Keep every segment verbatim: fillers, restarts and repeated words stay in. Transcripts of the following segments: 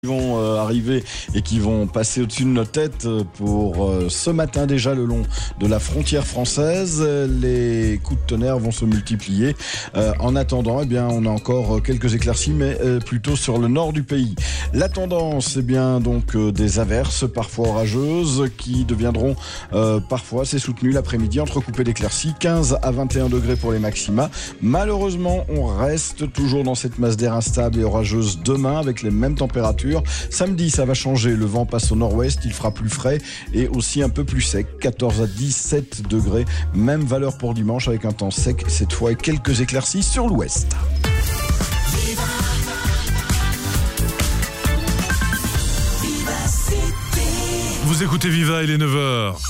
Qui vont euh, arriver et qui vont passer au-dessus de nos têtes pour euh, ce matin déjà le long de la frontière française. Les coups de tonnerre vont se multiplier. Euh, en attendant, eh bien, on a encore quelques éclaircies, mais euh, plutôt sur le nord du pays. La tendance, eh bien, donc euh, des averses parfois orageuses qui deviendront euh, parfois assez soutenues l'après-midi, entrecoupées d'éclaircies, quinze à vingt et un degrés pour les maxima. Malheureusement, on reste toujours dans cette masse d'air instable et orageuse demain avec les mêmes températures. Samedi, ça va changer. Le vent passe au nord-ouest, il fera plus frais et aussi un peu plus sec. quatorze à dix-sept degrés. Même valeur pour dimanche avec un temps sec cette fois et quelques éclaircies sur l'ouest. Vous écoutez Viva, il est neuf heures.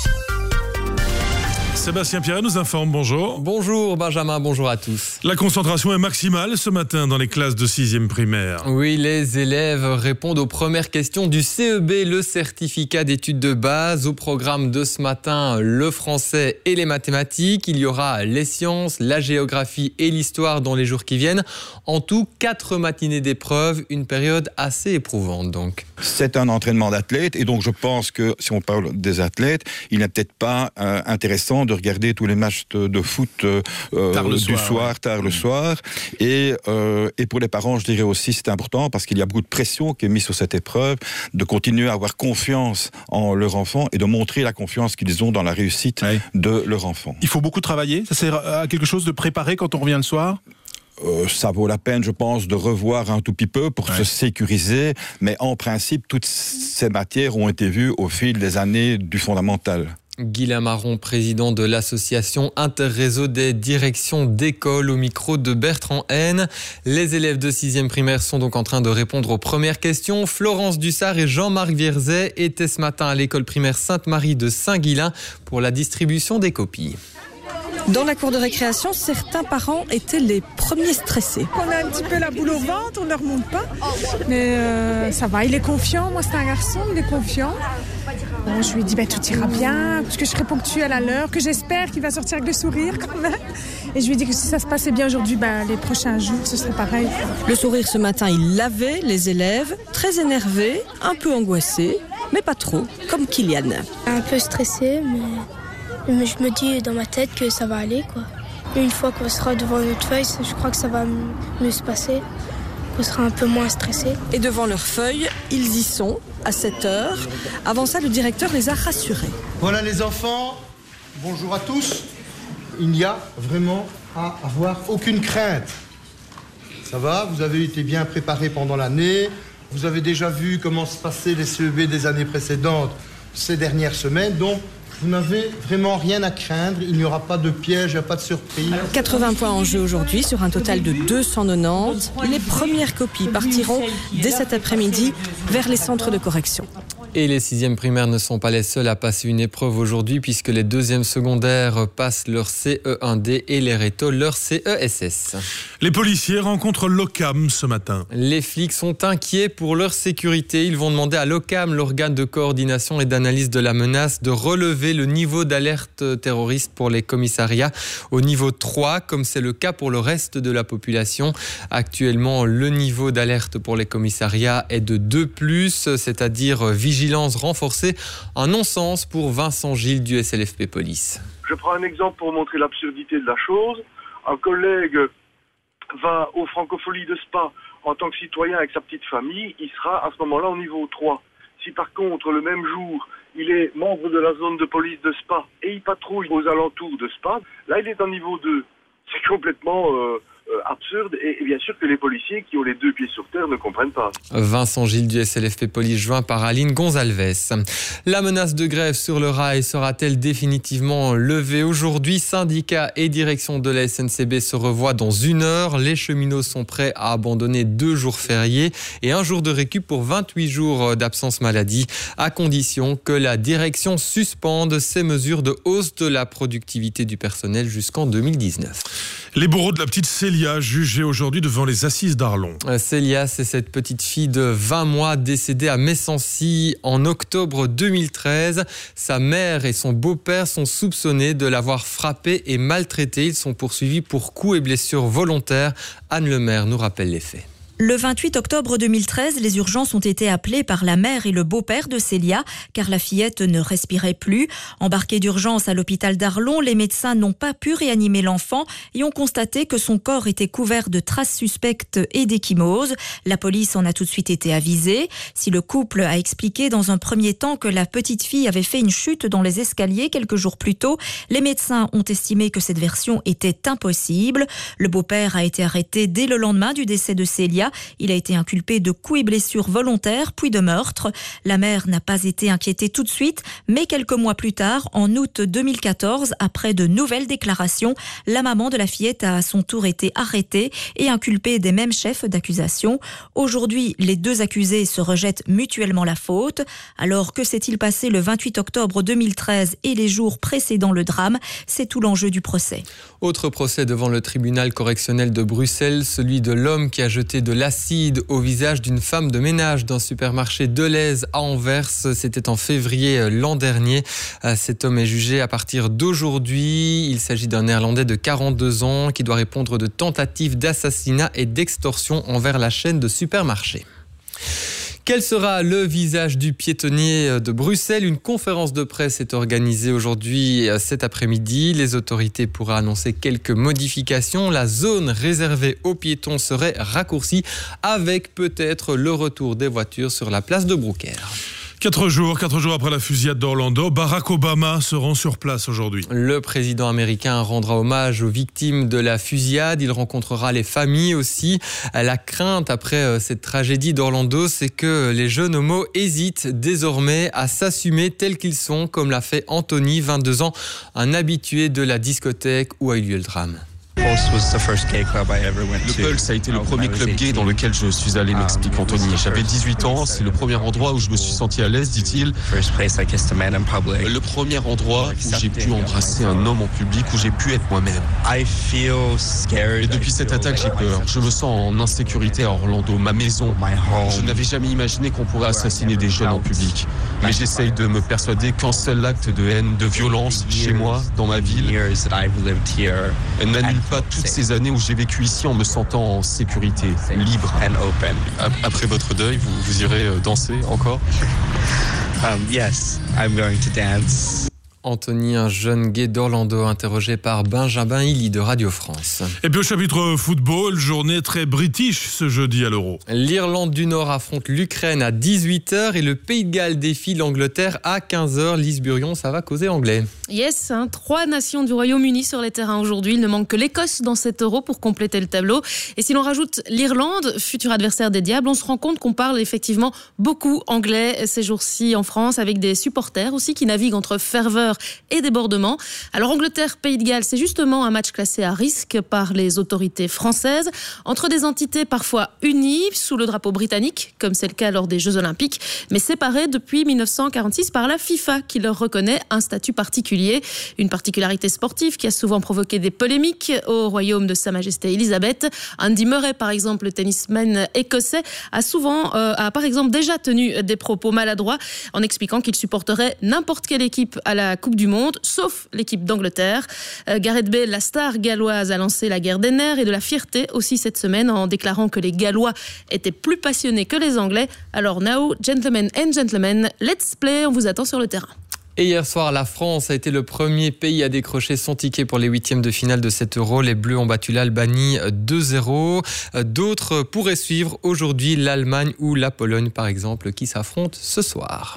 Sébastien Pierret nous informe, bonjour. Bonjour Benjamin, bonjour à tous. La concentration est maximale ce matin dans les classes de sixième primaire. Oui, les élèves répondent aux premières questions du C E B, le certificat d'études de base. Au programme de ce matin, le français et les mathématiques. Il y aura les sciences, la géographie et l'histoire dans les jours qui viennent. En tout, quatre matinées d'épreuves, une période assez éprouvante donc. C'est un entraînement d'athlètes et donc je pense que si on parle des athlètes, il n'est peut-être pas euh, intéressant de de regarder tous les matchs de, de foot euh, du soir, soir ouais. tard le mmh. soir. Et, euh, et pour les parents, je dirais aussi, c'est important parce qu'il y a beaucoup de pression qui est mise sur cette épreuve, de continuer à avoir confiance en leur enfant et de montrer la confiance qu'ils ont dans la réussite ouais. de leur enfant. Il faut beaucoup travailler. Ça sert à quelque chose de préparé quand on revient le soir ? Euh, ça vaut la peine, je pense, de revoir un tout petit peu pour ouais. se sécuriser. Mais en principe, toutes ces matières ont été vues au fil des années du fondamental. Guylain Marron, président de l'association Interréseau des directions d'école, au micro de Bertrand Haine. Les élèves de sixième primaire sont donc en train de répondre aux premières questions. Florence Dussard et Jean-Marc Vierzet étaient ce matin à l'école primaire Sainte-Marie de Saint-Guilain pour la distribution des copies. Dans la cour de récréation, certains parents étaient les premiers stressés. On a un petit peu la boule au ventre, on ne remonte pas. Mais euh, ça va, il est confiant. Moi, c'est un garçon, il est confiant. Bon, je lui ai dit, bah, tout ira bien, parce que je serai ponctuelle à l'heure, que j'espère qu'il va sortir avec le sourire quand même. Et je lui ai dit que si ça se passait bien aujourd'hui, bah, les prochains jours, ce serait pareil. Le sourire ce matin, il l'avait, les élèves, très énervés, un peu angoissés, mais pas trop, comme Kylian. Un peu stressé, mais... Mais je me dis dans ma tête que ça va aller, quoi. Une fois qu'on sera devant notre feuille, je crois que ça va mieux se passer, qu'on sera un peu moins stressé. Et devant leur feuille, ils y sont, à sept heures. Avant ça, le directeur les a rassurés. Voilà les enfants, bonjour à tous. Il n'y a vraiment à avoir aucune crainte. Ça va, vous avez été bien préparés pendant l'année. Vous avez déjà vu comment se passaient les C E B des années précédentes ces dernières semaines, donc vous n'avez vraiment rien à craindre, il n'y aura pas de piège, il n'y a pas de surprise. quatre-vingts points en jeu aujourd'hui sur un total de deux cent quatre-vingt-dix. Les premières copies partiront dès cet après-midi vers les centres de correction. Et les sixièmes primaires ne sont pas les seuls à passer une épreuve aujourd'hui puisque les deuxièmes secondaires passent leur C E un D et les rétos leur C E S S. Les policiers rencontrent l'OCAM ce matin. Les flics sont inquiets pour leur sécurité. Ils vont demander à l'OCAM, l'organe de coordination et d'analyse de la menace, de relever le niveau d'alerte terroriste pour les commissariats au niveau trois, comme c'est le cas pour le reste de la population. Actuellement, le niveau d'alerte pour les commissariats est de deux plus, c'est-à-dire vigilance Vigilance renforcée, un non-sens pour Vincent Gilles du S L F P Police. Je prends un exemple pour montrer l'absurdité de la chose. Un collègue va aux Francopholies de Spa en tant que citoyen avec sa petite famille, il sera à ce moment-là au niveau trois. Si par contre, le même jour, il est membre de la zone de police de Spa et il patrouille aux alentours de Spa, là il est en niveau deux. C'est complètement... Euh, absurde et bien sûr que les policiers qui ont les deux pieds sur terre ne comprennent pas. Vincent Gilles du S L F P Police joint par Aline Gonzalves. La menace de grève sur le rail sera-t-elle définitivement levée aujourd'hui ? Syndicats et direction de la S N C B se revoient dans une heure. Les cheminots sont prêts à abandonner deux jours fériés et un jour de récup pour vingt-huit jours d'absence maladie, à condition que la direction suspende ces mesures de hausse de la productivité du personnel jusqu'en deux mille dix-neuf. Les bourreaux de la petite Célia, jugée aujourd'hui devant les assises d'Arlon. Célia, c'est cette petite fille de vingt mois décédée à Messancy en octobre deux mille treize. Sa mère et son beau-père sont soupçonnés de l'avoir frappée et maltraitée. Ils sont poursuivis pour coups et blessures volontaires. Anne Lemaire nous rappelle les faits. Le vingt-huit octobre deux mille treize, les urgences ont été appelées par la mère et le beau-père de Célia, car la fillette ne respirait plus. Embarquée d'urgence à l'hôpital d'Arlon, les médecins n'ont pas pu réanimer l'enfant et ont constaté que son corps était couvert de traces suspectes et d'échymose. La police en a tout de suite été avisée. Si le couple a expliqué dans un premier temps que la petite fille avait fait une chute dans les escaliers quelques jours plus tôt, les médecins ont estimé que cette version était impossible. Le beau-père a été arrêté dès le lendemain du décès de Célia. Il a été inculpé de coups et blessures volontaires, puis de meurtre. La mère n'a pas été inquiétée tout de suite, mais quelques mois plus tard, en août deux mille quatorze, après de nouvelles déclarations, la maman de la fillette a à son tour été arrêtée et inculpée des mêmes chefs d'accusation. Aujourd'hui, les deux accusés se rejettent mutuellement la faute. Alors, que s'est-il passé le vingt-huit octobre deux mille treize et les jours précédant le drame? C'est tout l'enjeu du procès. Autre procès devant le tribunal correctionnel de Bruxelles, celui de l'homme qui a jeté de l'acide au visage d'une femme de ménage d'un supermarché Delhaize à Anvers. C'était en février l'an dernier. Cet homme est jugé à partir d'aujourd'hui. Il s'agit d'un Néerlandais de quarante-deux ans qui doit répondre de tentatives d'assassinat et d'extorsion envers la chaîne de supermarchés. Quel sera le visage du piétonnier de Bruxelles? Une conférence de presse est organisée aujourd'hui cet après-midi. Les autorités pourraient annoncer quelques modifications. La zone réservée aux piétons serait raccourcie avec peut-être le retour des voitures sur la place de Brooker. Quatre jours, quatre jours après la fusillade d'Orlando, Barack Obama se rend sur place aujourd'hui. Le président américain rendra hommage aux victimes de la fusillade. Il rencontrera les familles aussi. La crainte après cette tragédie d'Orlando, c'est que les jeunes homos hésitent désormais à s'assumer tels qu'ils sont, comme l'a fait Anthony, vingt-deux ans, un habitué de la discothèque où a eu lieu le drame. Le Pulse a été le premier club gay dans lequel je suis allé, m'explique Anthony. J'avais dix-huit ans, c'est le premier endroit où je me suis senti à l'aise, dit-il. Le premier endroit où j'ai pu embrasser un homme en public, où j'ai pu être moi-même. Et depuis cette attaque, j'ai peur. Je me sens en insécurité à Orlando, ma maison. Je n'avais jamais imaginé qu'on pourrait assassiner des jeunes en public. Mais j'essaye de me persuader qu'un seul acte de haine, de violence, chez moi, dans ma ville, n'annule pas toutes ces années où j'ai vécu ici en me sentant en sécurité, libre. Après votre deuil, vous, vous irez danser encore? Um, yes, I'm going to dance. Anthony, un jeune gay d'Orlando, interrogé par Benjamin Hilly de Radio France. Et puis au chapitre football, journée très british ce jeudi à l'Euro. L'Irlande du Nord affronte l'Ukraine à dix-huit heures et le Pays de Galles défie l'Angleterre à quinze heures. Lise Burion, ça va causer anglais. Yes, hein, trois nations du Royaume-Uni sur les terrains aujourd'hui. Il ne manque que l'Écosse dans cet Euro pour compléter le tableau. Et si l'on rajoute l'Irlande, futur adversaire des Diables, on se rend compte qu'on parle effectivement beaucoup anglais ces jours-ci en France, avec des supporters aussi qui naviguent entre ferveur et débordement. Alors Angleterre, Pays de Galles, c'est justement un match classé à risque par les autorités françaises, entre des entités parfois unies sous le drapeau britannique, comme c'est le cas lors des Jeux Olympiques, mais séparées depuis dix-neuf cent quarante-six par la FIFA, qui leur reconnaît un statut particulier. Une particularité sportive qui a souvent provoqué des polémiques au royaume de Sa Majesté Elisabeth. Andy Murray, par exemple, le tennisman écossais, a souvent, euh, a par exemple déjà tenu des propos maladroits en expliquant qu'il supporterait n'importe quelle équipe à la Coupe du Monde, sauf l'équipe d'Angleterre. Euh, Gareth Bale, la star galloise, a lancé la guerre des nerfs et de la fierté aussi cette semaine en déclarant que les Gallois étaient plus passionnés que les Anglais. Alors now, gentlemen and gentlemen, let's play, on vous attend sur le terrain. Et hier soir, la France a été le premier pays à décrocher son ticket pour les huitièmes de finale de cet Euro. Les Bleus ont battu l'Albanie deux zéro. D'autres pourraient suivre aujourd'hui, l'Allemagne ou la Pologne par exemple, qui s'affrontent ce soir.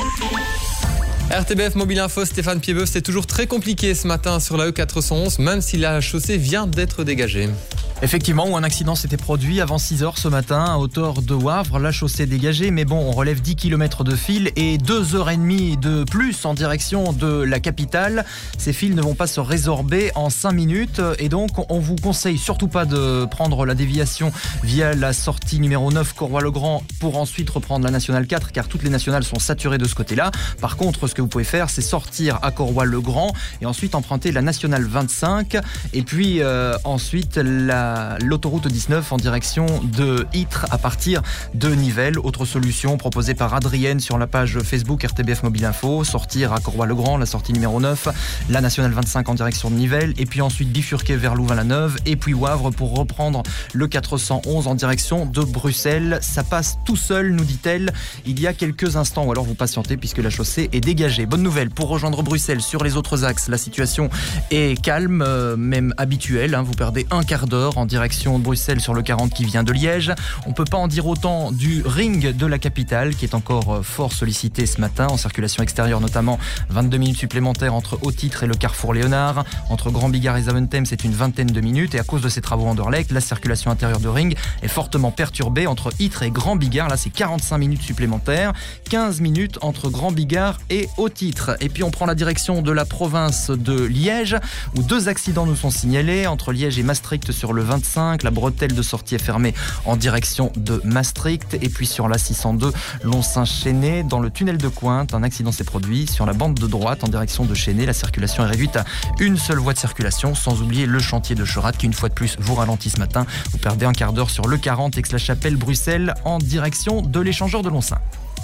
R T B F Mobile Info, Stéphane Piedboeuf, c'est toujours très compliqué ce matin sur la E quatre cent onze, même si la chaussée vient d'être dégagée. Effectivement, où un accident s'était produit avant six heures ce matin à hauteur de Wavre, la chaussée dégagée, mais bon, on relève dix kilomètres de fil et deux heures trente de plus en direction de la capitale. Ces fils ne vont pas se résorber en cinq minutes et donc on vous conseille surtout pas de prendre la déviation via la sortie numéro neuf Corroy-le-Grand pour ensuite reprendre la nationale quatre, car toutes les nationales sont saturées de ce côté-là. Par contre, ce que vous pouvez faire, c'est sortir à Corroy-le-Grand et ensuite emprunter la nationale vingt-cinq et puis euh, ensuite la la, l'autoroute dix-neuf en direction de Ytre à partir de Nivelles. Autre solution proposée par Adrienne sur la page Facebook R T B F Mobile Info, sortir à Corroy-le-Grand, la sortie numéro neuf, la nationale vingt-cinq en direction de Nivelles, et puis ensuite bifurquer vers Louvain-la-Neuve, et puis Wavre pour reprendre le quatre cent onze en direction de Bruxelles. Ça passe tout seul, nous dit-elle, il y a quelques instants, ou alors vous patientez puisque la chaussée est dégagée. Bonne nouvelle, pour rejoindre Bruxelles sur les autres axes, la situation est calme, euh, même habituelle, hein. Vous perdez un quart d'heure en direction de Bruxelles sur le quarante qui vient de Liège. On ne peut pas en dire autant du ring de la capitale qui est encore fort sollicité ce matin, en circulation extérieure notamment, vingt-deux minutes supplémentaires entre Haut-Titre et le carrefour Léonard. Entre Grand Bigard et Zaventem, c'est une vingtaine de minutes, et à cause de ces travaux Anderlecht, la circulation intérieure de ring est fortement perturbée entre Ytre et Grand Bigard. Là, c'est quarante-cinq minutes supplémentaires, quinze minutes entre Grand Bigard et Haut-Titre. Et puis on prend la direction de la province de Liège, où deux accidents nous sont signalés entre Liège et Maastricht sur le vingt-cinq. La bretelle de sortie est fermée en direction de Maastricht. Et puis sur la six cent deux, Lons-Saint-Chénet, dans le tunnel de Cointe, un accident s'est produit sur la bande de droite en direction de Chénet. La circulation est réduite à une seule voie de circulation, sans oublier le chantier de Cherat qui, une fois de plus, vous ralentit ce matin. Vous perdez un quart d'heure sur le quarante Aix-la-Chapelle, Bruxelles, en direction de l'échangeur de Lonsin.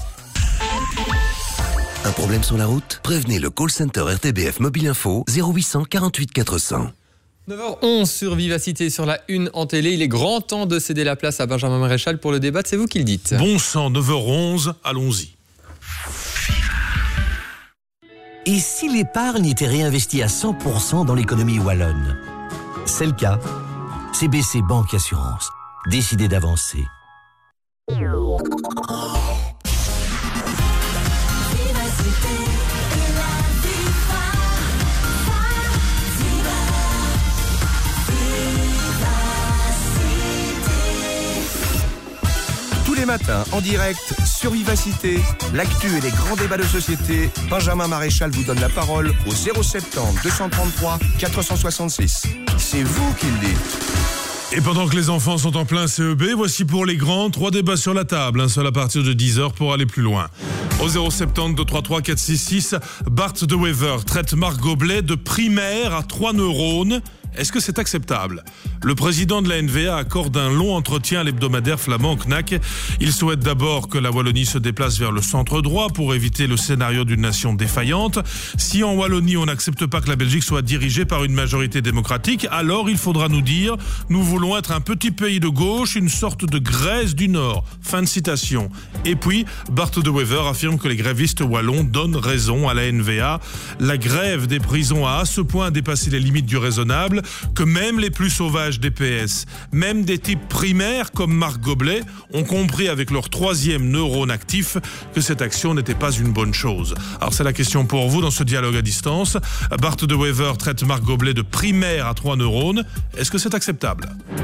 Un problème sur la route? Prévenez le call center R T B F Mobile Info zéro huit cent quarante-huit quatre cents. neuf heures onze sur Vivacité, sur la une en télé. Il est grand temps de céder la place à Benjamin Maréchal pour le débat. C'est vous qui le dites. Bon sang, neuf heures onze, allons-y. Et si l'épargne était réinvestie à cent pour cent dans l'économie wallonne? C'est le cas. C B C Banque Assurance. Décidez d'avancer. Tous les matins, en direct, sur Vivacité, l'actu et les grands débats de société, Benjamin Maréchal vous donne la parole au zéro soixante-dix, deux cent trente-trois, quatre cent soixante-six. C'est vous qui le dites. Et pendant que les enfants sont en plein C E B, voici pour les grands, trois débats sur la table, un seul à partir de dix heures pour aller plus loin. Au zéro soixante-dix, deux cent trente-trois, quatre cent soixante-six, Bart de Wever traite Marc Goblet de primaire à trois neurones. Est-ce que c'est acceptable? Le président de la N V A accorde un long entretien à l'hebdomadaire flamand C N A C. Il souhaite d'abord que la Wallonie se déplace vers le centre droit pour éviter le scénario d'une nation défaillante. Si en Wallonie on n'accepte pas que la Belgique soit dirigée par une majorité démocratique, alors il faudra nous dire « Nous voulons être un petit pays de gauche, une sorte de Grèce du Nord ». Fin de citation. Et puis, Bart de Wever affirme que les grévistes wallons donnent raison à la N V A. La grève des prisons a à ce point dépassé les limites du raisonnable que même les plus sauvages des P S, même des types primaires comme Marc Goblet, ont compris avec leur troisième neurone actif que cette action n'était pas une bonne chose. Alors c'est la question pour vous dans ce dialogue à distance. Bart de Wever traite Marc Goblet de primaire à trois neurones. Est-ce que c'est acceptable ?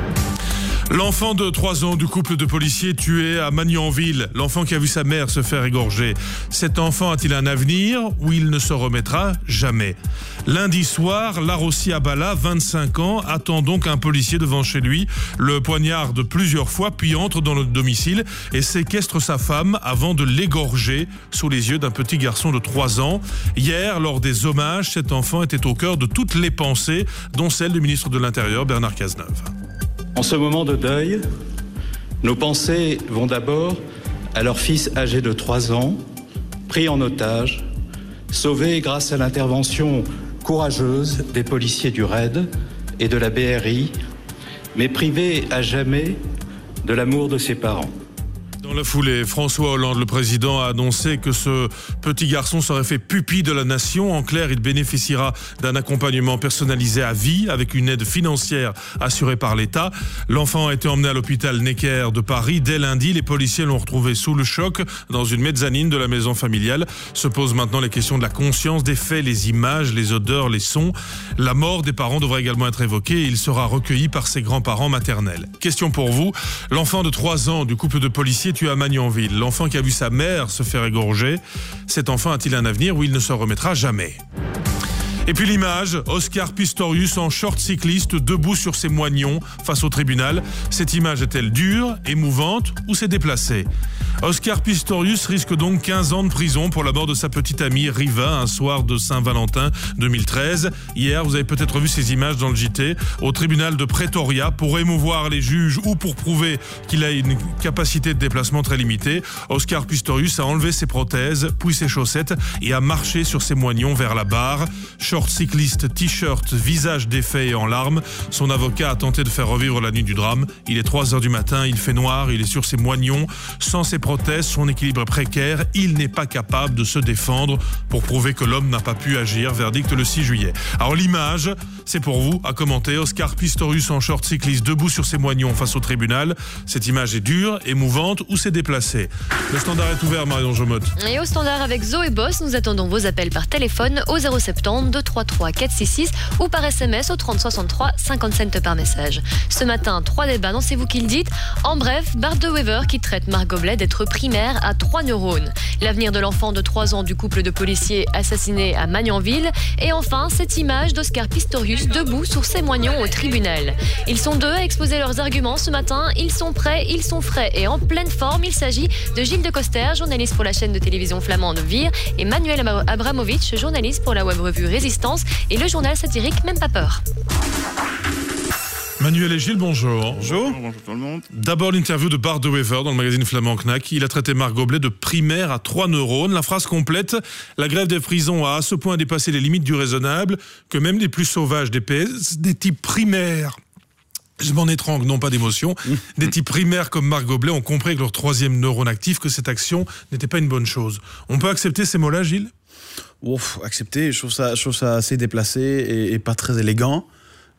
L'enfant de trois ans du couple de policiers tué à Magnanville, l'enfant qui a vu sa mère se faire égorger. Cet enfant a-t-il un avenir ou il ne se remettra jamais? Lundi soir, Larossi Abala, vingt-cinq ans, attend donc un policier devant chez lui, le poignarde plusieurs fois, puis entre dans le domicile et séquestre sa femme avant de l'égorger sous les yeux d'un petit garçon de trois ans. Hier, lors des hommages, cet enfant était au cœur de toutes les pensées, dont celle du ministre de l'Intérieur, Bernard Cazeneuve. En ce moment de deuil, nos pensées vont d'abord à leur fils âgé de trois ans, pris en otage, sauvé grâce à l'intervention courageuse des policiers du R A I D et de la B R I, mais privé à jamais de l'amour de ses parents. Dans la foulée, François Hollande, le président, a annoncé que ce petit garçon serait fait pupille de la nation. En clair, il bénéficiera d'un accompagnement personnalisé à vie avec une aide financière assurée par l'État. L'enfant a été emmené à l'hôpital Necker de Paris. Dès lundi, les policiers l'ont retrouvé sous le choc dans une mezzanine de la maison familiale. Se posent maintenant les questions de la conscience des faits, les images, les odeurs, les sons. La mort des parents devrait également être évoquée et il sera recueilli par ses grands-parents maternels. Question pour vous. L'enfant de trois ans du couple de policiers tué à Magnanville, l'enfant qui a vu sa mère se faire égorger, cet enfant a-t-il un avenir où il ne se remettra jamais ? Et puis l'image, Oscar Pistorius en short cycliste debout sur ses moignons face au tribunal. Cette image est-elle dure, émouvante ou s'est déplacée ? Oscar Pistorius risque donc quinze ans de prison pour la mort de sa petite amie Riva un soir de Saint-Valentin deux mille treize. Hier, vous avez peut-être vu ces images dans le J T, au tribunal de Pretoria pour émouvoir les juges ou pour prouver qu'il a une capacité de déplacement très limitée. Oscar Pistorius a enlevé ses prothèses, puis ses chaussettes et a marché sur ses moignons vers la barre. Short cycliste, t-shirt, visage défait et en larmes. Son avocat a tenté de faire revivre la nuit du drame. Il est trois heures du matin, il fait noir, il est sur ses moignons, sans ses prothèses, son équilibre est précaire, il n'est pas capable de se défendre pour prouver que l'homme n'a pas pu agir. Verdict le six juillet. Alors l'image, c'est pour vous à commenter. Oscar Pistorius en short cycliste debout sur ses moignons face au tribunal. Cette image est dure, émouvante ou s'est déplacée. Le standard est ouvert, Marion Jomotte. Et au standard avec Zoé Boss, nous attendons vos appels par téléphone au zéro soixante-dix deux trente-trois quatre cent soixante-six ou par S M S au trente soixante-trois, cinquante cents par message. Ce matin, trois débats, non c'est vous qui le dites. En bref, Bart de Wever qui traite Marc Goblet d'être primaire à trois neurones. L'avenir de l'enfant de trois ans du couple de policiers assassiné à Magnanville. Et enfin, cette image d'Oscar Pistorius debout sur ses moignons au tribunal. Ils sont deux à exposer leurs arguments ce matin. Ils sont prêts, ils sont frais et en pleine forme. Il s'agit de Gilles de Coster, journaliste pour la chaîne de télévision flamande Vire, et Manuel Abramovic, journaliste pour la web revue Résistance et le journal satirique Même pas peur. Manuel et Gilles, bonjour. Bonjour. Bonjour tout le monde. D'abord l'interview de Bart de Wever dans le magazine flamand Knack. Il a traité Marc Goblet de primaire à trois neurones. La phrase complète, la grève des prisons a à ce point dépassé les limites du raisonnable que même les plus sauvages des P S, des types primaires, je m'en étrangle, non pas d'émotion, des types primaires comme Marc Goblet ont compris avec leur troisième neurone actif que cette action n'était pas une bonne chose. On peut accepter ces mots-là, Gilles ? Ouf, accepter, je trouve ça, je trouve ça assez déplacé et, et pas très élégant.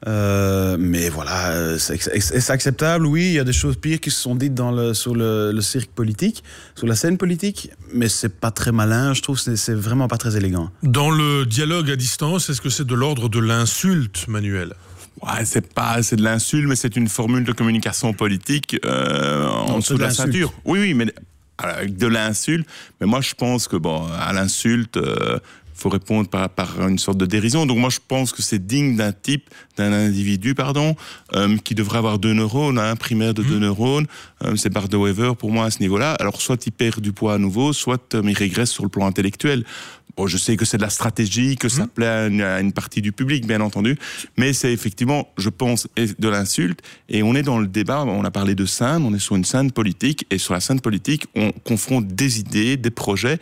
Euh, mais voilà, c'est, c'est acceptable, oui, il y a des choses pires qui se sont dites dans le, sur le, le cirque politique, sur la scène politique, mais c'est pas très malin, je trouve, c'est, c'est vraiment pas très élégant. Dans le dialogue à distance, est-ce que c'est de l'ordre de l'insulte, Manuel ? Ouais, c'est pas, c'est de l'insulte, mais c'est une formule de communication politique euh, en dessous de la ceinture. Oui, oui, mais avec de l'insulte, mais moi je pense que bon, à l'insulte... Euh, faut répondre par, par une sorte de dérision. Donc moi, je pense que c'est digne d'un type, d'un individu, pardon, euh, qui devrait avoir deux neurones, un primaire de mmh. deux neurones. Euh, c'est Bart de Wever pour moi à ce niveau-là. Alors soit il perd du poids à nouveau, soit euh, il régresse sur le plan intellectuel. Bon, je sais que c'est de la stratégie, que ça mmh. plaît à une, à une partie du public, bien entendu, mais c'est effectivement, je pense, de l'insulte. Et on est dans le débat, on a parlé de scène, on est sur une scène politique, et sur la scène politique, on confronte des idées, des projets,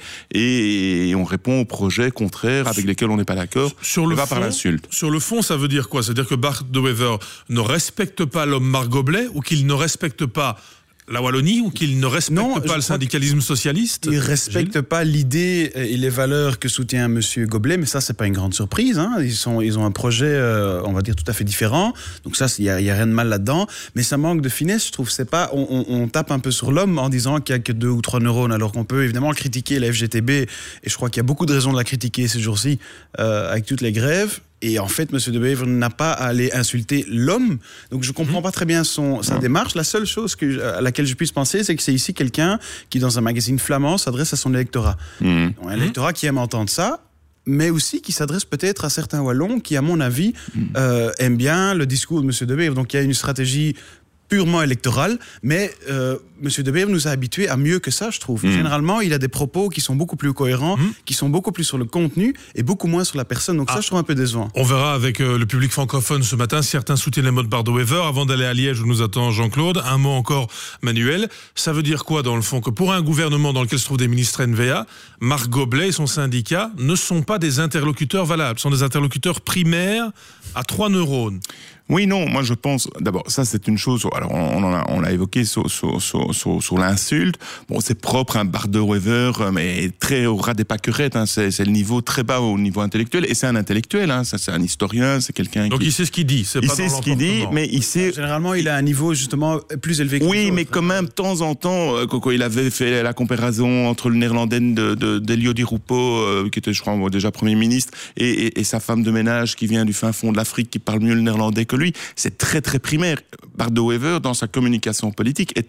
et, et on répond aux projets contraires avec lesquels on n'est pas d'accord. Sur le, fond, par l'insulte. Sur le fond, ça veut dire quoi ? C'est-à-dire que Bart de Wever ne respecte pas l'homme Marc Goblet, ou qu'il ne respecte pas la Wallonie, ou qu'il ne respecte non, pas le syndicalisme socialiste ? Il ne respecte Gilles pas l'idée et les valeurs que soutient M. Goblet, mais ça, c'est pas une grande surprise. Hein. Ils, sont, ils ont un projet, euh, on va dire, tout à fait différent. Donc ça, il n'y a, y a rien de mal là-dedans. Mais ça manque de finesse, je trouve. C'est pas, on, on, on tape un peu sur l'homme en disant qu'il n'y a que deux ou trois neurones, alors qu'on peut évidemment critiquer la F G T B, et je crois qu'il y a beaucoup de raisons de la critiquer ces jours-ci, euh, avec toutes les grèves. Et en fait, M. de Wever n'a pas à aller insulter l'homme. Donc, je ne comprends pas très bien son, sa démarche. La seule chose que, à laquelle je puisse penser, c'est que c'est ici quelqu'un qui, dans un magazine flamand, s'adresse à son électorat. Mmh. Un électorat qui aime entendre ça, mais aussi qui s'adresse peut-être à certains Wallons qui, à mon avis, mmh. euh, aiment bien le discours de M. de Wever. Donc, il y a une stratégie purement électorale, mais euh, M. de Wever nous a habitués à mieux que ça, je trouve. Mmh. Généralement, il a des propos qui sont beaucoup plus cohérents, mmh. qui sont beaucoup plus sur le contenu et beaucoup moins sur la personne. Donc ah. ça, je trouve un peu décevant. On verra avec euh, le public francophone ce matin. Certains soutiennent les mots de Bart de Wever. Avant d'aller à Liège où nous attend Jean-Claude, un mot encore, Manuel. Ça veut dire quoi, dans le fond ? Que pour un gouvernement dans lequel se trouvent des ministres N V A, Marc Goblet et son syndicat ne sont pas des interlocuteurs valables, sont des interlocuteurs primaires à trois neurones. Oui, non, moi je pense, d'abord, ça c'est une chose, alors on, on, a, on l'a évoqué sur, sur, sur, sur, sur l'insulte, bon c'est propre, un Bart de Wever, mais très au ras des pâquerettes, hein, c'est, c'est le niveau très bas au niveau intellectuel, et c'est un intellectuel, hein, ça, c'est un historien, c'est quelqu'un Donc qui... il sait ce qu'il dit, c'est il pas sait dans ce qu'il dit, mais il sait... Généralement il a un niveau justement plus élevé que Oui, mais autres. Quand même, de temps en temps, quand il avait fait la comparaison entre le néerlandais de, de, d'Elio Di Rupo, euh, qui était je crois déjà Premier ministre, et, et, et sa femme de ménage qui vient du fin fond de l'Afrique, qui parle mieux le néerlandais que lui, c'est très très primaire. Bart de Wever, dans sa communication politique, est très primaire.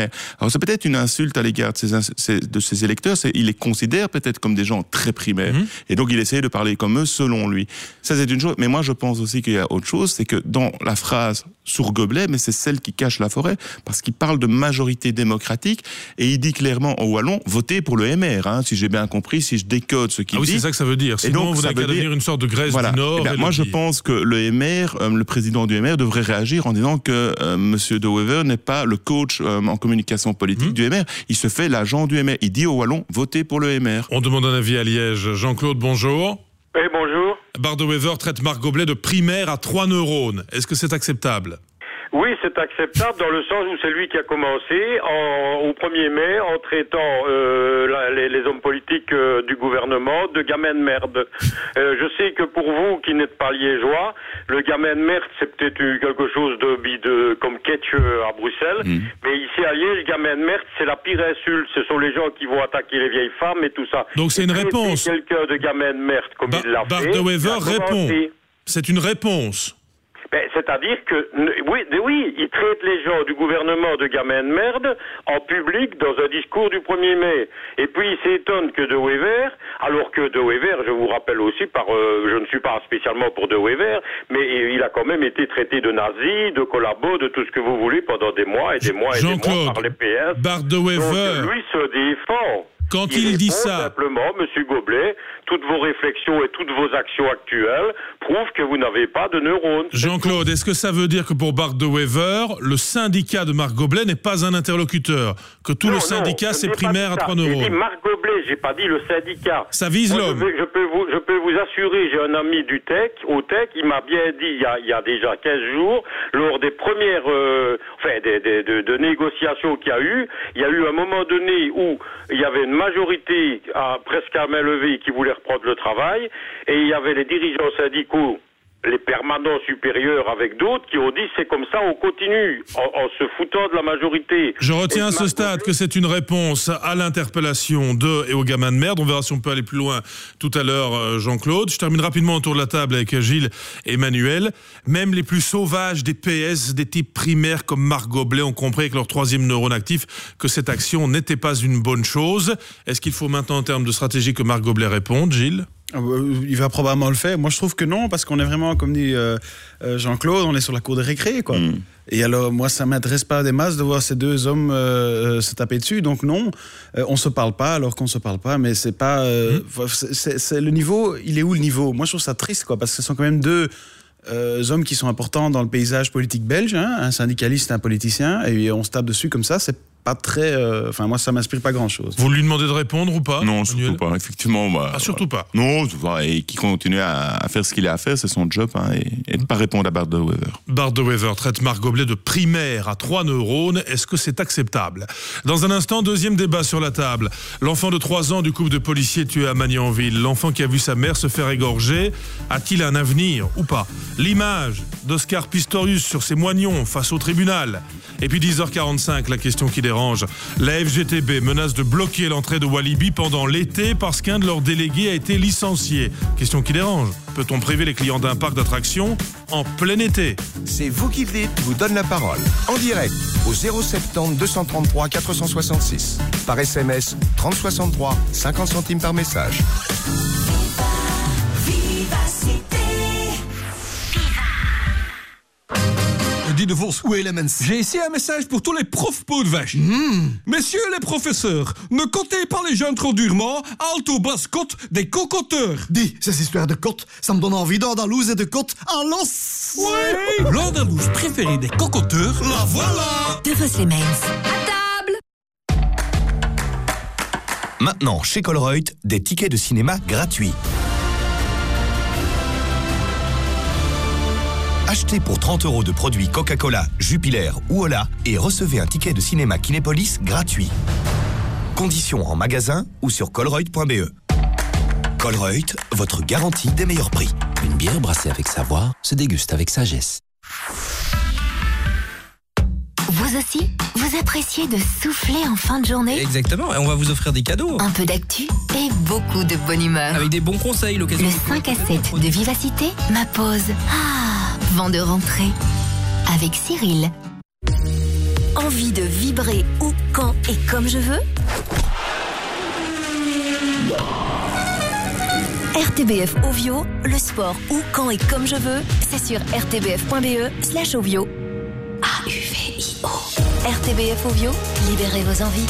maire. Alors c'est peut-être une insulte à l'égard de ses, de ses électeurs, c'est, il les considère peut-être comme des gens très primaires, mmh. et donc il essaie de parler comme eux selon lui. Ça c'est une chose, mais moi je pense aussi qu'il y a autre chose, c'est que dans la phrase sourd gobelet, mais c'est celle qui cache la forêt, parce qu'il parle de majorité démocratique, et il dit clairement au Wallon, votez pour le M R, hein, si j'ai bien compris, si je décode ce qu'il ah oui, dit. C'est ça que ça veut dire, sinon et donc, vous n'avez qu'à devenir une sorte de Grèce voilà. du Nord. Eh bien, moi je pense que le M R, euh, le président du M R devrait réagir en disant que euh, Monsieur De Wever n'est pas le coach euh, en communication politique mmh. du M R, il se fait l'agent du M R, il dit au Wallon, votez pour le M R. On demande un avis à Liège. Jean-Claude, bonjour. Oui, bonjour. Bart De Wever traite Marc Goblet de primaire à trois neurones. Est-ce que c'est acceptable ? Oui, c'est acceptable dans le sens où c'est lui qui a commencé en, au premier mai en traitant euh, la, les, les hommes politiques euh, du gouvernement de gamins de merde. Euh, je sais que pour vous qui n'êtes pas liégeois, le gamin de merde c'est peut-être quelque chose de, de comme catch à Bruxelles, mmh. mais ici à Liège, le gamin de merde c'est la pire insulte. Ce sont les gens qui vont attaquer les vieilles femmes et tout ça. Donc c'est une réponse. Quelqu'un de gamin de merde comme ba- il l'a Bart fait. De Wever répond. C'est une réponse. Ben, c'est-à-dire que, oui, oui, il traite les gens du gouvernement de gamins de merde en public dans un discours du premier mai. Et puis il s'étonne que De Wever, alors que De Wever, je vous rappelle aussi, par, euh, je ne suis pas spécialement pour De Wever, mais il a quand même été traité de nazi, de collabo, de tout ce que vous voulez pendant des mois et des mois et des mois par les P S. Bart De Wever. Donc lui se défend. Quand il, il dit ça, simplement, Monsieur Goblet, toutes vos réflexions et toutes vos actions actuelles prouvent que vous n'avez pas de neurones. Jean-Claude, est-ce que ça veut dire que pour Bart De Wever, le syndicat de Marc Goblet n'est pas un interlocuteur, que tout non, le syndicat c'est primaire à trois neurones? J'ai dit Marc Goblet, j'ai pas dit le syndicat. Ça vise Moi, l'homme. Je, je peux vous, je peux vous assurer, j'ai un ami du Tech, au Tech, il m'a bien dit il y a, il y a déjà quinze jours, lors des premières, euh, enfin, des, des, de, de négociations qu'il y a eu, il y a eu un moment donné où il y avait une majorité à, presque à main levée qui voulait reprendre le travail, et il y avait les dirigeants syndicaux, les permanents supérieurs avec d'autres qui ont dit c'est comme ça, on continue, en, en se foutant de la majorité. Je retiens à ce stade que c'est une réponse à l'interpellation de et aux gamins de merde. On verra si on peut aller plus loin tout à l'heure, Jean-Claude. Je termine rapidement autour de la table avec Gilles et Emmanuel. Même les plus sauvages des P S, des types primaires comme Marc Goblet, ont compris avec leur troisième neurone actif que cette action n'était pas une bonne chose. Est-ce qu'il faut maintenant en termes de stratégie que Marc Goblet réponde, Gilles ? Il va probablement le faire. Moi, je trouve que non, parce qu'on est vraiment, comme dit euh, Jean-Claude, on est sur la cour de récré, quoi. Mm. Et alors, moi, ça m'intéresse pas des masses de voir ces deux hommes euh, se taper dessus. Donc non, euh, on se parle pas alors qu'on se parle pas. Mais c'est pas, euh, mm. c'est, c'est le niveau. Il est où le niveau? Moi, je trouve ça triste, quoi, parce que ce sont quand même deux euh, hommes qui sont importants dans le paysage politique belge, hein, un syndicaliste, un politicien, et on se tape dessus comme ça. C'est pas très. Enfin, euh, moi, ça m'inspire pas grand-chose. Vous lui demandez de répondre ou pas? Non, surtout Manuel? Pas. Effectivement, bah, ah, surtout pas. Non, et qui continue à, à faire ce qu'il a à faire, c'est son job, hein, et, et de pas répondre à Bart De Wever. Bart De Wever traite Marc Goblet de primaire à trois neurones. Est-ce que c'est acceptable? Dans un instant, deuxième débat sur la table. L'enfant de trois ans du couple de policiers tué à Magnanville, l'enfant qui a vu sa mère se faire égorger, a-t-il un avenir ou pas? L'image d'Oscar Pistorius sur ses moignons face au tribunal. Et puis dix heures quarante-cinq, la question qui dérange. La F G T B menace de bloquer l'entrée de Walibi pendant l'été parce qu'un de leurs délégués a été licencié. Question qui dérange. Peut-on priver les clients d'un parc d'attractions en plein été? C'est vous qui le dites, vous donne la parole. En direct, au zéro sept zéro deux cent trente-trois quatre cent soixante-six. Par S M S, trente soixante-trois, cinquante centimes par message. De Vos, où est Elements? J'ai ici un message pour tous les profs peau de vache. Mmh. Messieurs les professeurs, ne comptez pas les jeunes trop durement, alto basse côte des cocoteurs. Dis, ces histoires de côte, ça me donne envie d'Andalouse et de côte à l'os. Ouais. L'Andalouse préférée des cocoteurs, la voilà. De Vos Elements. À table. Maintenant, chez Colruyt, des tickets de cinéma gratuits. Achetez pour trente euros de produits Coca-Cola, Jupiler ou Ola et recevez un ticket de cinéma Kinépolis gratuit. Conditions en magasin ou sur colruyt point b e. Colruyt, votre garantie des meilleurs prix. Une bière brassée avec savoir se déguste avec sagesse. Vous aussi, vous appréciez de souffler en fin de journée? Exactement, et on va vous offrir des cadeaux. Un peu d'actu et beaucoup de bonne humeur. Avec des bons conseils, l'occasion. Le cinq à sept de Vivacité, ma pause. Ah, vent de rentrée. Avec Cyril. Envie de vibrer ou quand et comme je veux. R T B F Ovio, le sport où, quand et comme je veux, c'est sur rtbf.be slash Ovio. A U V I O. R T B F Ovio, libérez vos envies.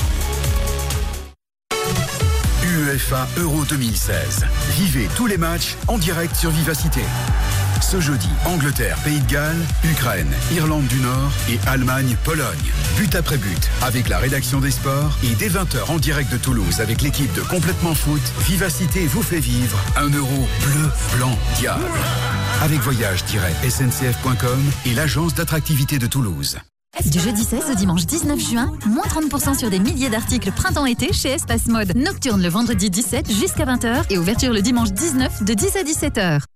UEFA Euro deux mille seize. Vivez tous les matchs en direct sur Vivacité. Ce jeudi, Angleterre, Pays de Galles, Ukraine, Irlande du Nord et Allemagne, Pologne. But après but, avec la rédaction des sports et dès vingt heures en direct de Toulouse avec l'équipe de Complètement Foot, Vivacité vous fait vivre un euro bleu, blanc, diable. Avec voyage tiret s n c f point com et l'agence d'attractivité de Toulouse. Du jeudi seize au dimanche dix-neuf juin, moins trente pour cent sur des milliers d'articles printemps-été chez Espace Mode. Nocturne le vendredi dix-sept jusqu'à vingt heures et ouverture le dimanche dix-neuf de dix à dix-sept heures.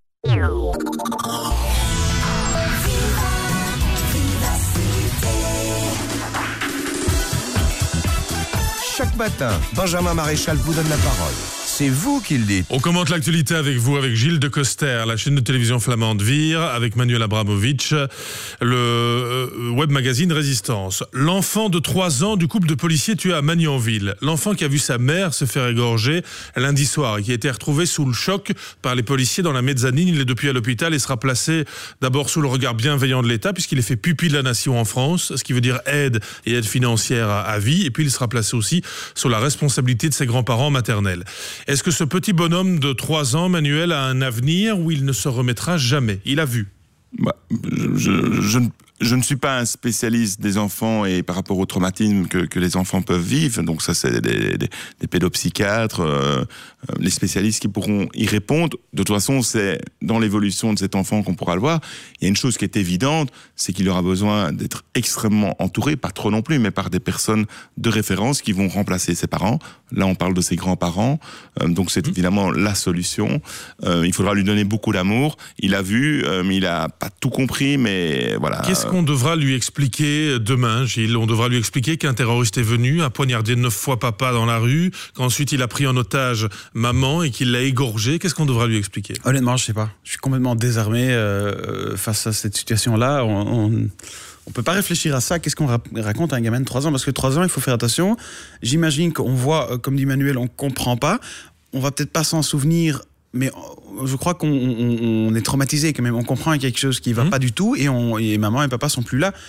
Chaque matin, Benjamin Maréchal vous donne la parole. C'est vous qui le dites. On commente l'actualité avec vous, avec Gilles de Coster, la chaîne de télévision flamande Vire, avec Manuel Abramovic, le euh, web magazine Résistance. L'enfant de trois ans du couple de policiers tué à Magnanville. L'enfant qui a vu sa mère se faire égorger lundi soir et qui a été retrouvé sous le choc par les policiers dans la mezzanine. Il est depuis à l'hôpital et sera placé d'abord sous le regard bienveillant de l'État puisqu'il est fait pupille de la nation en France, ce qui veut dire aide et aide financière à, à vie. Et puis il sera placé aussi sous la responsabilité de ses grands-parents maternels. Est-ce que ce petit bonhomme de trois ans, Manuel, a un avenir où il ne se remettra jamais? Il a vu. Bah, je, je, je, je ne suis pas un spécialiste des enfants et par rapport au traumatisme que, que les enfants peuvent vivre. Donc ça, c'est des, des, des pédopsychiatres, euh, les spécialistes qui pourront y répondre. De toute façon, c'est dans l'évolution de cet enfant qu'on pourra le voir. Il y a une chose qui est évidente, c'est qu'il aura besoin d'être extrêmement entouré, pas trop non plus, mais par des personnes de référence qui vont remplacer ses parents. Là, on parle de ses grands-parents. Euh, donc c'est évidemment la solution. Euh, il faudra lui donner beaucoup d'amour. Il a vu, euh, mais il a pas tout compris, mais voilà. Qu'est-ce qu'on devra lui expliquer demain, Gilles? On devra lui expliquer qu'un terroriste est venu, a poignardé neuf fois papa dans la rue, qu'ensuite il a pris en otage maman et qu'il l'a égorgé. Qu'est-ce qu'on devra lui expliquer? Honnêtement, je sais pas. Je suis complètement désarmé euh, face à cette situation-là. On, on, on peut pas réfléchir à ça. Qu'est-ce qu'on ra- raconte à un gamin de trois ans? Parce que trois ans, il faut faire attention. J'imagine qu'on voit, comme dit Manuel, on comprend pas. On va peut-être pas s'en souvenir. Mais je crois qu'on on, on est traumatisé quand même. On comprend qu'il y a quelque chose qui va mmh. pas du tout et, on, et maman et papa sont plus là.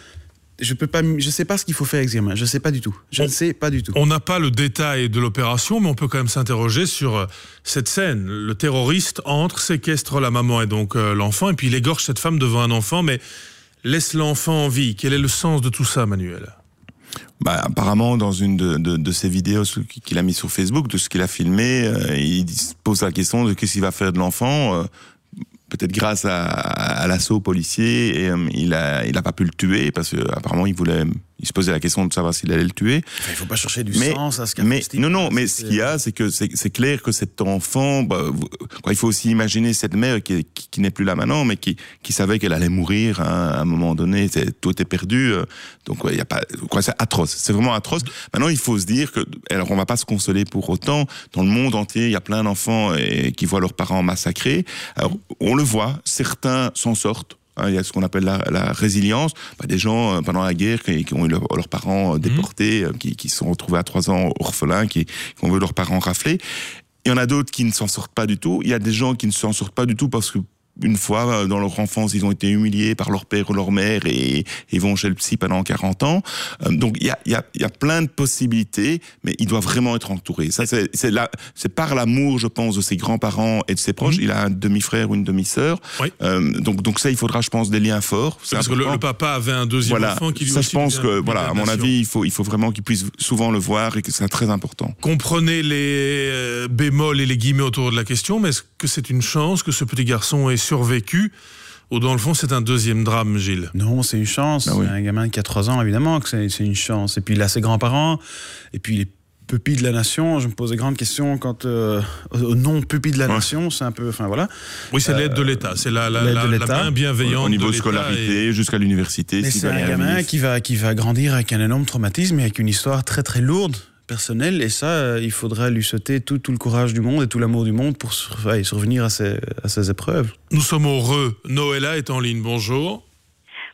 Je peux pas, je sais pas ce qu'il faut faire avec ce gamin. Je sais pas du tout. Je ne sais pas du tout. On n'a pas le détail de l'opération, mais on peut quand même s'interroger sur cette scène. Le terroriste entre, séquestre la maman et donc euh, l'enfant, et puis il égorge cette femme devant un enfant, mais laisse l'enfant en vie. Quel est le sens de tout ça, Manuel? Bah, apparemment, dans une de, de, de ses vidéos qu'il a mis sur Facebook, de ce qu'il a filmé, euh, il se pose la question de qu'est-ce qu'il va faire de l'enfant. Euh, peut-être grâce à, à l'assaut policier, et, euh, il a, il a pas pu le tuer parce que apparemment il voulait, il se posait la question de savoir s'il allait le tuer. Enfin, il faut pas chercher du mais, sens à ce qu'a mais fait. non, non, mais ce qu'il y a, c'est que c'est, c'est clair que cet enfant, bah, quoi, il faut aussi imaginer cette mère qui, qui, qui n'est plus là maintenant, mais qui, qui savait qu'elle allait mourir hein, à un moment donné. C'est, tout est perdu, euh, donc il ouais, y a pas, quoi, c'est atroce. C'est vraiment atroce. Maintenant, il faut se dire que, alors on va pas se consoler pour autant. Dans le monde entier, il y a plein d'enfants et, qui voient leurs parents massacrés. Alors on le voit, certains s'en sortent. Il y a ce qu'on appelle la, la résilience. Bah, des gens, euh, pendant la guerre, qui, qui ont eu leur, leurs parents euh, déportés, mmh. euh, qui, qui se sont retrouvés à trois ans orphelins, qui, qui ont vu leurs parents rafler. Il y en a d'autres qui ne s'en sortent pas du tout. Il y a des gens qui ne s'en sortent pas du tout parce que une fois, dans leur enfance, ils ont été humiliés par leur père ou leur mère et ils vont chez le psy pendant quarante ans. Donc, il y a, il y a, il y a plein de possibilités, mais il doit vraiment être entouré. Ça, c'est, c'est, la, c'est par l'amour, je pense, de ses grands-parents et de ses proches. Mmh. Il a un demi-frère ou une demi-sœur. Oui. Euh, donc, donc ça, il faudra, je pense, des liens forts. C'est parce important. que le, le papa avait un deuxième voilà. enfant qui lui ça, aussi je pense que, voilà, à mon avis, il faut, il faut vraiment qu'il puisse souvent le voir et que c'est très important. Comprenez les euh, bémols et les guillemets autour de la question, mais est-ce que c'est une chance que ce petit garçon ait survécu? Ou dans le fond, c'est un deuxième drame, Gilles? Non, c'est une chance. Ah oui. Un gamin qui a trois ans, évidemment, que c'est, c'est une chance. Et puis, il a ses grands-parents, et puis les pupilles de la nation. Je me pose des grandes questions quant euh, au nom pupilles de la ouais. nation. C'est un peu... Enfin, voilà. Oui, c'est euh, l'aide de l'État. C'est la, la, la, la main bienveillante au niveau de de scolarité, et... jusqu'à l'université. Mais c'est un gamin qui va, qui va grandir avec un énorme traumatisme et avec une histoire très, très lourde. Personnel, et ça, euh, il faudra lui sauter tout, tout le courage du monde et tout l'amour du monde pour sur, ouais, survenir à ces, à ces épreuves. Nous sommes heureux. Noëlla est en ligne, bonjour.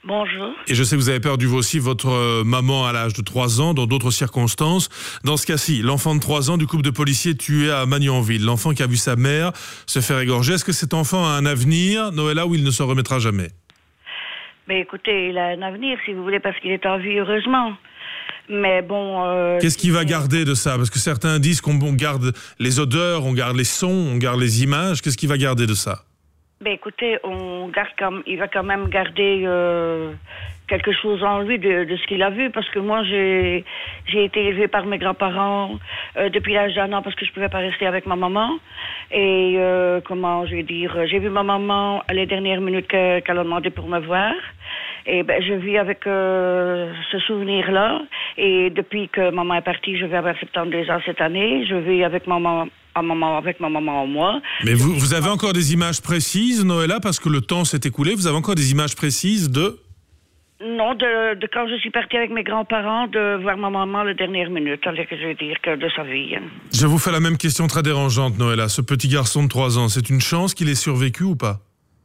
Bonjour. Et je sais que vous avez perdu vous aussi votre maman à l'âge de trois ans, dans d'autres circonstances. Dans ce cas-ci, l'enfant de trois ans du couple de policiers tué à Magnanville, l'enfant qui a vu sa mère se faire égorger, est-ce que cet enfant a un avenir, Noëlla, où il ne se remettra jamais? Mais écoutez, il a un avenir, si vous voulez, parce qu'il est en vie, heureusement. Mais bon... Euh, Qu'est-ce qu'il va garder de ça? Parce que certains disent qu'on garde les odeurs, on garde les sons, on garde les images. Qu'est-ce qu'il va garder de ça? Ben écoutez, on garde comme, il va quand même garder euh, quelque chose en lui de, de ce qu'il a vu, parce que moi j'ai j'ai été élevée par mes grands-parents euh, depuis l'âge d'un an parce que je pouvais pas rester avec ma maman. Et euh, comment je vais dire, j'ai vu ma maman à les dernières minutes que, qu'elle a demandé pour me voir. Et ben je vis avec euh, ce souvenir-là. Et depuis que maman est partie, je vais avoir soixante-douze ans cette année. Je vis avec maman. À maman, avec ma maman en moi. Mais vous, vous avez encore des images précises, Noëlla, parce que le temps s'est écoulé, vous avez encore des images précises de... Non, de, de quand je suis partie avec mes grands-parents, de voir ma maman la dernière minute, allez, que je veux dire, que de sa vie. Je vous fais la même question très dérangeante, Noëlla. Ce petit garçon de trois ans, c'est une chance qu'il ait survécu ou pas?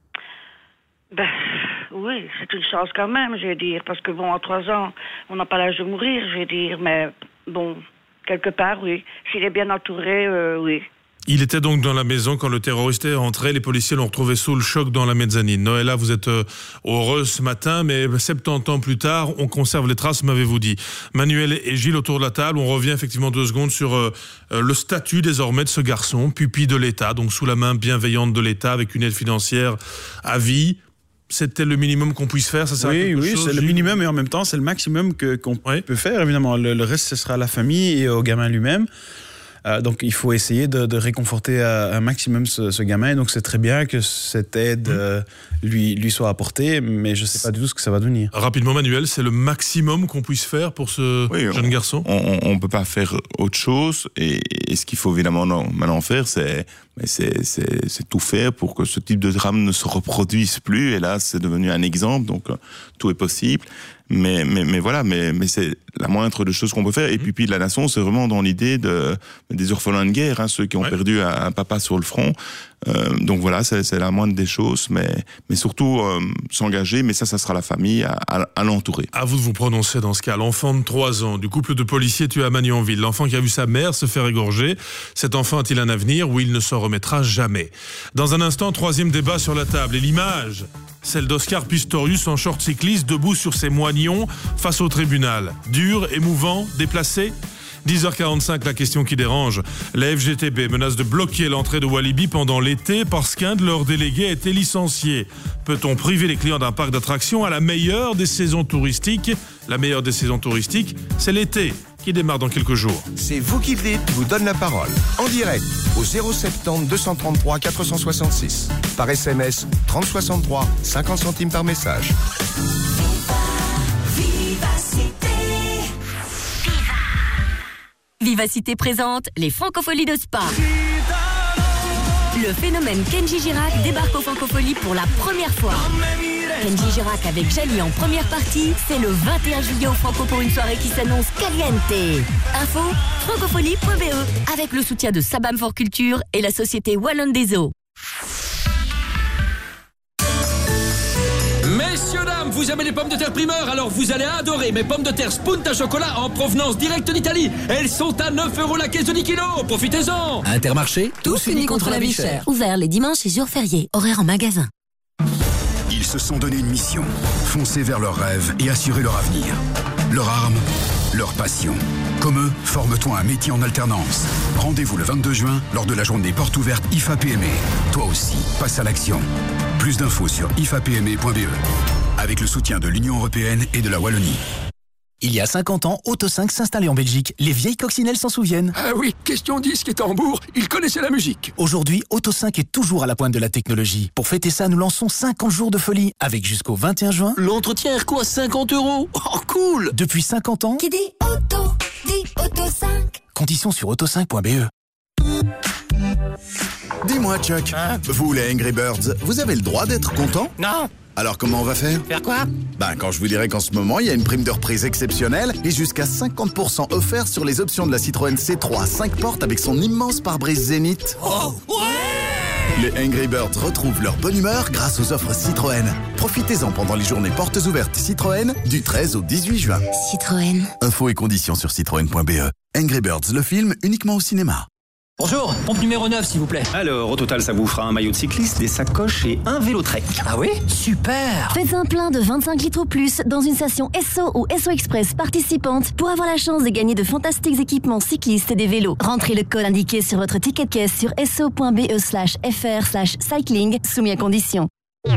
Ben, oui, c'est une chance quand même, je veux dire, parce que bon, à trois ans, on n'a pas l'âge de mourir, je veux dire, mais bon... Quelque part, oui. S'il est bien entouré, euh, oui. Il était donc dans la maison quand le terroriste est rentré. Les policiers l'ont retrouvé sous le choc dans la mezzanine. Noëlla, vous êtes euh, heureuse ce matin, mais soixante-dix ans plus tard, on conserve les traces, m'avez-vous dit. Manuel et Gilles autour de la table, on revient effectivement deux secondes sur euh, le statut désormais de ce garçon, pupille de l'État, donc sous la main bienveillante de l'État, avec une aide financière à vie. C'était le minimum qu'on puisse faire, ça sert oui, à quelque oui, chose, c'est le Gilles? minimum et en même temps, c'est le maximum que, qu'on oui. peut faire, évidemment. Le, le reste, ce sera à la famille et au gamin lui-même. Euh, donc, il faut essayer de, de réconforter un maximum ce, ce gamin. Donc, c'est très bien que cette aide euh, lui, lui soit apportée, mais je ne sais pas du tout ce que ça va devenir. Rapidement, Manuel, c'est le maximum qu'on puisse faire pour ce oui, jeune on, garçon? On ne peut pas faire autre chose. Et, et ce qu'il faut évidemment non, maintenant faire, c'est... Mais c'est, c'est, c'est tout faire pour que ce type de drame ne se reproduise plus. Et là, c'est devenu un exemple, donc euh, tout est possible. Mais, mais, mais voilà, mais, mais c'est la moindre des choses qu'on peut faire. Et puis, puis la nation, c'est vraiment dans l'idée de, des orphelins de guerre, hein, ceux qui ont ouais. perdu un, un papa sur le front. Euh, donc voilà, c'est, c'est la moindre des choses, mais, mais surtout euh, s'engager, mais ça, ça sera la famille à, à, à l'entourer. À vous de vous prononcer dans ce cas. L'enfant de trois ans du couple de policiers tué à Magnanville, l'enfant qui a vu sa mère se faire égorger, cet enfant a-t-il un avenir où il ne s'en remettra jamais? Dans un instant, troisième débat sur la table. Et l'image, celle d'Oscar Pistorius en short cycliste, debout sur ses moignons face au tribunal. Dur, émouvant, déplacé? dix heures quarante-cinq, la question qui dérange. La F G T B menace de bloquer l'entrée de Walibi pendant l'été parce qu'un de leurs délégués a été licencié. Peut-on priver les clients d'un parc d'attractions à la meilleure des saisons touristiques? La meilleure des saisons touristiques, c'est l'été, qui démarre dans quelques jours. C'est vous qui le dites, je vous donne la parole. En direct, au zéro soixante-dix, deux cent trente-trois, quatre cent soixante-six. Par S M S, trente soixante-trois, cinquante centimes par message. Vivacité présente les Francopholies de Spa. Le phénomène Kenji Girac débarque aux Francopholies pour la première fois. Kenji Girac avec Jali en première partie, c'est le vingt et un juillet au Franco pour une soirée qui s'annonce caliente. Info francopholie point b e avec le soutien de Sabam for Culture et la société Wallonne des Eaux. Messieurs, dames, vous aimez les pommes de terre primeur, alors vous allez adorer mes pommes de terre Spunta chocolat en provenance directe d'Italie. Elles sont à neuf euros la caisse de dix kilos, profitez-en. Intermarché, tous unis contre la vie chère. Ouvert les dimanches et jours fériés, horaire en magasin. Ils se sont donné une mission, foncer vers leurs rêves et assurer leur avenir. Leur arme, leur passion. Comme eux, forme-toi un métier en alternance. Rendez-vous le vingt-deux juin lors de la journée porte ouverte I F A P M E. Toi aussi, passe à l'action. Plus d'infos sur i f a p m e point b e avec le soutien de l'Union européenne et de la Wallonie. Il y a cinquante ans, Auto cinq s'installait en Belgique. Les vieilles coccinelles s'en souviennent. Ah oui, Question Disque est à Hambourg, ils connaissaient la musique. Aujourd'hui, Auto cinq est toujours à la pointe de la technologie. Pour fêter ça, nous lançons cinquante jours de folie, avec jusqu'au vingt et un juin... L'entretien est quoi, cinquante euros? Oh, cool! Depuis cinquante ans... Qui dit Auto, dit Auto cinq. Conditions sur auto cinq point b e. Dis-moi, Chuck, hein? Vous les Angry Birds, vous avez le droit d'être content? Non. Alors comment on va faire? Faire quoi? Ben quand je vous dirai qu'en ce moment, il y a une prime de reprise exceptionnelle et jusqu'à cinquante pour cent offert sur les options de la Citroën C trois cinq portes avec son immense pare-brise Zénith. Oh, ouais! Les Angry Birds retrouvent leur bonne humeur grâce aux offres Citroën. Profitez-en pendant les journées portes ouvertes Citroën du treize au dix-huit juin. Citroën. Infos et conditions sur citroën point b e. Angry Birds, le film uniquement au cinéma. Bonjour, pompe numéro neuf s'il vous plaît. Alors, au total, ça vous fera un maillot de cycliste, des sacoches et un vélo Trek. Ah oui? Super! Faites un plein de vingt-cinq litres ou plus dans une station Esso ou Esso Express participante pour avoir la chance de gagner de fantastiques équipements cyclistes et des vélos. Rentrez le code indiqué sur votre ticket de caisse sur esso point b e slash fr slash cycling, soumis à condition.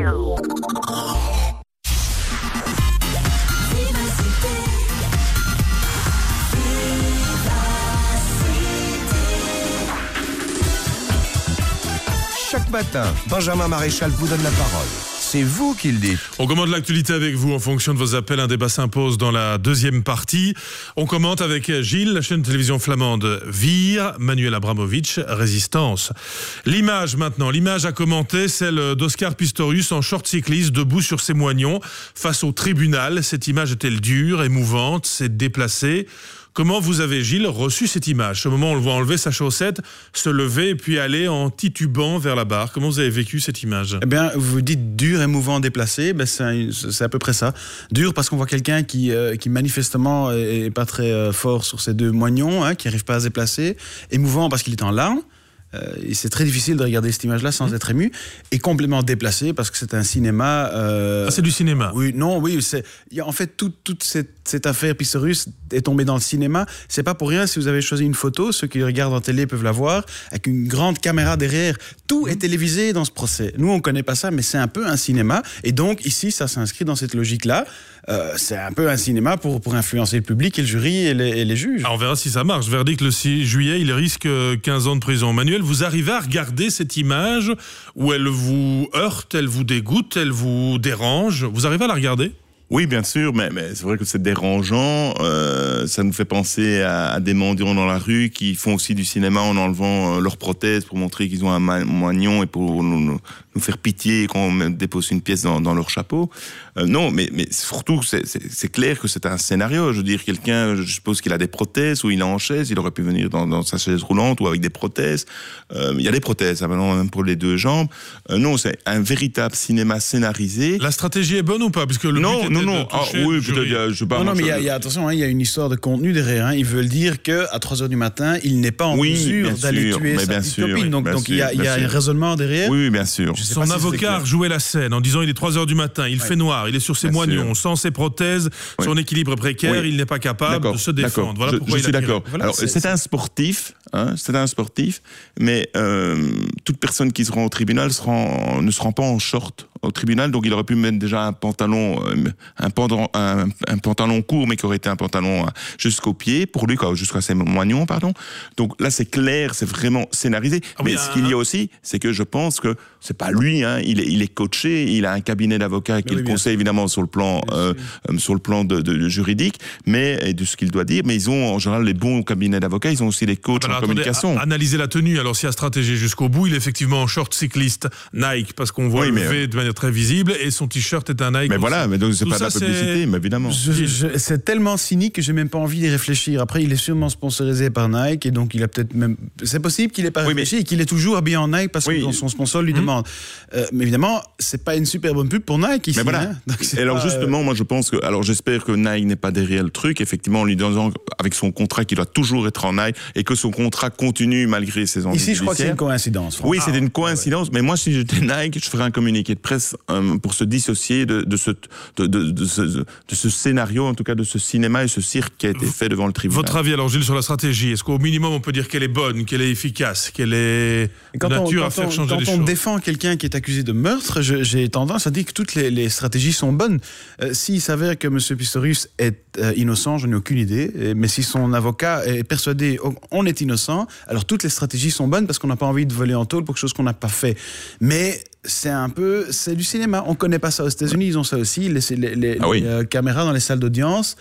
Chaque matin, Benjamin Maréchal vous donne la parole. C'est vous qui le dites. On commente l'actualité avec vous en fonction de vos appels. Un débat s'impose dans la deuxième partie. On commente avec Gilles, la chaîne de télévision flamande Vire, Manuel Abramovic, Résistance. L'image maintenant, l'image à commenter, celle d'Oscar Pistorius en short cycliste, debout sur ses moignons, face au tribunal. Cette image est-elle dure, émouvante, c'est déplacé? Comment vous avez, Gilles, reçu cette image? Ce moment, on le voit enlever sa chaussette, se lever et puis aller en titubant vers la barre. Comment vous avez vécu cette image? Eh bien, vous dites dur, émouvant, déplacé. Ben, c'est, un, c'est à peu près ça. Dur parce qu'on voit quelqu'un qui, euh, qui manifestement est pas très euh, fort sur ses deux moignons, hein, qui n'arrive pas à se déplacer. Émouvant parce qu'il est en larmes. Euh, et c'est très difficile de regarder cette image-là sans mmh. être ému. Et complètement déplacé parce que c'est un cinéma. Euh... Ah, c'est du cinéma. Oui, non, oui. C'est... Il y a, en fait, toute, toute cette, cette affaire Pistorius est tombée dans le cinéma. C'est pas pour rien si vous avez choisi une photo. Ceux qui regardent en télé peuvent la voir avec une grande caméra derrière. Tout mmh. est télévisé dans ce procès. Nous, on connaît pas ça, mais c'est un peu un cinéma. Et donc ici, ça s'inscrit dans cette logique-là. Euh, c'est un peu un cinéma pour, pour influencer le public et le jury et les, et les juges. Alors on verra si ça marche. Verdict le six juillet, il risque quinze ans de prison. Manuel, vous arrivez à regarder cette image où elle vous heurte, elle vous dégoûte, elle vous dérange? Vous arrivez à la regarder? Oui, bien sûr, mais, mais c'est vrai que c'est dérangeant. Euh, ça nous fait penser à, à des mendiants dans la rue qui font aussi du cinéma en enlevant euh, leurs prothèses pour montrer qu'ils ont un moignon et pour nous, nous, nous faire pitié quand on dépose une pièce dans, dans leur chapeau. Euh, non, mais, mais surtout, c'est, c'est, c'est clair que c'est un scénario. Je veux dire, quelqu'un, je suppose qu'il a des prothèses ou il est en chaise, il aurait pu venir dans, dans sa chaise roulante ou avec des prothèses. Euh, il y a des prothèses, hein, maintenant, même pour les deux jambes. Euh, non, c'est un véritable cinéma scénarisé. La stratégie est bonne ou pas? Parce que le non, but non, non. Ah, oui, peut-être, je sais pas. Non, non, mais il y, je... y a, attention, hein, il y a une histoire de contenu derrière. Hein. Ils veulent dire qu'à trois heures du matin, il n'est pas en oui, mesure d'aller sûr, tuer sa petite sûr, copine. Donc, donc sûr, il y a, il y a un raisonnement derrière. Oui, bien sûr. Son si avocat jouait la scène en disant il est trois heures du matin, il ouais. fait noir, il est sur ses bien moignons, sûr. sans ses prothèses, oui. son équilibre précaire, oui. il n'est pas capable d'accord, de se défendre. Voilà je, pourquoi je il suis a d'accord. Voilà, Alors, c'est, c'est un sportif, hein, c'est un sportif, mais euh, toute personne qui se rend au tribunal se rend, ne se rend pas en short au tribunal, donc il aurait pu mettre déjà un pantalon, euh, un, pantalon un, un pantalon court, mais qui aurait été un pantalon euh, jusqu'au pied, pour lui, quoi, jusqu'à ses moignons, pardon. Donc là, c'est clair, c'est vraiment scénarisé. Ah oui, mais ce qu'il y a aussi, c'est que je pense que c'est pas lui, hein, il est, il est coaché, il a un cabinet d'avocats qui oui, le conseille évidemment sur le plan, euh, sur le plan de, de, de juridique, mais et de ce qu'il doit dire. Mais ils ont en général les bons cabinets d'avocats, ils ont aussi des coachs alors, en attendez, communication. A, analysez la tenue. Alors, s'il y a stratégie jusqu'au bout, il est effectivement en short cycliste Nike, parce qu'on voit oui, le V de manière très visible, et son t-shirt est un Nike. Mais aussi. voilà, mais donc c'est Tout pas de la publicité, c'est... mais évidemment. Je, je, c'est tellement cynique que j'ai même pas envie d'y réfléchir. Après, il est sûrement sponsorisé par Nike, et donc il a peut-être même. C'est possible qu'il ait pas oui, réfléchi mais... et qu'il est toujours habillé en Nike parce oui. que son sponsor lui mmh. demande. Euh, mais évidemment, c'est pas une super bonne pub pour Nike ici. Mais voilà. Hein donc et alors pas, justement, euh... moi je pense que, alors j'espère que Nike n'est pas derrière le truc. Effectivement, en lui disant avec son contrat qu'il doit toujours être en Nike et que son contrat continue malgré ses ennuis. Ici, je crois que c'est une coïncidence. Oui, c'est une coïncidence. Ah, ouais. Mais moi, si j'étais Nike, je ferais un communiqué de presse euh, pour se dissocier de, de ce de, de, de, ce, de ce scénario, en tout cas de ce cinéma et ce cirque qui a été fait devant le tribunal. Votre avis alors, Gilles, sur la stratégie? Est-ce qu'au minimum on peut dire qu'elle est bonne, qu'elle est efficace, qu'elle est de nature on, à faire on, changer les choses? Quand on défend quelqu'un qui est accusé de meurtre, je, j'ai tendance à dire que toutes les, les stratégies sont bonnes. Euh, s'il s'avère que M. Pistorius est euh, innocent, je n'ai aucune idée, et, mais si son avocat est persuadé on est innocent, alors toutes les stratégies sont bonnes parce qu'on n'a pas envie de voler en tôle pour quelque chose qu'on n'a pas fait. Mais c'est un peu, c'est du cinéma. On connaît pas ça aux États-Unis, ils ont ça aussi, les, les, les, ah oui. les euh, caméras dans les salles d'audience.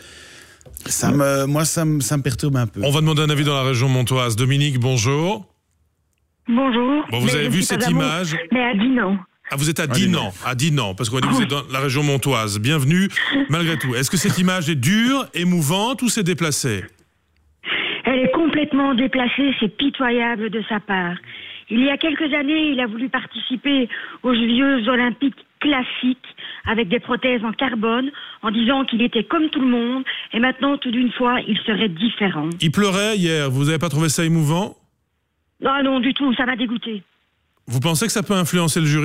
Ça me, moi, ça me, ça me perturbe un peu. On va demander un avis dans la région montoise. Dominique, bonjour. Bonjour. Bon, vous mais avez vu cette image? Mais à Dinan. Ah, vous êtes à Dinan, à Dinan, parce qu'on va dire que vous êtes dans la région montoise. Bienvenue, malgré tout. Est-ce que cette image est dure, émouvante ou c'est déplacé? Elle est complètement déplacée, c'est pitoyable de sa part. Il y a quelques années, il a voulu participer aux Jeux olympiques classiques avec des prothèses en carbone en disant qu'il était comme tout le monde et maintenant, tout d'une fois, il serait différent. Il pleurait hier, vous n'avez pas trouvé ça émouvant ? Non, non, du tout, ça m'a dégoûté. Vous pensez que ça peut influencer le jury ?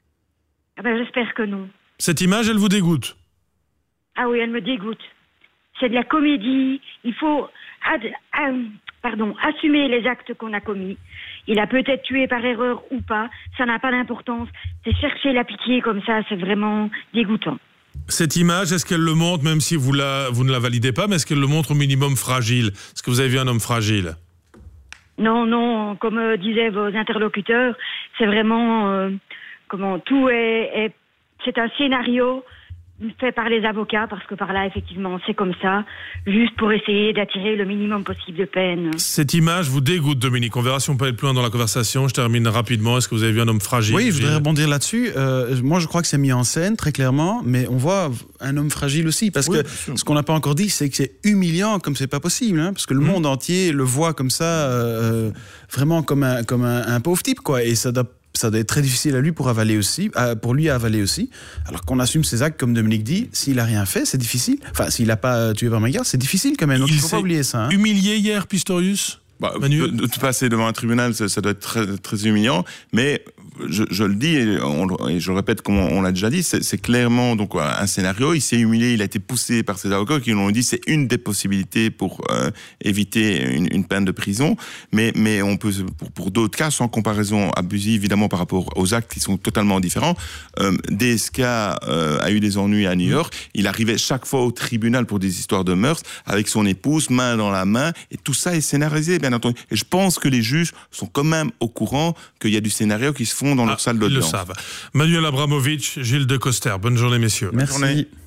Ah ben, j'espère que non. Cette image, elle vous dégoûte ? Ah oui, elle me dégoûte. C'est de la comédie. Il faut ad- ad- pardon, assumer les actes qu'on a commis. Il a peut-être tué par erreur ou pas. Ça n'a pas d'importance. C'est chercher la pitié comme ça, c'est vraiment dégoûtant. Cette image, est-ce qu'elle le montre, même si vous, la, vous ne la validez pas, mais est-ce qu'elle le montre au minimum fragile ? Est-ce que vous avez vu un homme fragile ? Non, non, comme euh, disaient vos interlocuteurs, c'est vraiment... Euh, comment tout est, est... C'est un scénario fait par les avocats, parce que par là, effectivement, c'est comme ça, juste pour essayer d'attirer le minimum possible de peine. Cette image vous dégoûte, Dominique. On verra si on peut aller plus loin dans la conversation. Je termine rapidement. Est-ce que vous avez vu un homme fragile ? Oui, je voudrais rebondir là-dessus. Euh, moi, je crois que c'est mis en scène, très clairement, mais on voit un homme fragile aussi, parce oui, que ce qu'on n'a pas encore dit, c'est que c'est humiliant, comme c'est pas possible, hein, parce que le mmh. monde entier le voit comme ça, euh, vraiment comme un, comme un, un pauvre type, quoi, et ça doit ça doit être très difficile à lui pour avaler aussi, pour lui à avaler aussi. Alors qu'on assume ses actes, comme Dominique dit, s'il a rien fait, c'est difficile. Enfin, s'il n'a pas tué par mégarde, c'est difficile quand même. Donc il ne faut pas oublier ça. Hein. Humilié hier, Pistorius ? Bah, de, de passer devant un tribunal, ça, ça doit être très, très humiliant. Mais je, je le dis et, on, et je le répète comme on, on l'a déjà dit, c'est, c'est clairement donc un scénario. Il s'est humilié, il a été poussé par ses avocats qui lui ont dit c'est une des possibilités pour euh, éviter une, une peine de prison. Mais, mais on peut pour, pour d'autres cas, sans comparaison abusive évidemment par rapport aux actes qui sont totalement différents. Euh, D S K euh, a eu des ennuis à New York. Il arrivait chaque fois au tribunal pour des histoires de meurtre avec son épouse, main dans la main, et tout ça est scénarisé. Bien entendu. Et je pense que les juges sont quand même au courant qu'il y a du scénario qui se font dans ah, leur salle d'audience. Ils le savent. Manuel Abramovich, Gilles de Coster. Bonne journée, messieurs. Merci. Bonne journée.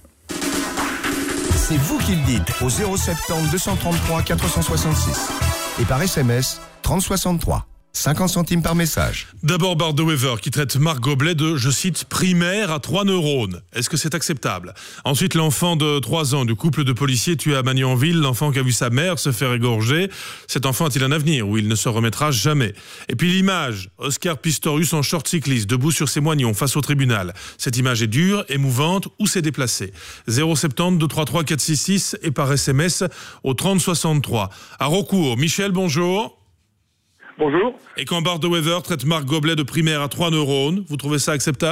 C'est vous qui le dites au zéro soixante-dix deux cent trente-trois quatre cent soixante-six. Et par S M S, trente soixante-trois. cinquante centimes par message. D'abord, Bart de Wever qui traite Marc Goblet de, je cite, primaire à trois neurones. Est-ce que c'est acceptable ? Ensuite, l'enfant de trois ans du couple de policiers tué à Magnanville, l'enfant qui a vu sa mère se faire égorger. Cet enfant a-t-il un avenir où il ne se remettra jamais ? Et puis l'image, Oscar Pistorius en short cycliste, debout sur ses moignons face au tribunal. Cette image est dure, émouvante ou c'est déplacé ? zéro soixante-dix deux cent trente-trois quatre cent soixante-six et par S M S au trente soixante-trois. À Rocourt, Michel, bonjour. Bonjour. Et quand Bart de Wever traite Marc Goblet de primaire à trois neurones, vous trouvez ça acceptable ?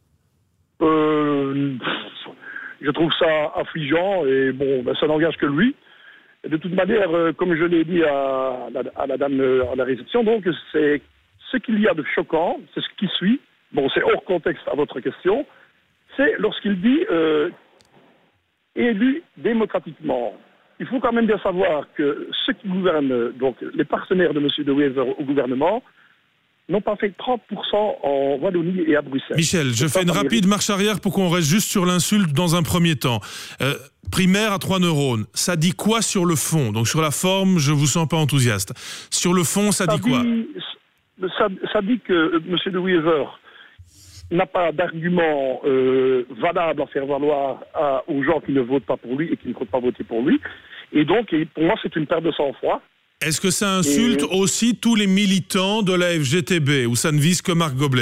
euh, Je trouve ça affligeant et bon, ben, ça n'engage que lui. Et de toute manière, euh, comme je l'ai dit à la, à la dame à la réception, donc c'est ce qu'il y a de choquant, c'est ce qui suit. Bon, c'est hors contexte à votre question. C'est lorsqu'il dit euh, élu démocratiquement. Il faut quand même bien savoir que ceux qui gouvernent, donc les partenaires de M. de Wever au gouvernement, n'ont pas fait trente pour cent en Wallonie et à Bruxelles. Michel, je fais une rapide marche arrière pour qu'on reste juste sur l'insulte dans un premier temps. Euh, primaire à trois neurones, ça dit quoi sur le fond ? Donc sur la forme, je vous sens pas enthousiaste. Sur le fond, ça, ça dit quoi ? dit, ça, ça dit que M. de Wever n'a pas d'argument euh, valable à faire valoir à, aux gens qui ne votent pas pour lui et qui ne comptent pas voter pour lui. Et donc, et pour moi, c'est une perte de sang-froid. Est-ce que ça insulte et... aussi tous les militants de la F G T B, ou ça ne vise que Marc Goblet ?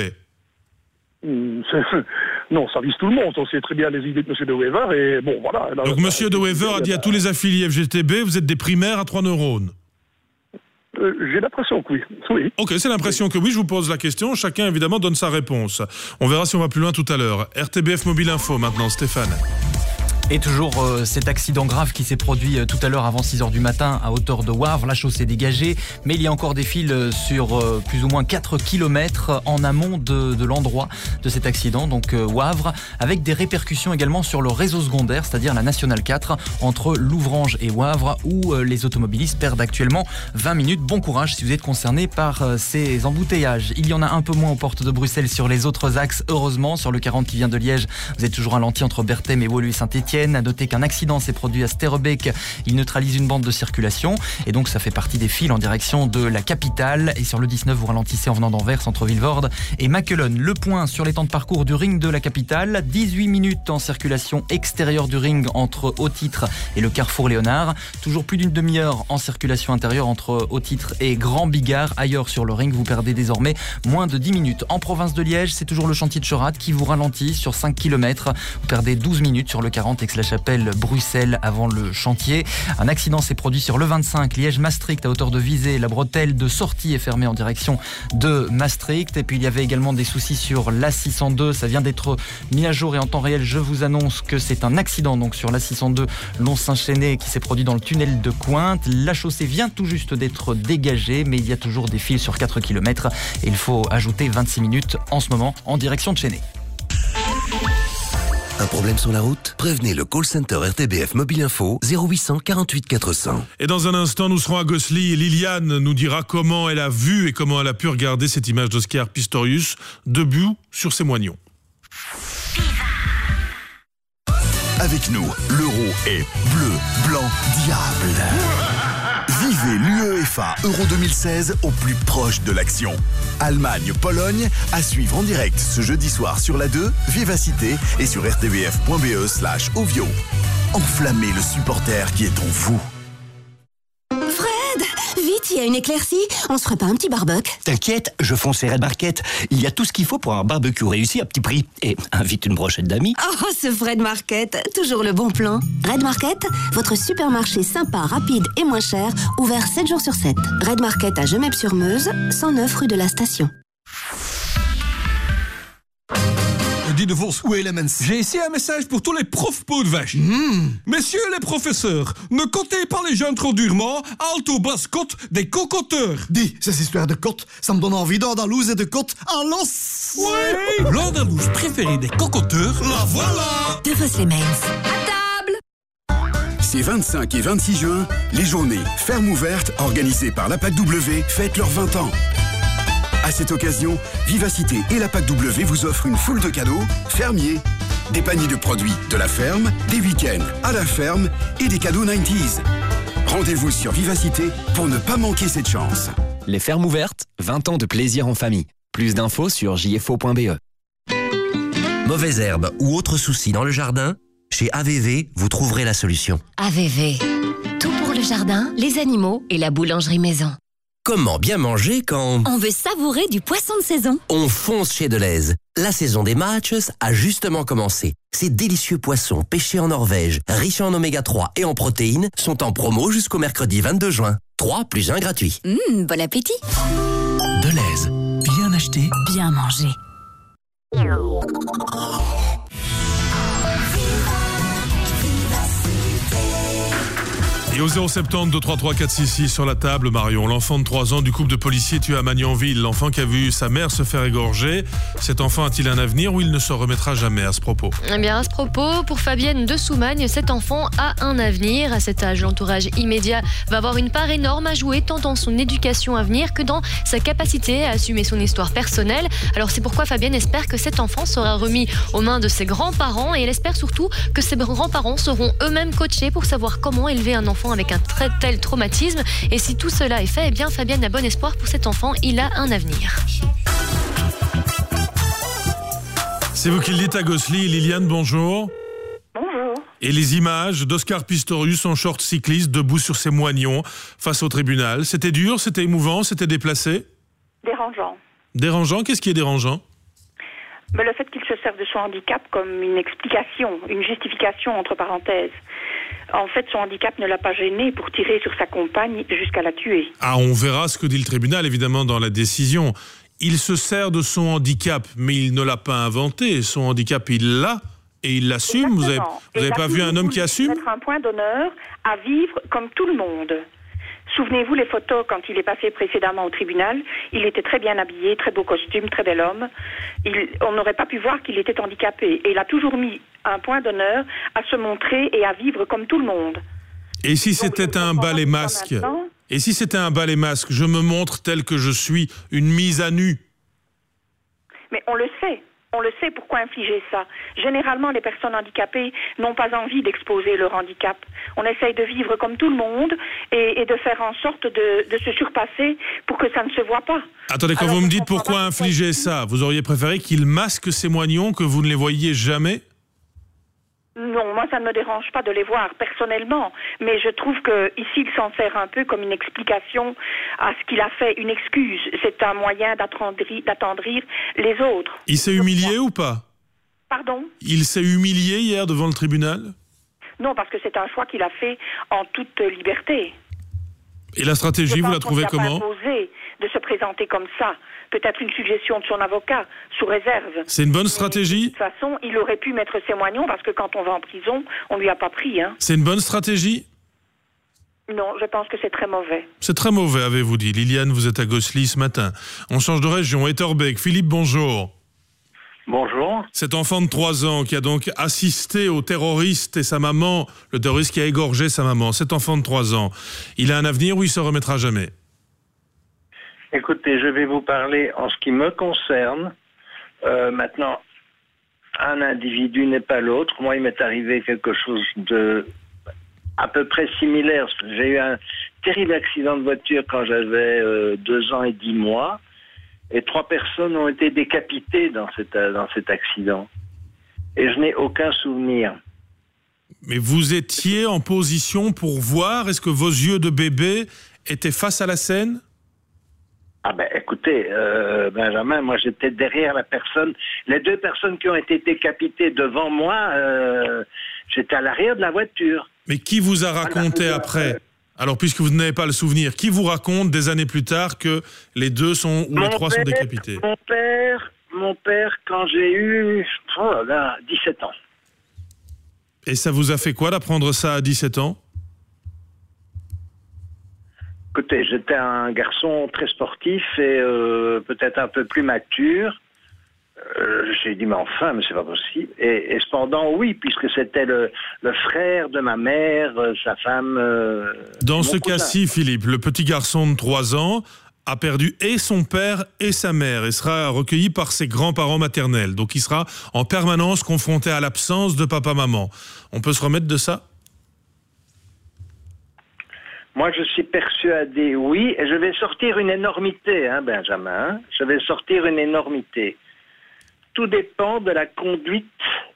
Non, ça vise tout le monde. On sait très bien les idées de M. de Wever. Et bon, voilà. Donc, M. de Wever a dit à tous les affiliés F G T B, vous êtes des primaires à trois neurones. Euh, j'ai l'impression que oui. oui. Ok, c'est l'impression oui. que oui, je vous pose la question, chacun évidemment donne sa réponse. On verra si on va plus loin tout à l'heure. R T B F Mobile Info maintenant, Stéphane. Et toujours euh, cet accident grave qui s'est produit euh, tout à l'heure avant six heures du matin à hauteur de Wavre. La chaussée dégagée, mais il y a encore des fils euh, sur euh, plus ou moins quatre kilomètres en amont de, de l'endroit de cet accident, donc euh, Wavre, avec des répercussions également sur le réseau secondaire, c'est-à-dire la Nationale quatre, entre Louvrange et Wavre, où euh, les automobilistes perdent actuellement vingt minutes. Bon courage si vous êtes concerné par euh, ces embouteillages. Il y en a un peu moins aux portes de Bruxelles sur les autres axes, heureusement. Sur le quarante qui vient de Liège, vous êtes toujours ralenti entre Berthème et Woluwe Saint-Étienne. week-end. À noter qu'un accident s'est produit à Sterrebeek. Il neutralise une bande de circulation et donc ça fait partie des files en direction de la capitale. Et sur le dix-neuf, vous ralentissez en venant d'Anvers entre Vilvoorde et Maquelone. Le point sur les temps de parcours du ring de la capitale. dix-huit minutes en circulation extérieure du ring entre Haut-Titre et le carrefour Léonard. Toujours plus d'une demi-heure en circulation intérieure entre Haut-Titre et Grand Bigard. Ailleurs sur le ring, vous perdez désormais moins de dix minutes. En province de Liège, c'est toujours le chantier de Chorade qui vous ralentit sur cinq kilomètres. Vous perdez douze minutes sur le quarante Aix-la-Chapelle-Bruxelles avant le chantier. Un accident s'est produit sur le vingt-cinq Liège-Maastricht à hauteur de Visé. La bretelle de sortie est fermée en direction de Maastricht. Et puis il y avait également des soucis sur l'A six cent deux. Ça vient d'être mis à jour et en temps réel, je vous annonce que c'est un accident donc sur l'A six cent deux Lons-Saint-Chénet qui s'est produit dans le tunnel de Cointe. La chaussée vient tout juste d'être dégagée, mais il y a toujours des files sur quatre kilomètres et il faut ajouter vingt-six minutes en ce moment en direction de Chénet. Un problème sur la route? Prévenez le call center R T B F Mobile Info zéro huit cent quarante-huit quatre cents. Et dans un instant, nous serons à Gosselies et Liliane nous dira comment elle a vu et comment elle a pu regarder cette image d'Oscar Pistorius debout sur ses moignons. Avec nous, l'euro est bleu, blanc, diable. Vivez l'UEFA Euro deux mille seize au plus proche de l'action. Allemagne-Pologne, à suivre en direct ce jeudi soir sur la deux, Vivacité et sur r t b f point b e slash ovio. Enflammez le supporter qui est en vous. Vite, il y a une éclaircie. On se ferait pas un petit barbecue? T'inquiète, je fonce Red Market. Il y a tout ce qu'il faut pour un barbecue réussi à petit prix. Et invite une brochette d'amis. Oh, ce Fred Market, toujours le bon plan. Red Market, votre supermarché sympa, rapide et moins cher, ouvert sept jours sur sept. Red Market à Gemep-sur-Meuse, cent neuf rue de la Station. Dis de Vos, où est Elements? J'ai ici un message pour tous les profs peau de vache. Mmh. Messieurs les professeurs, ne comptez pas les jeunes trop durement, alto basse côte des cocoteurs. Dis, ces histoires de côte, ça me donne envie d'Andalouse et de côte en l'os. Oui, l'Andalouse préférée des cocoteurs, la voilà. De Vos Elements. À table. Ces vingt-cinq et vingt-six juin, les journées Ferme ouverte organisées par la P A C W fêtent leurs vingt ans. À cette occasion, Vivacité et la P A C W vous offrent une foule de cadeaux fermiers. Des paniers de produits de la ferme, des week-ends à la ferme et des cadeaux quatre-vingt-dix. Rendez-vous sur Vivacité pour ne pas manquer cette chance. Les fermes ouvertes, vingt ans de plaisir en famille. Plus d'infos sur j f o point b e. Mauvaises herbes ou autres soucis dans le jardin? Chez A V V, vous trouverez la solution. A V V. Tout pour le jardin, les animaux et la boulangerie maison. Comment bien manger quand on veut savourer du poisson de saison? On fonce chez Deleuze. La saison des matchs a justement commencé. Ces délicieux poissons pêchés en Norvège, riches en oméga trois et en protéines, sont en promo jusqu'au mercredi vingt-deux juin. trois plus un gratuit. Mmh, bon appétit. Deleuze. Bien acheté, bien mangé. Et au zéro sept zéro deux trois trois quatre six six sur la table, Marion, l'enfant de trois ans du couple de policiers tué à Magnanville, l'enfant qui a vu sa mère se faire égorger. Cet enfant a-t-il un avenir ou il ne se remettra jamais à ce propos? Eh bien, à ce propos, pour Fabienne de Soumagne, cet enfant a un avenir. À cet âge, l'entourage immédiat va avoir une part énorme à jouer, tant dans son éducation à venir que dans sa capacité à assumer son histoire personnelle. Alors c'est pourquoi Fabienne espère que cet enfant sera remis aux mains de ses grands-parents et elle espère surtout que ses grands-parents seront eux-mêmes coachés pour savoir comment élever un enfant avec un très tel traumatisme. Et si tout cela est fait, eh bien Fabienne a bon espoir pour cet enfant, il a un avenir. C'est vous qui le dites à Gosselies. Liliane, bonjour. Bonjour. Et les images d'Oscar Pistorius en short cycliste debout sur ses moignons face au tribunal, c'était dur, c'était émouvant, c'était déplacé? Dérangeant. Dérangeant, qu'est-ce qui est dérangeant? Ben, le fait qu'il se serve de son handicap comme une explication, une justification entre parenthèses. En fait, son handicap ne l'a pas gêné pour tirer sur sa compagne jusqu'à la tuer. Ah, on verra ce que dit le tribunal, évidemment, dans la décision. Il se sert de son handicap, mais il ne l'a pas inventé. Son handicap, il l'a et il l'assume. Vous n'avez vous avez pas vu un homme qui assume? Mettre un point d'honneur à vivre comme tout le monde. Souvenez-vous les photos quand il est passé précédemment au tribunal. Il était très bien habillé, très beau costume, très bel homme. Il, on n'aurait pas pu voir qu'il était handicapé. Et il a toujours mis un point d'honneur à se montrer et à vivre comme tout le monde. Et si c'était un bal et masque? Et si c'était un bal et masque, je me montre tel que je suis, une mise à nu? Mais on le sait. On le sait, pourquoi infliger ça? Généralement, les personnes handicapées n'ont pas envie d'exposer leur handicap. On essaye de vivre comme tout le monde et, et de faire en sorte de, de se surpasser pour que ça ne se voit pas. Attendez, quand Alors, vous me je dites comprends pourquoi pas infliger ça, vous auriez préféré qu'il masque ces moignons, que vous ne les voyiez jamais? Non, moi ça ne me dérange pas de les voir personnellement, mais je trouve que ici il s'en sert un peu comme une explication à ce qu'il a fait, une excuse. C'est un moyen d'attendrir, d'attendrir les autres. Il s'est humilié ou pas? Pardon? Il s'est humilié hier devant le tribunal? Non, parce que c'est un choix qu'il a fait en toute liberté. Et la stratégie, vous la trouvez comment? Il n'a pas imposé de se présenter comme ça. Peut-être une suggestion de son avocat, sous réserve. C'est une bonne Mais stratégie? de toute façon, il aurait pu mettre ses moignons, parce que quand on va en prison, on lui a pas pris. Hein. C'est une bonne stratégie? Non, je pense que c'est très mauvais. C'est très mauvais, avez-vous dit. Liliane, vous êtes à Gosselies ce matin. On change de région. Etterbeek. Philippe, bonjour. Bonjour. Cet enfant de trois ans qui a donc assisté au terroriste et sa maman, le terroriste qui a égorgé sa maman, cet enfant de trois ans, il a un avenir ou il se remettra jamais? Écoutez, je vais vous parler en ce qui me concerne. Euh, maintenant, un individu n'est pas l'autre. Moi, il m'est arrivé quelque chose de à peu près similaire. J'ai eu un terrible accident de voiture quand j'avais euh, deux ans et dix mois. Et trois personnes ont été décapitées dans cet, dans cet accident. Et je n'ai aucun souvenir. Mais vous étiez en position pour voir, est-ce que vos yeux de bébé étaient face à la scène? Ah ben écoutez, euh, Benjamin, moi j'étais derrière la personne. Les deux personnes qui ont été décapitées devant moi, euh, j'étais à l'arrière de la voiture. Mais qui vous a raconté voilà, après? Alors, puisque vous n'avez pas le souvenir, qui vous raconte des années plus tard que les deux sont ou les trois père, sont décapités? Mon père, mon père, quand j'ai eu oh là là, dix-sept ans. Et ça vous a fait quoi d'apprendre ça à dix-sept ans? Écoutez, j'étais un garçon très sportif et euh, peut-être un peu plus mature. Euh, j'ai dit, mais enfin, mais c'est pas possible. Et, et cependant, oui, puisque c'était le, le frère de ma mère, euh, sa femme... Euh, Dans ce cas-ci, Philippe, le petit garçon de trois ans a perdu et son père et sa mère et sera recueilli par ses grands-parents maternels. Donc il sera en permanence confronté à l'absence de papa-maman. On peut se remettre de ça? Moi, je suis persuadé, oui, et je vais sortir une énormité, hein, Benjamin. Je vais sortir une énormité. Tout dépend de la conduite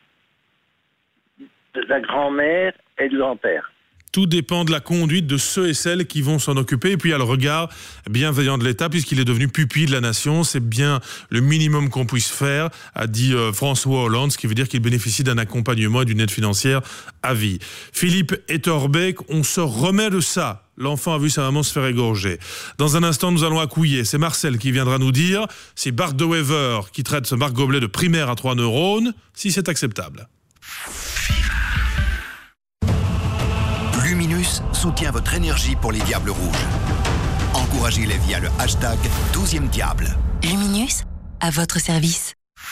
de la grand-mère et du grand-père. Tout dépend de la conduite de ceux et celles qui vont s'en occuper. Et puis, il y a le regard bienveillant de l'État, puisqu'il est devenu pupille de la nation. C'est bien le minimum qu'on puisse faire, a dit euh, François Hollande, ce qui veut dire qu'il bénéficie d'un accompagnement et d'une aide financière à vie. Philippe Etterbeek, on se remet de ça. L'enfant a vu sa maman se faire égorger. Dans un instant, nous allons accouiller. C'est Marcel qui viendra nous dire si Bart de Wever, qui traite ce Marc Goblet de primaire à trois neurones, si c'est acceptable. Luminus soutient votre énergie pour les Diables Rouges. Encouragez-les via le hashtag douzième Diable. Luminus, à votre service.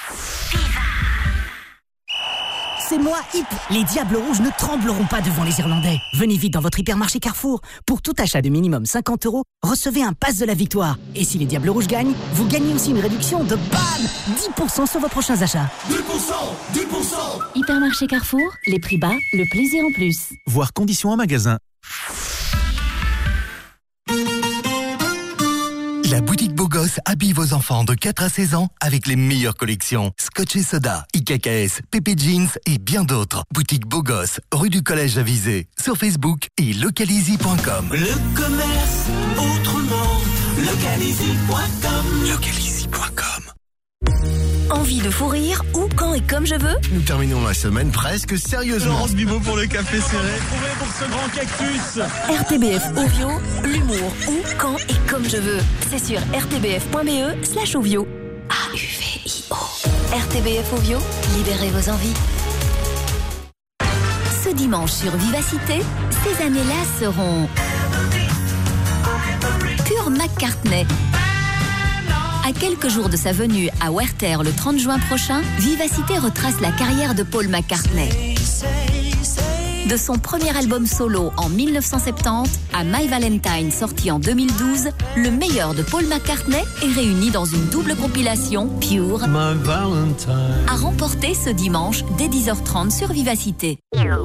C'est moi, Hip. Les Diables Rouges ne trembleront pas devant les Irlandais. Venez vite dans votre hypermarché Carrefour. Pour tout achat de minimum cinquante euros, recevez un pass de la victoire. Et si les Diables Rouges gagnent, vous gagnez aussi une réduction de BAM dix pour cent sur vos prochains achats. dix pour cent dix pour cent Hypermarché Carrefour, les prix bas, le plaisir en plus. Voir conditions en magasin. La boutique Beau Gosse habille vos enfants de quatre à seize ans avec les meilleures collections. Scotch et Soda, I K K S, Pépé Jeans et bien d'autres. Boutique Beau Gosse, rue du Collège à Visé, sur Facebook et localizy point com. Le commerce autrement, localizy point com. localizy point com. Envie de fou rire où, quand et comme je veux? Nous terminons la semaine presque sérieusement. Laurence Bibot pour le café serré. Trouvé pour ce grand cactus. R T B F Ovio, l'humour où, quand et comme je veux. C'est sur r t b f point b e slash ovio. A U V I O. R T B F Ovio, libérez vos envies. Ce dimanche sur Vivacité, ces années-là seront Pure McCartney. À quelques jours de sa venue à Werther le trente juin prochain, Vivacité retrace la carrière de Paul McCartney. De son premier album solo en dix-neuf cent soixante-dix à My Valentine sorti en deux mille douze, le meilleur de Paul McCartney est réuni dans une double compilation Pure My Valentine. à remporter ce dimanche dès dix heures trente sur Vivacité.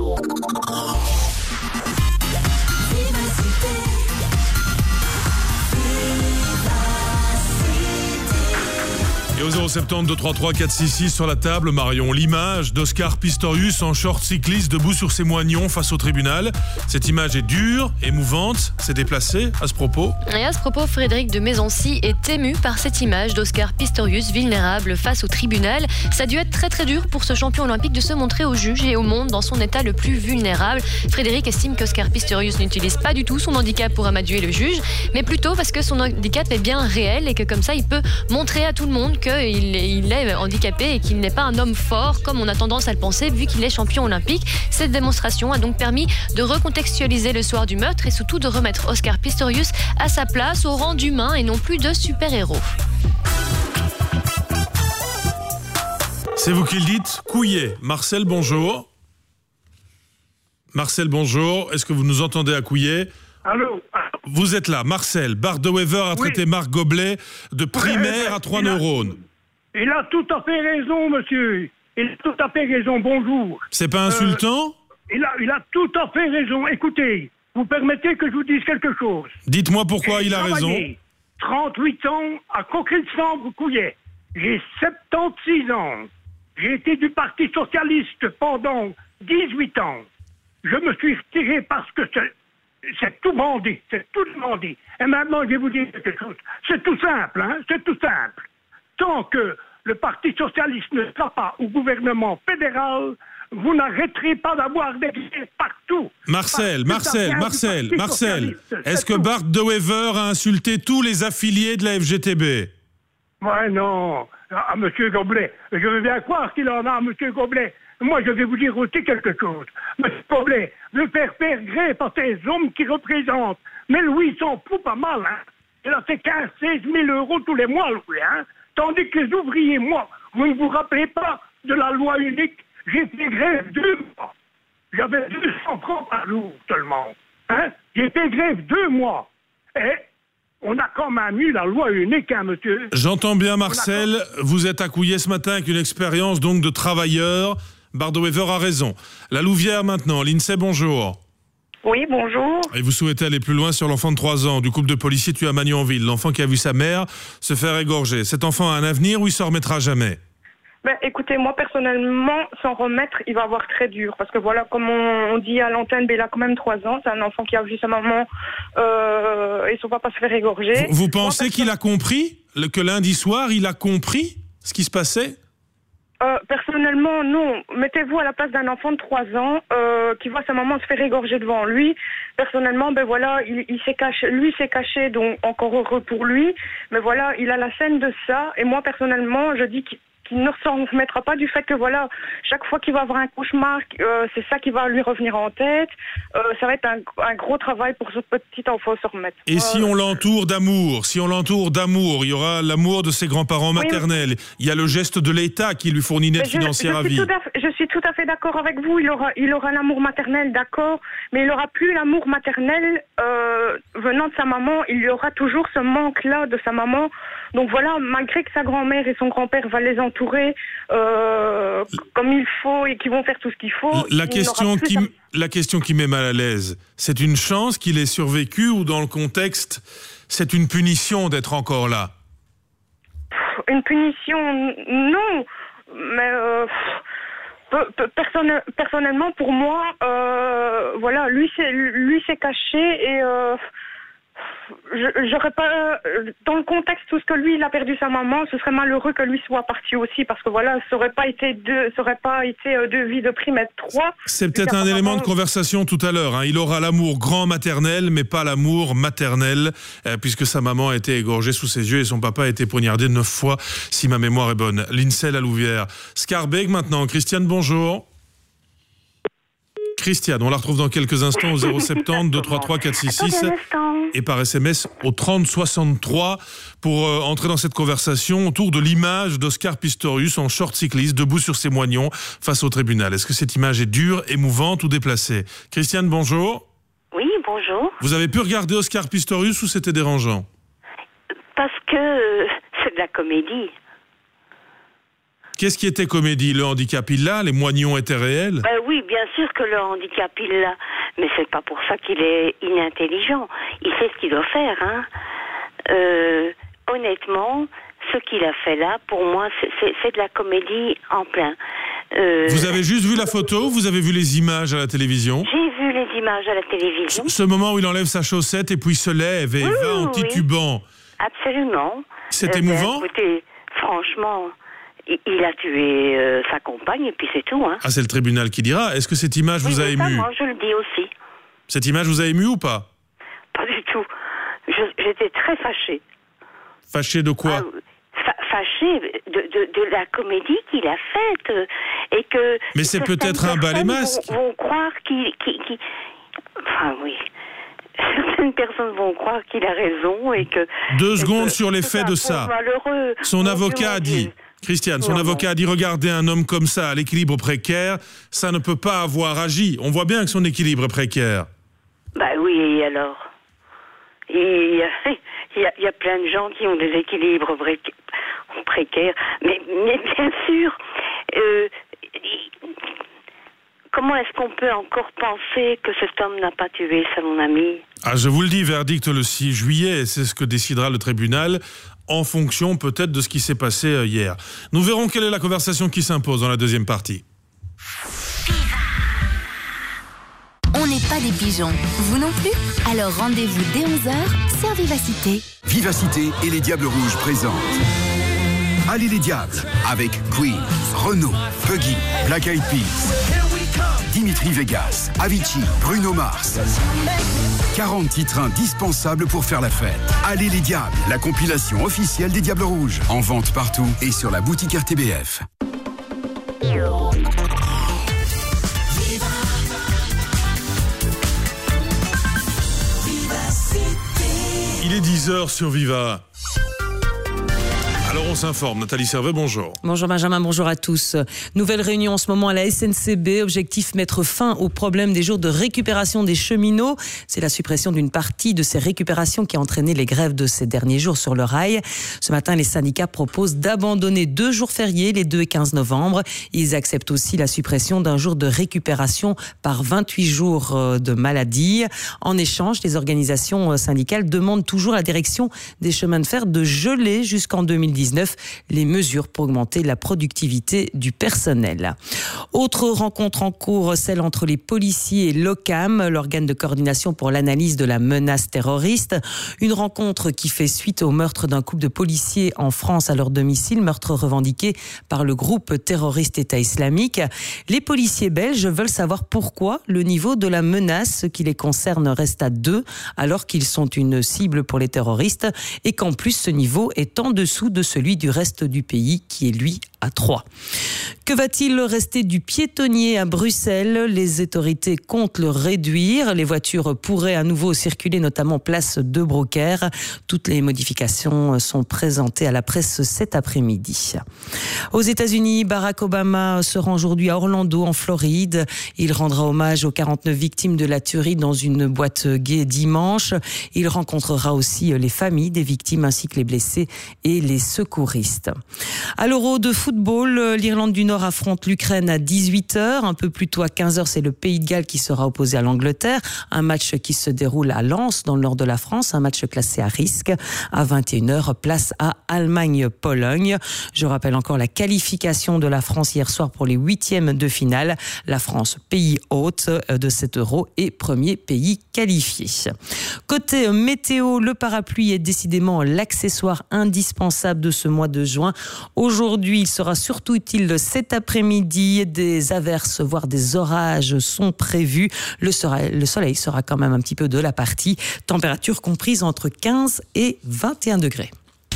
Et au zéro sept zéro deux trois trois quatre six six sur la table, Marion, l'image d'Oscar Pistorius en short cycliste debout sur ses moignons face au tribunal. Cette image est dure, émouvante, c'est déplacé à ce propos. Et à ce propos, Frédéric de Maisoncy est ému par cette image d'Oscar Pistorius vulnérable face au tribunal. Ça a dû être très très dur pour ce champion olympique de se montrer aux juges et au monde dans son état le plus vulnérable. Frédéric estime qu'Oscar Pistorius n'utilise pas du tout son handicap pour amadouer le juge, mais plutôt parce que son handicap est bien réel et que comme ça il peut montrer à tout le monde que Il est, il est handicapé et qu'il n'est pas un homme fort comme on a tendance à le penser vu qu'il est champion olympique. Cette démonstration a donc permis de recontextualiser le soir du meurtre et surtout de remettre Oscar Pistorius à sa place au rang d'humain et non plus de super-héros. C'est vous qui le dites, Couillet. Marcel, bonjour. Marcel, bonjour. Est-ce que vous nous entendez à Couillet ? Allô. Vous êtes là, Marcel. Bart de Wever a traité oui. Marc Goblet de primaire à trois neurones. Il a tout à fait raison, monsieur. Il a tout à fait raison. Bonjour. C'est pas insultant ? euh, il, a, il a tout à fait raison. Écoutez, vous permettez que je vous dise quelque chose. Dites-moi pourquoi il a raison. trente-huit ans à Coquerel-Sambre-Couillet. J'ai soixante-seize ans. J'ai été du Parti Socialiste pendant dix-huit ans. Je me suis retiré parce que c'est, c'est tout bandit. C'est tout bandit. Et maintenant, je vais vous dire quelque chose. C'est tout simple, hein. C'est tout simple. Tant que le Parti Socialiste ne sera pas au gouvernement fédéral, vous n'arrêterez pas d'avoir des guerres partout. Marcel, Marcel, Marcel, Marcel, est-ce que Bart de Wever a insulté tous les affiliés de la F G T B ? Ouais, non. À M. Goblet. Je veux bien croire qu'il en a, M. Goblet. Moi, je vais vous dire aussi quelque chose. M. Goblet veut faire faire greffe à ces hommes qui représentent. Mais lui, il s'en fout pas mal, hein. Il a fait quinze à seize mille euros tous les mois, lui, hein. Tandis que les ouvriers, moi, vous ne vous rappelez pas de la loi unique. J'ai fait grève deux mois. J'avais deux cents francs par jour seulement. Hein? J'ai fait grève deux mois. Et on a quand même eu la loi unique, hein, monsieur. J'entends bien, Marcel. Quand... Vous êtes à Couillet ce matin avec une expérience donc de travailleur. Bart de Wever a raison. La Louvière maintenant. L'INSEE, bonjour. Oui, bonjour. Et vous souhaitez aller plus loin sur l'enfant de trois ans du couple de policiers tué à Magnanville, l'enfant qui a vu sa mère se faire égorger. Cet enfant a un avenir ou il s'en remettra jamais ? Ben, écoutez, moi, personnellement, s'en remettre, il va avoir très dur. Parce que voilà, comme on, on dit à l'antenne, ben, il a quand même trois ans. C'est un enfant qui a vu sa maman euh, et son papa se faire égorger. Vous, vous pensez moi, qu'il a compris le, que lundi soir, il a compris ce qui se passait ? Euh, personnellement, non. Mettez-vous à la place d'un enfant de trois ans euh, qui voit sa maman se faire égorger devant lui. Personnellement, ben voilà, il, il s'est caché, lui s'est caché, donc encore heureux pour lui. Mais voilà, il a la scène de ça. Et moi, personnellement, je dis qu'il qu'il ne s'en remettra pas du fait que voilà, chaque fois qu'il va avoir un cauchemar, euh, c'est ça qui va lui revenir en tête. Euh, ça va être un, un gros travail pour ce petit enfant se remettre. Et euh... si on l'entoure d'amour, si on l'entoure d'amour, il y aura l'amour de ses grands-parents maternels. Oui. Il y a le geste de l'État qui lui fournit une aide financière à vie. Je suis tout à fait d'accord avec vous. Il aura, il aura l'amour maternel, d'accord, mais il n'aura plus l'amour maternel euh, venant de sa maman. Il y aura toujours ce manque-là de sa maman. Donc voilà, malgré que sa grand-mère et son grand-père va les entourer euh, comme il faut et qu'ils vont faire tout ce qu'il faut. La question qui, sa... la question qui met mal à l'aise, c'est une chance qu'il ait survécu ou dans le contexte, c'est une punition d'être encore là ? Une punition, non, mais euh, personne, personnellement pour moi, euh, voilà, lui c'est lui s'est caché et euh, j'aurais pas, dans le contexte tout ce que lui il a perdu sa maman, ce serait malheureux que lui soit parti aussi parce que voilà, ça aurait pas été deux, ça aurait pas été deux vies de prime et de trois. C'est peut-être un élément de conversation tout à l'heure. Hein. Il aura l'amour grand maternel, mais pas l'amour maternel, euh, puisque sa maman a été égorgée sous ses yeux et son papa a été poignardé neuf fois, si ma mémoire est bonne. L'INSEE à Louvière. Scarbeck maintenant. Christiane, bonjour. Christiane, on la retrouve dans quelques instants au zéro sept zéro deux trois trois quatre six six et par S M S au trente soixante-trois pour euh, entrer dans cette conversation autour de l'image d'Oscar Pistorius en short cycliste debout sur ses moignons face au tribunal. Est-ce que cette image est dure, émouvante ou déplacée? Christiane, bonjour. Oui, bonjour. Vous avez pu regarder Oscar Pistorius ou c'était dérangeant? Parce que euh, c'est de la comédie. Qu'est-ce qui était comédie? Le handicap, il l'a? Les moignons étaient réels? Ben oui, bien sûr que le handicap, il l'a. Mais c'est pas pour ça qu'il est inintelligent. Il sait ce qu'il doit faire, hein. Euh, honnêtement, ce qu'il a fait là, pour moi, c'est, c'est, c'est de la comédie en plein. Euh, vous avez juste vu la photo ou vous avez vu les images à la télévision? J'ai vu les images à la télévision. Ce moment où il enlève sa chaussette et puis se lève et oui, va en oui. titubant. Absolument. C'est euh, émouvant? Ben, écoutez, franchement... Il a tué euh, sa compagne et puis c'est tout. Hein. Ah, c'est le tribunal qui dira. Est-ce que cette image oui, vous a ému? ça, moi, je le dis aussi. Cette image vous a ému ou pas? Pas du tout. Je, j'étais très fâchée. Fâchée de quoi? ah, fa- Fâchée de, de, de la comédie qu'il a faite. Euh, et que Mais c'est peut-être un balai masque. Vont, vont croire qu'il, qu'il, qu'il... Enfin, oui. Certaines personnes vont croire qu'il a raison et que... Deux et secondes que sur l'effet de ça. Malheureux. Son Mon avocat a dit... Christiane, son non, avocat non. a dit, regardez un homme comme ça, à l'équilibre précaire, ça ne peut pas avoir agi. On voit bien que son équilibre est précaire. Bah oui, et alors Il y a, il y a, il y a plein de gens qui ont des équilibres pré- précaires. Mais, mais bien sûr, euh, comment est-ce qu'on peut encore penser que cet homme n'a pas tué sa mon ami? Ah, je vous le dis, verdict le six juillet, et c'est ce que décidera le tribunal, en fonction peut-être de ce qui s'est passé hier. Nous verrons quelle est la conversation qui s'impose dans la deuxième partie. On n'est pas des pigeons, vous non plus? Alors rendez-vous dès onze heures sur Vivacité. Vivacité et les Diables Rouges présentent Allez les Diables, avec Queen, Renaud, Puggy, Black Eyed Peas, Dimitri Vegas, Avicii, Bruno Mars. quarante titres indispensables pour faire la fête. Allez les Diables, la compilation officielle des Diables Rouges. En vente partout et sur la boutique R T B F. Il est dix heures sur Viva. Alors on s'informe. Nathalie Servet, bonjour. Bonjour Benjamin, bonjour à tous. Nouvelle réunion en ce moment à la S N C B. Objectif, mettre fin au problème des jours de récupération des cheminots. C'est la suppression d'une partie de ces récupérations qui a entraîné les grèves de ces derniers jours sur le rail. Ce matin, les syndicats proposent d'abandonner deux jours fériés, les deux et quinze novembre. Ils acceptent aussi la suppression d'un jour de récupération par vingt-huit jours de maladie. En échange, les organisations syndicales demandent toujours à la direction des chemins de fer de geler jusqu'en deux mille dix-neuf les mesures pour augmenter la productivité du personnel. Autre rencontre en cours, celle entre les policiers et l'OCAM, l'organe de coordination pour l'analyse de la menace terroriste. Une rencontre qui fait suite au meurtre d'un couple de policiers en France à leur domicile, meurtre revendiqué par le groupe terroriste État islamique. Les policiers belges veulent savoir pourquoi le niveau de la menace qui les concerne reste à deux, alors qu'ils sont une cible pour les terroristes, et qu'en plus ce niveau est en dessous de celui du reste du pays qui est lui à trois. Que va-t-il rester du piétonnier à Bruxelles? Les autorités comptent le réduire. Les voitures pourraient à nouveau circuler, notamment place de Brocaire. Toutes les modifications sont présentées à la presse cet après-midi. Aux États-Unis, Barack Obama se rend aujourd'hui à Orlando, en Floride. Il rendra hommage aux quarante-neuf victimes de la tuerie dans une boîte gay dimanche. Il rencontrera aussi les familles des victimes ainsi que les blessés et les secouristes. À l'Euro de football, l'Irlande du Nord affronte l'Ukraine à dix-huit heures. Un peu plus tôt à quinze heures, c'est le Pays de Galles qui sera opposé à l'Angleterre. Un match qui se déroule à Lens, dans le nord de la France. Un match classé à risque. À vingt et une heures, place à Allemagne-Pologne. Je rappelle encore la qualification de la France hier soir pour les huitièmes de finale. La France, pays hôte de cet Euro et premier pays qualifié. Côté météo, le parapluie est décidément l'accessoire indispensable de ce mois de juin. Aujourd'hui, il sera surtout utile cet après-midi. Des averses, voire des orages sont prévus. Le soleil, le soleil sera quand même un petit peu de la partie. Température comprise entre quinze et vingt et un degrés.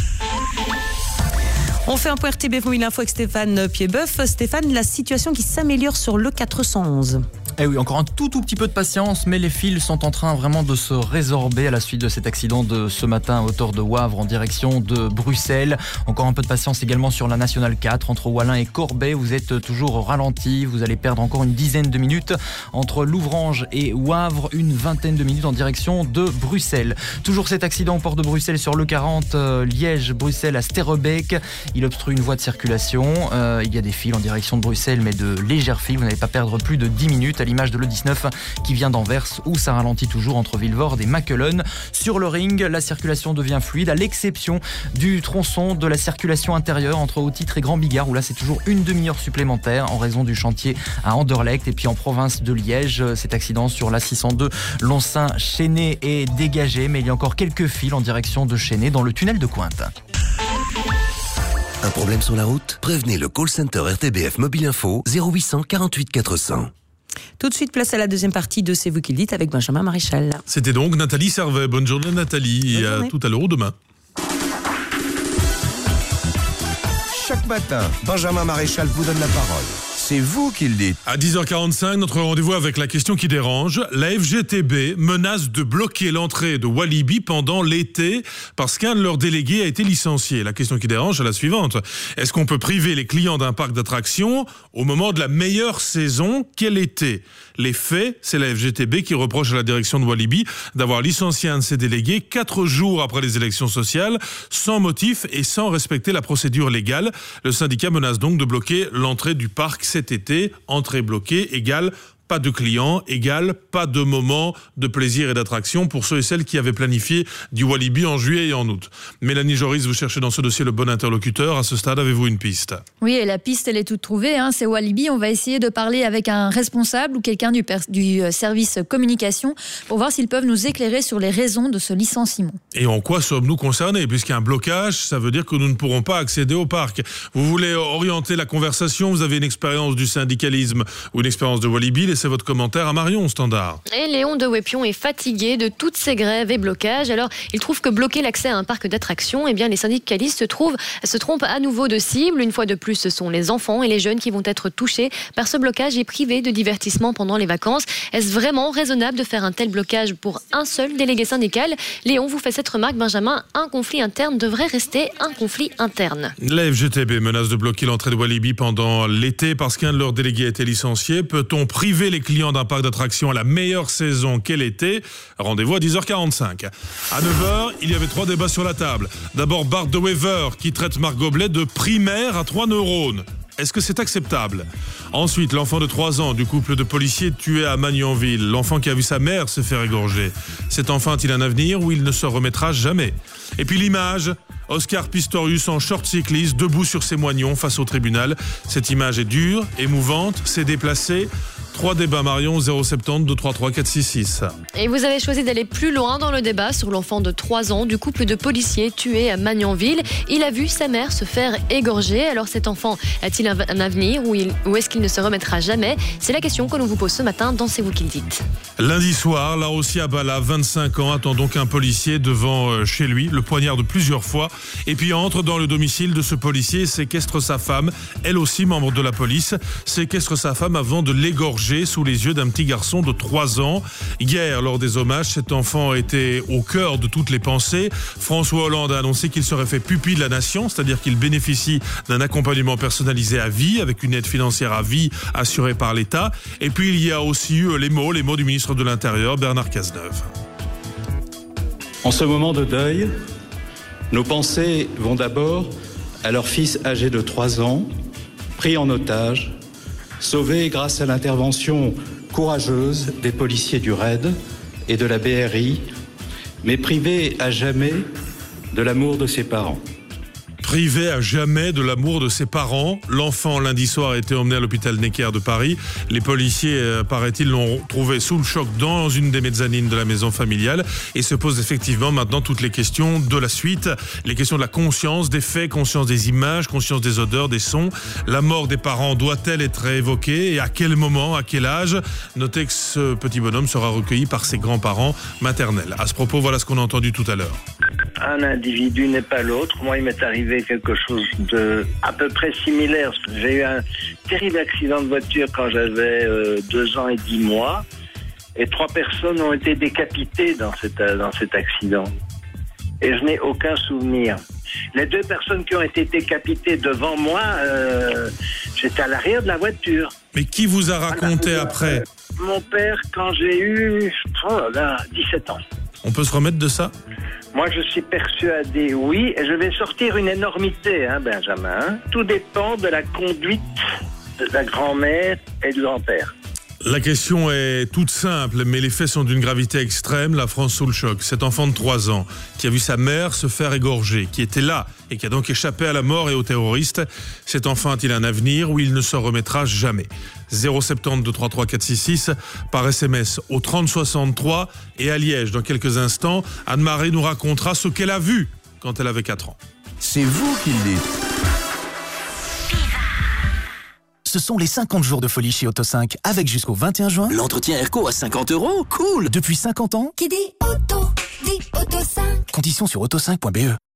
On fait un point R T B F Mobile Info avec Stéphane Piedboeuf. Stéphane, la situation qui s'améliore sur l'E quatre cent onze. Eh oui, encore un tout tout petit peu de patience, mais les fils sont en train vraiment de se résorber à la suite de cet accident de ce matin à hauteur de Wavre en direction de Bruxelles. Encore un peu de patience également sur la Nationale quatre entre Wallin et Corbet. Vous êtes toujours au ralenti, vous allez perdre encore une dizaine de minutes entre Louvrange et Wavre, une vingtaine de minutes en direction de Bruxelles. Toujours cet accident au port de Bruxelles sur le quarante euh, Liège-Bruxelles à Sterrebeek. Il obstrue une voie de circulation. Euh, il y a des files en direction de Bruxelles, mais de légères files. Vous n'allez pas perdre plus de dix minutes à l'image de l'E dix-neuf qui vient d'Anvers où ça ralentit toujours entre Vilvoorde et Mackelen. Sur le ring, la circulation devient fluide à l'exception du tronçon de la circulation intérieure entre Haut-Titre et Grand Bigard où là c'est toujours une demi-heure supplémentaire en raison du chantier à Anderlecht. Et puis en province de Liège, cet accident sur la six cent deux Lonsin-Chénet est dégagé, mais il y a encore quelques files en direction de Chénet dans le tunnel de Cointe. Un problème sur la route? Prévenez le call center R T B F Mobile Info zéro huit cent quarante-huit quatre cents. Tout de suite, place à la deuxième partie de C'est vous qui le dites avec Benjamin Maréchal. C'était donc Nathalie Servet. Bonne journée Nathalie et à tout à l'heure ou demain. Chaque matin, Benjamin Maréchal vous donne la parole. C'est vous qui le dites. À dix heures quarante-cinq, notre rendez-vous avec la question qui dérange. La F G T B menace de bloquer l'entrée de Walibi pendant l'été parce qu'un de leurs délégués a été licencié. La question qui dérange est la suivante. Est-ce qu'on peut priver les clients d'un parc d'attractions au moment de la meilleure saison qu'est l'été? Les faits, c'est la F G T B qui reproche à la direction de Walibi d'avoir licencié un de ses délégués quatre jours après les élections sociales, sans motif et sans respecter la procédure légale. Le syndicat menace donc de bloquer l'entrée du parc cet été. Entrée bloquée égale pas de clients, égale pas de moments de plaisir et d'attraction pour ceux et celles qui avaient planifié du Walibi en juillet et en août. Mélanie Joris, vous cherchez dans ce dossier le bon interlocuteur. À ce stade, avez-vous une piste? Oui, et la piste, elle est toute trouvée. Hein. C'est Walibi. On va essayer de parler avec un responsable ou quelqu'un du, per- du service communication pour voir s'ils peuvent nous éclairer sur les raisons de ce licenciement. Et en quoi sommes-nous concernés? Puisqu'il y a un blocage, ça veut dire que nous ne pourrons pas accéder au parc. Vous voulez orienter la conversation, vous avez une expérience du syndicalisme ou une expérience de Walibi, laissez votre commentaire à Marion Standard. Et Léon de Wépion est fatigué de toutes ces grèves et blocages. Alors, il trouve que bloquer l'accès à un parc d'attractions, eh bien, les syndicalistes se, trouvent, se trompent à nouveau de cible. Une fois de plus, ce sont les enfants et les jeunes qui vont être touchés par ce blocage et privés de divertissement pendant les vacances. Est-ce vraiment raisonnable de faire un tel blocage pour un seul délégué syndical? Léon vous fait cette remarque, Benjamin. Un conflit interne devrait rester un conflit interne. La F G T B menace de bloquer l'entrée de Walibi pendant l'été parce qu'un de leurs délégués a été licencié. Peut-on priver les clients d'un parc d'attractions à la meilleure saison qu'est l'été? Rendez-vous à dix heures quarante-cinq. À neuf heures, il y avait trois débats sur la table. D'abord, Bart de Wever qui traite Marc Goblet de primaire à trois neurones. Est-ce que c'est acceptable? Ensuite, l'enfant de trois ans du couple de policiers tué à Magnanville. L'enfant qui a vu sa mère se faire égorger. Cet enfant a-t-il un avenir ou il ne se remettra jamais? Et puis l'image, Oscar Pistorius en short cycliste, debout sur ses moignons face au tribunal. Cette image est dure, émouvante, c'est déplacé. Trois débats Marion, zéro sept zéro deux trois trois quatre six six. Et vous avez choisi d'aller plus loin dans le débat sur l'enfant de trois ans du couple de policiers tué à Magnanville. Il a vu sa mère se faire égorger. Alors cet enfant a-t-il un avenir ou, il, ou est-ce qu'il ne se remettra jamais? C'est la question que l'on vous pose ce matin dans C'est vous qui le dites. Lundi soir, là aussi à Bala, vingt-cinq ans, attend donc un policier devant chez lui, le poignarde plusieurs fois, et puis entre dans le domicile de ce policier, séquestre sa femme, elle aussi membre de la police, séquestre sa femme avant de l'égorger sous les yeux d'un petit garçon de trois ans. Hier, lors des hommages, cet enfant était au cœur de toutes les pensées. François Hollande a annoncé qu'il serait fait pupille de la nation, c'est-à-dire qu'il bénéficie d'un accompagnement personnalisé à vie, avec une aide financière à vie assurée par l'État. Et puis il y a aussi eu les mots, les mots du ministre de l'Intérieur, Bernard Cazeneuve. En ce moment de deuil, nos pensées vont d'abord à leur fils âgé de trois ans, pris en otage, sauvé grâce à l'intervention courageuse des policiers du R A I D et de la B R I, mais privé à jamais de l'amour de ses parents. Privé à jamais de l'amour de ses parents, l'enfant lundi soir a été emmené à l'hôpital Necker de Paris. Les policiers, euh, paraît-il, l'ont trouvé sous le choc dans une des mezzanines de la maison familiale et se posent effectivement maintenant toutes les questions de la suite, les questions de la conscience, des faits, conscience des images, conscience des odeurs, des sons. La mort des parents doit-elle être évoquée et à quel moment, à quel âge? Notez que ce petit bonhomme sera recueilli par ses grands-parents maternels. À ce propos, voilà ce qu'on a entendu tout à l'heure. un individu n'est pas l'autre. Moi, il m'est arrivé quelque chose de à peu près similaire. J'ai eu un terrible accident de voiture quand j'avais euh, deux ans et dix mois. Et trois personnes ont été décapitées dans cet, dans cet accident. Et je n'ai aucun souvenir. Les deux personnes qui ont été décapitées devant moi, euh, j'étais à l'arrière de la voiture. Mais qui vous a raconté voilà. après ? Mon père, quand j'ai eu oh là là, dix-sept ans. On peut se remettre de ça ? Moi, je suis persuadé, oui. Et je vais sortir une énormité, hein, Benjamin. Tout dépend de la conduite de la grand-mère et du grand-père. La question est toute simple, mais les faits sont d'une gravité extrême. La France sous le choc. Cet enfant de trois ans qui a vu sa mère se faire égorger, qui était là et qui a donc échappé à la mort et aux terroristes, cet enfant a-t-il un avenir où il ne se remettra jamais ? zéro sept zéro deux trois trois quatre six six par S M S au trente soixante-trois et à Liège. Dans quelques instants, Anne-Marie nous racontera ce qu'elle a vu quand elle avait quatre ans. C'est vous qui le dites. Ce sont les cinquante jours de folie chez Auto cinq avec jusqu'au vingt et un juin. L'entretien Airco à cinquante euros, cool. Depuis cinquante ans. Qui dit auto, dit Auto cinq. Conditions sur auto cinq point b e.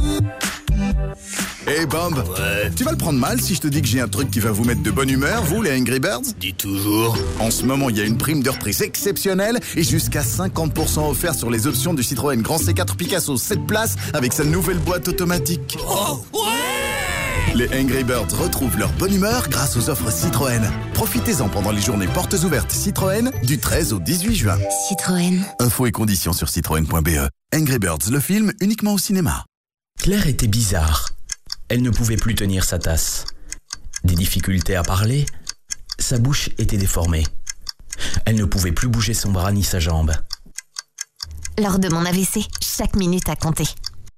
Hey Bomb, ouais. Tu vas le prendre mal si je te dis que j'ai un truc qui va vous mettre de bonne humeur, vous les Angry Birds ? Dis toujours. En ce moment, il y a une prime de reprise exceptionnelle et jusqu'à cinquante pour cent offert sur les options du Citroën Grand C quatre Picasso sept places avec sa nouvelle boîte automatique. Oh, ouais ! Les Angry Birds retrouvent leur bonne humeur grâce aux offres Citroën. Profitez-en pendant les journées portes ouvertes Citroën du treize au dix-huit juin. Citroën. Infos et conditions sur citroën point b e. Angry Birds, le film uniquement au cinéma. Claire était bizarre. Elle ne pouvait plus tenir sa tasse. Des difficultés à parler, sa bouche était déformée. Elle ne pouvait plus bouger son bras ni sa jambe. Lors de mon A V C, chaque minute a compté.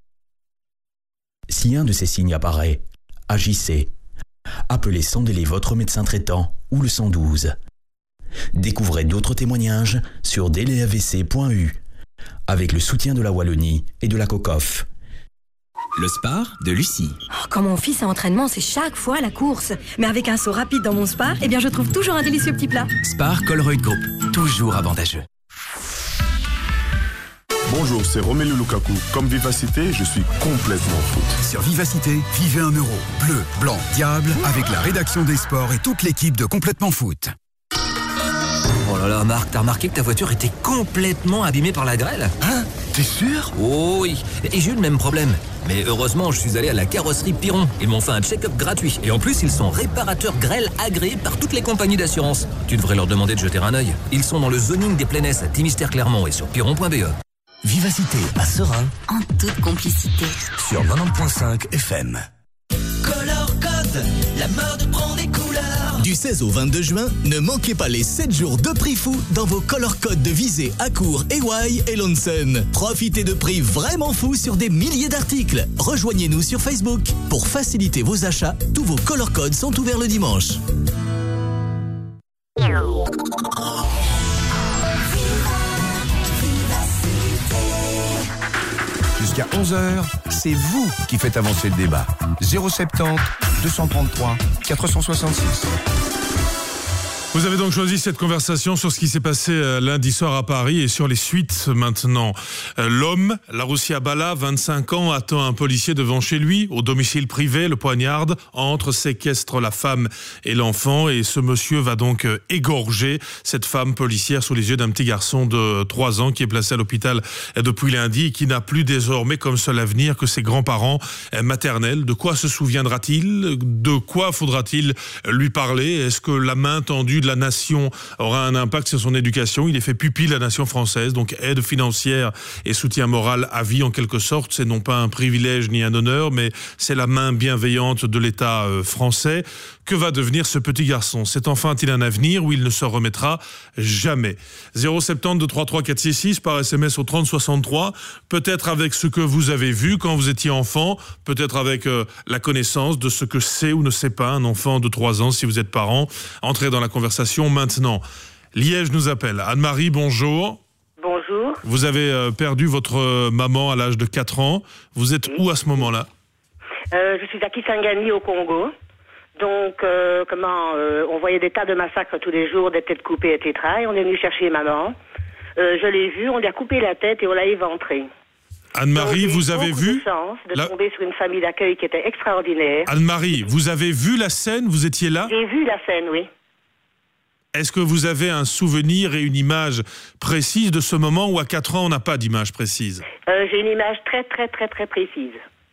Si un de ces signes apparaît, agissez. Appelez sans délai votre médecin traitant ou le cent douze. Découvrez d'autres témoignages sur délai a v c point u avec le soutien de la Wallonie et de la COCOF. Le Spar de Lucie. Oh, quand mon fils à entraînement, c'est chaque fois la course. Mais avec un saut rapide dans mon Spar, eh bien je trouve toujours un délicieux petit plat. Spar Colruyt Group, toujours avantageux. Bonjour, c'est Romelu Lukaku. Comme Vivacité, je suis complètement foot. Sur Vivacité, vivez un euro. Bleu, blanc, diable, avec la rédaction des sports et toute l'équipe de Complètement Foot. Oh là là, Marc, t'as remarqué que ta voiture était complètement abîmée par la grêle ? Hein ? T'es sûr ? Oh oui, et j'ai eu le même problème. Mais heureusement, je suis allé à la carrosserie Piron. Ils m'ont fait un check-up gratuit. Et en plus, ils sont réparateurs grêle agréés par toutes les compagnies d'assurance. Tu devrais leur demander de jeter un œil. Ils sont dans le zoning des Plaines à Timistère-Clermont et sur piron point b e. Vivacité à Serein. En toute complicité. Sur quatre-vingt-dix point cinq F M. Color Code, la mode prend des couleurs. Du seize au vingt-deux juin, ne manquez pas les sept jours de prix fou dans vos Color Codes de Visé, Accourt, E Y et Lonsen. Profitez de prix vraiment fous sur des milliers d'articles. Rejoignez-nous sur Facebook. Pour faciliter vos achats, tous vos Color Codes sont ouverts le dimanche. Jusqu'à onze heures, c'est vous qui faites avancer le débat. zéro sept zéro deux cent trente-trois quatre cent soixante-six. Vous avez donc choisi cette conversation sur ce qui s'est passé lundi soir à Paris et sur les suites maintenant. L'homme, Laroussia Bala, vingt-cinq ans, attend un policier devant chez lui, au domicile privé, le poignarde, entre, séquestre la femme et l'enfant et ce monsieur va donc égorger cette femme policière sous les yeux d'un petit garçon de trois ans qui est placé à l'hôpital depuis lundi et qui n'a plus désormais comme seul avenir que ses grands-parents maternels. De quoi se souviendra-t-il ? De quoi faudra-t-il lui parler ? Est-ce que la main tendue de la nation aura un impact sur son éducation ? Il est fait pupille de la nation française, donc aide financière et soutien moral à vie en quelque sorte. C'est non pas un privilège ni un honneur, mais c'est la main bienveillante de l'État français. Que va devenir ce petit garçon ? Cet enfant a-t-il un avenir où il ne se remettra jamais ? zéro sept zéro deux trois trois quatre six six par S M S au trente soixante-trois, peut-être avec ce que vous avez vu quand vous étiez enfant, peut-être avec euh, la connaissance de ce que c'est ou ne sait pas un enfant de trois ans si vous êtes parent. Entrez dans la conversation maintenant. Liège nous appelle. Anne-Marie, bonjour. Bonjour. Vous avez euh, perdu votre maman à l'âge de quatre ans. Vous êtes oui. où à ce moment-là ? euh, Je suis à Kisangani au Congo. Donc, euh, comment, euh, on voyait des tas de massacres tous les jours, des têtes coupées, et cetera. Et on est venu chercher maman. Euh, je l'ai vue, on lui a coupé la tête et on l'a éventrée. Anne-Marie, Donc, vous j'ai avez beaucoup vu de chance de la... tomber sur une famille d'accueil qui était extraordinaire. Anne-Marie, vous avez vu la scène? Vous étiez là? J'ai vu la scène, oui. Est-ce que vous avez un souvenir et une image précise de ce moment où à quatre ans on n'a pas d'image précise? Euh, j'ai une image très, très, très, très précise.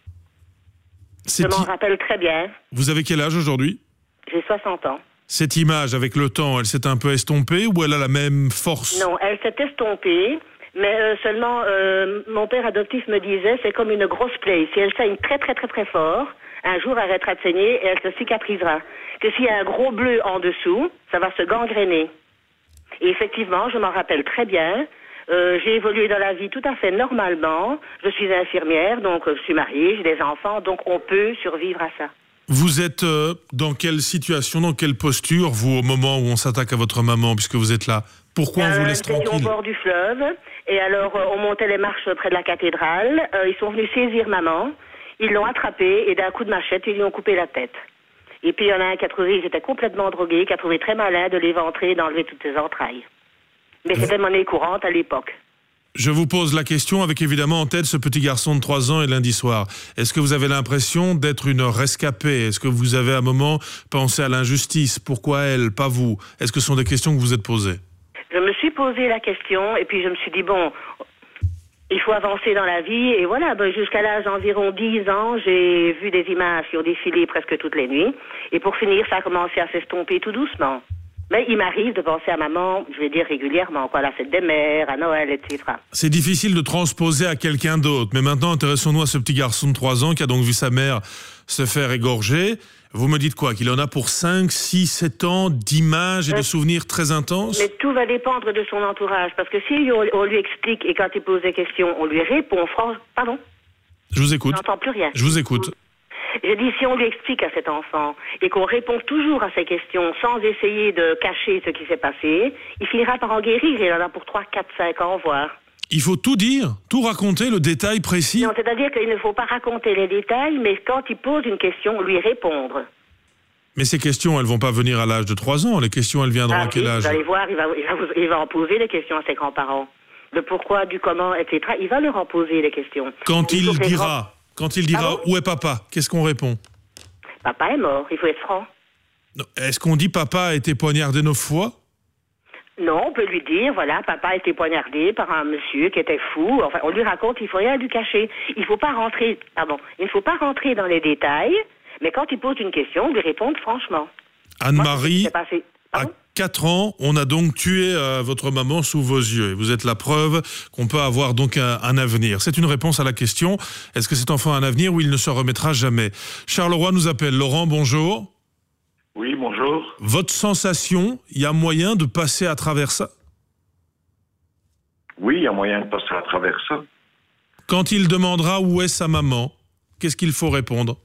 Je m'en rappelle très bien. Vous avez quel âge aujourd'hui? J'ai soixante ans. Cette image, avec le temps, elle s'est un peu estompée ou elle a la même force? Non, elle s'est estompée, mais euh, seulement euh, mon père adoptif me disait c'est comme une grosse plaie. Si elle saigne très, très, très, très fort, un jour elle arrêtera de saigner et elle se cicatrisera. Que s'il y a un gros bleu en dessous, ça va se gangréner. Et effectivement, je m'en rappelle très bien. Euh, j'ai évolué dans la vie tout à fait normalement. Je suis infirmière, donc je suis mariée, j'ai des enfants, donc on peut survivre à ça. Vous êtes euh, dans quelle situation, dans quelle posture, vous, au moment où on s'attaque à votre maman, puisque vous êtes là? Pourquoi on vous laisse Nous étions tranquille? au bord du fleuve, et alors euh, on montait les marches près de la cathédrale. Euh, ils sont venus saisir maman, ils l'ont attrapée, et d'un coup de machette, ils lui ont coupé la tête. Et puis il y en a un qui a trouvé, ils étaient complètement drogués, qui a trouvé très malin de l'éventrer et d'enlever toutes ses entrailles. Mais c'était monnaie courante à l'époque. Je vous pose la question avec évidemment en tête ce petit garçon de trois ans et lundi soir. Est-ce que vous avez l'impression d'être une rescapée? Est-ce que vous avez à un moment pensé à l'injustice? Pourquoi elle, pas vous? Est-ce que ce sont des questions que vous vous êtes posées? Je me suis posé la question et puis je me suis dit, bon, il faut avancer dans la vie. Et voilà, ben, jusqu'à l'âge d'environ dix ans, j'ai vu des images qui ont défilé presque toutes les nuits. Et pour finir, ça a commencé à s'estomper tout doucement. Mais il m'arrive de penser à maman, je vais dire régulièrement, quoi, à la fête des mères, à Noël, et cetera. C'est difficile de transposer à quelqu'un d'autre. Mais maintenant, intéressons-nous à ce petit garçon de trois ans qui a donc vu sa mère se faire égorger. Vous me dites quoi? Qu'il en a pour cinq, six, sept ans d'images et de souvenirs très intenses? Mais tout va dépendre de son entourage. Parce que si on, on lui explique et quand il pose des questions, on lui répond, franchement, pardon? Je vous écoute. Je n'entends plus rien. Je vous écoute. Je dis, si on lui explique à cet enfant et qu'on répond toujours à ses questions sans essayer de cacher ce qui s'est passé, il finira par en guérir. Il en a pour trois, quatre, cinq ans, voire. Il faut tout dire, tout raconter, le détail précis? Non, c'est-à-dire qu'il ne faut pas raconter les détails, mais quand il pose une question, lui répondre. Mais ces questions, elles vont pas venir à l'âge de trois ans. Les questions, elles viendront Ah, à quel oui, âge? Vous allez voir, il va, il, va vous- il va en poser des questions à ses grands-parents. Le pourquoi, du comment, et cetera. Il va leur en poser des questions. Quand il, faut que les dira, grands- quand il dira Pardon où est papa, qu'est-ce qu'on répond? Papa est mort, il faut être franc. Non, est-ce qu'on dit papa a été poignardé neuf fois? Non, on peut lui dire, voilà, papa a été poignardé par un monsieur qui était fou. Enfin, on lui raconte, il faut rien lui cacher. Il ne faut pas rentrer, pardon, il ne faut pas rentrer dans les détails, mais quand il pose une question, lui répondre franchement. Anne-Marie, C'est passé. à quatre ans, on a donc tué euh, votre maman sous vos yeux. Et vous êtes la preuve qu'on peut avoir donc un, un avenir. C'est une réponse à la question, est-ce que cet enfant a un avenir ou il ne se remettra jamais? Charleroi nous appelle. Laurent, bonjour. Oui, bonjour. Votre sensation, il y a moyen de passer à travers ça? Oui, il y a moyen de passer à travers ça. Quand il demandera où est sa maman, qu'est-ce qu'il faut répondre?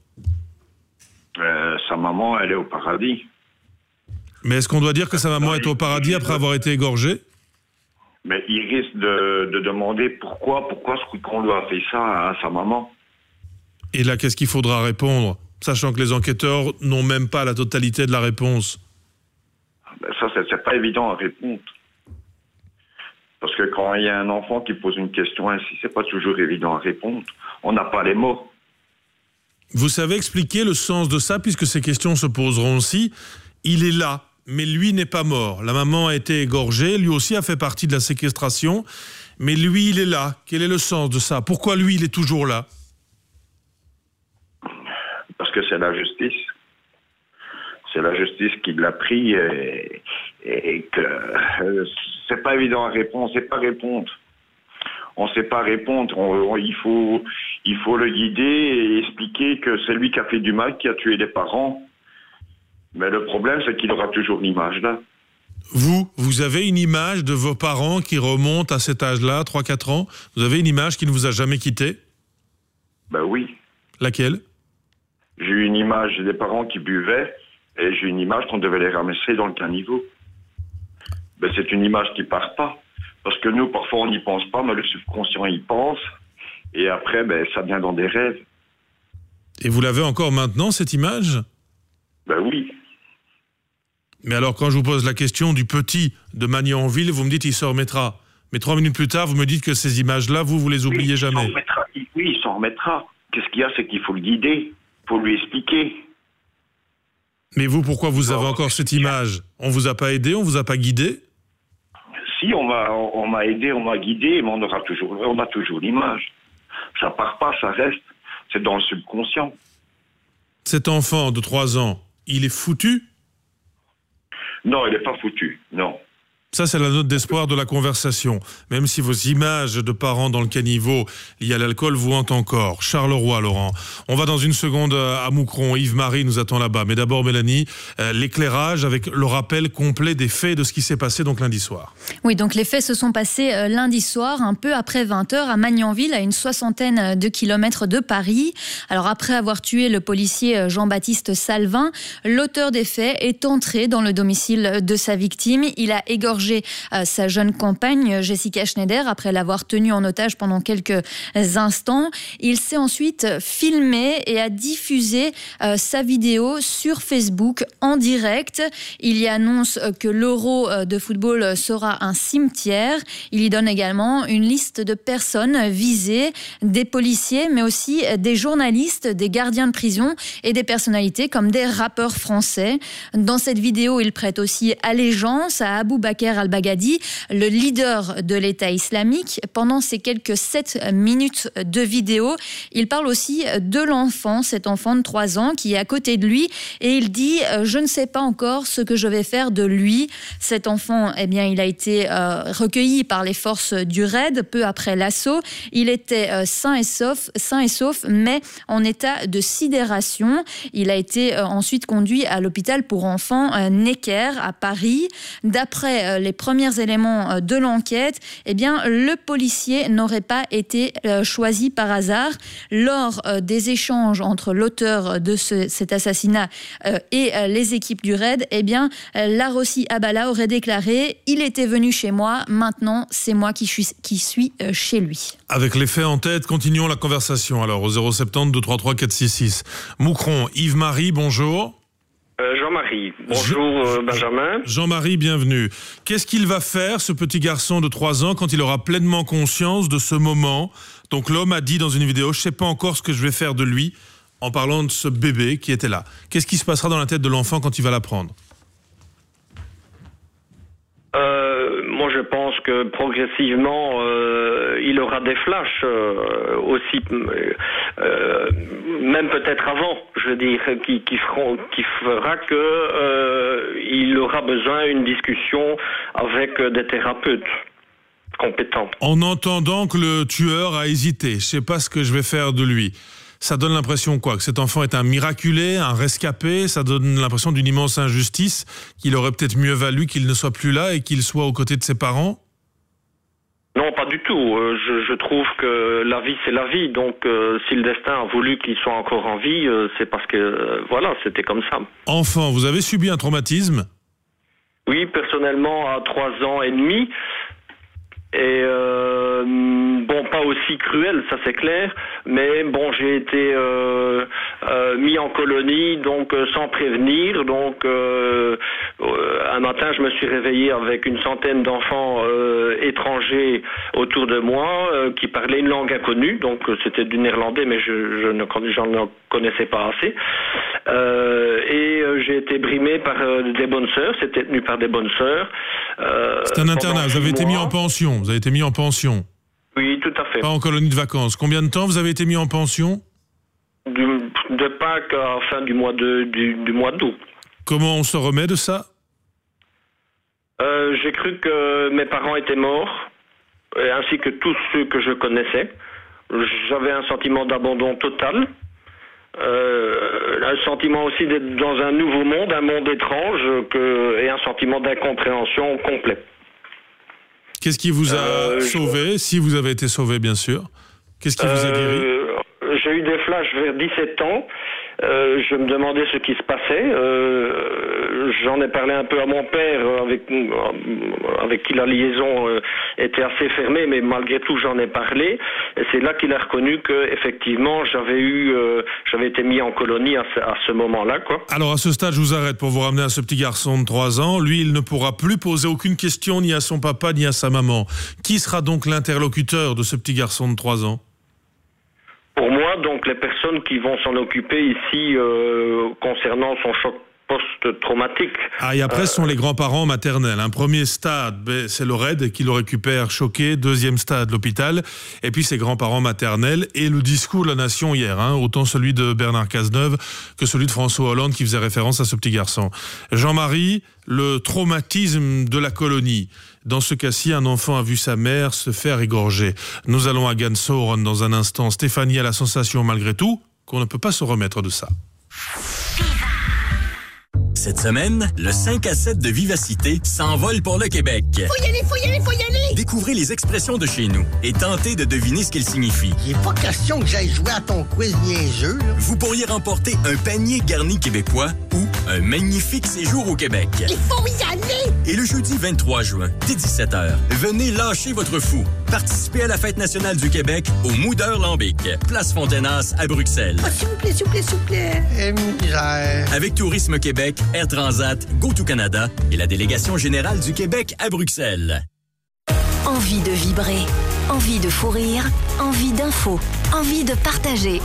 Euh, sa maman, elle est au paradis. Mais est-ce qu'on doit dire que sa maman est au paradis après avoir été égorgée? Mais il risque de, de demander pourquoi, pourquoi ce qu'on lui a fait ça à sa maman. Et là, qu'est-ce qu'il faudra répondre? Sachant que les enquêteurs n'ont même pas la totalité de la réponse. Ben ça, c'est, c'est pas évident à répondre. Parce que quand il y a un enfant qui pose une question ainsi, c'est pas toujours évident à répondre. On n'a pas les mots. Vous savez expliquer le sens de ça, puisque ces questions se poseront aussi. Il est là, mais lui n'est pas mort. La maman a été égorgée, lui aussi a fait partie de la séquestration, mais lui, il est là. Quel est le sens de ça? Pourquoi lui, il est toujours là? Parce que c'est la justice. C'est la justice qui l'a pris et, et que euh, c'est pas évident à répondre, on sait pas répondre. On sait pas répondre. On, on, il faut, il faut le guider et expliquer que c'est lui qui a fait du mal, qui a tué les parents. Mais le problème, c'est qu'il aura toujours l'image là. Vous, vous avez une image de vos parents qui remonte à cet âge-là, trois quatre ans? Vous avez une image qui ne vous a jamais quitté? Ben oui. Laquelle? J'ai eu une image des parents qui buvaient et j'ai une image qu'on devait les ramasser dans le caniveau. Ben c'est une image qui part pas. Parce que nous, parfois, on n'y pense pas, mais le subconscient y pense. Et après, ben, ça vient dans des rêves. Et vous l'avez encore maintenant, cette image? Ben oui. Mais alors, quand je vous pose la question du petit de Magnanville, vous me dites il se remettra. Mais trois minutes plus tard, vous me dites que ces images-là, vous, vous les oubliez jamais. Il s'en remettra, oui, il s'en remettra. Qu'est-ce qu'il y a, c'est qu'il faut le guider, il faut lui expliquer. Mais vous, pourquoi vous avez encore cette image? On vous a pas aidé, on vous a pas guidé? Si, on m'a, on m'a aidé, on m'a guidé, mais on aura toujours, on a toujours l'image. Ça part pas, ça reste. C'est dans le subconscient. Cet enfant de trois ans, il est foutu? Non, il n'est pas foutu, non. Ça, c'est la note d'espoir de la conversation. Même si vos images de parents dans le caniveau liées à l'alcool vous hantent encore. Charleroi, Laurent. On va dans une seconde à Moucron. Yves-Marie nous attend là-bas. Mais d'abord, Mélanie, euh, l'éclairage avec le rappel complet des faits de ce qui s'est passé donc lundi soir. Oui, donc les faits se sont passés euh, lundi soir, un peu après vingt heures, à Magnanville, à une soixantaine de kilomètres de Paris. Alors, après avoir tué le policier Jean-Baptiste Salvin, l'auteur des faits est entré dans le domicile de sa victime. Il a égorgé sa jeune compagne Jessica Schneider après l'avoir tenue en otage pendant quelques instants. Il s'est ensuite filmé et a diffusé sa vidéo sur Facebook en direct. Il y annonce que l'Euro de football sera un cimetière. Il y donne également une liste de personnes visées, des policiers mais aussi des journalistes, des gardiens de prison et des personnalités comme des rappeurs français. Dans cette vidéo, il prête aussi allégeance à Abou Bakr al-Baghdadi, le leader de l'État islamique. Pendant ces quelques sept minutes de vidéo, il parle aussi de l'enfant, cet enfant de trois ans qui est à côté de lui, et il dit « Je ne sais pas encore ce que je vais faire de lui ». Cet enfant, eh bien, il a été euh, recueilli par les forces du raid peu après l'assaut. Il était euh, sain et sauf, sain et sauf, mais en état de sidération. Il a été euh, ensuite conduit à l'hôpital pour enfants euh, Necker à Paris. D'après euh, les premiers éléments de l'enquête, eh bien, le policier n'aurait pas été euh, choisi par hasard. Lors euh, des échanges entre l'auteur de ce, cet assassinat euh, et euh, les équipes du raid, eh bien, euh, Larossi Abala aurait déclaré « Il était venu chez moi, maintenant c'est moi qui suis, qui suis euh, chez lui ». Avec les faits en tête, continuons la conversation alors au zéro sept zéro deux trois trois quatre six six. Moucron, Yves-Marie, bonjour. Euh, Jean-Marie. Bonjour euh, Benjamin. Jean-Marie, bienvenue. Qu'est-ce qu'il va faire, ce petit garçon de trois ans, quand il aura pleinement conscience de ce moment? Donc l'homme a dit dans une vidéo, je ne sais pas encore ce que je vais faire de lui, en parlant de ce bébé qui était là. Qu'est-ce qui se passera dans la tête de l'enfant quand il va l'apprendre? Euh, moi, je pense que progressivement, euh, il aura des flashs euh, aussi, euh, même peut-être avant, je veux dire, qui, qui feront, qui fera que euh, il aura besoin d'une discussion avec des thérapeutes compétents. En entendant que le tueur a hésité, je sais pas ce que je vais faire de lui. Ça donne l'impression quoi? Que cet enfant est un miraculé, un rescapé? Ça donne l'impression d'une immense injustice, qu'il aurait peut-être mieux valu qu'il ne soit plus là et qu'il soit aux côtés de ses parents? Non, pas du tout. Euh, je, je trouve que la vie, c'est la vie. Donc, euh, si le destin a voulu qu'il soit encore en vie, euh, c'est parce que, euh, voilà, c'était comme ça. Enfant, vous avez subi un traumatisme? Oui, personnellement, à trois ans et demi. Et euh, bon, pas aussi cruel, ça c'est clair, mais bon, j'ai été euh, euh, mis en colonie, donc euh, sans prévenir. Donc euh, euh, un matin, je me suis réveillé avec une centaine d'enfants euh, étrangers autour de moi euh, qui parlaient une langue inconnue. Donc euh, c'était du néerlandais, mais je, je ne j'en ne connaissais pas assez. Euh, et euh, j'ai été brimé par euh, des bonnes sœurs. C'était tenu par des bonnes sœurs. Euh, C'est un internat. Vous avez été mis en pension. Vous avez été mis en pension. Oui, tout à fait. Pas en colonie de vacances. Combien de temps vous avez été mis en pension? du, De Pâques à la fin du mois de du, du mois d'août. Comment on se remet de ça? euh, J'ai cru que mes parents étaient morts, ainsi que tous ceux que je connaissais. J'avais un sentiment d'abandon total. Euh, un sentiment aussi d'être dans un nouveau monde, un monde étrange, que, et un sentiment d'incompréhension complet. Qu'est-ce qui vous a euh, sauvé, je... si vous avez été sauvé, bien sûr? Qu'est-ce qui vous a guéri? euh, J'ai eu des flashs vers dix-sept ans. Euh, je me demandais ce qui se passait. Euh, j'en ai parlé un peu à mon père, avec, avec qui la liaison euh, était assez fermée, mais malgré tout, j'en ai parlé. Et c'est là qu'il a reconnu que, effectivement, j'avais eu, euh, j'avais été mis en colonie à ce, à ce moment-là, quoi. Alors, à ce stade, je vous arrête pour vous ramener à ce petit garçon de trois ans. Lui, il ne pourra plus poser aucune question ni à son papa ni à sa maman. Qui sera donc l'interlocuteur de ce petit garçon de trois ans? pour moi, donc les personnes qui vont s'en occuper ici euh, concernant son choc post-traumatique. Ah, et après, euh, ce sont les grands-parents maternels. Un premier stade, ben, c'est le R A I D qui le récupère choqué. Deuxième stade, l'hôpital. Et puis, ses grands-parents maternels. Et le discours de la nation hier, hein, autant celui de Bernard Cazeneuve que celui de François Hollande qui faisait référence à ce petit garçon. Jean-Marie, le traumatisme de la colonie. Dans ce cas-ci, un enfant a vu sa mère se faire égorger. Nous allons à Gansoren dans un instant. Stéphanie a la sensation, malgré tout, qu'on ne peut pas se remettre de ça. Cette semaine, le cinq à sept de Vivacité s'envole pour le Québec. Faut y aller, faut y aller, faut y aller! Découvrez les expressions de chez nous et tentez de deviner ce qu'elles signifient. Il n'est pas question que j'aille jouer à ton quiz niaiseux. Vous pourriez remporter un panier garni québécois ou un magnifique séjour au Québec. Il faut y aller! Et le jeudi vingt-trois juin, dès dix-sept heures, venez lâcher votre fou. Participez à la Fête nationale du Québec au Moudeur-Lambic, place Fontenas à Bruxelles. Oh, s'il vous plaît, s'il vous plaît, s'il vous plaît. Eh, misère. Avec Tourisme Québec, Air Transat, GoToCanada et la délégation générale du Québec à Bruxelles. Envie de vibrer, envie de fou rire, envie d'infos, envie de partager,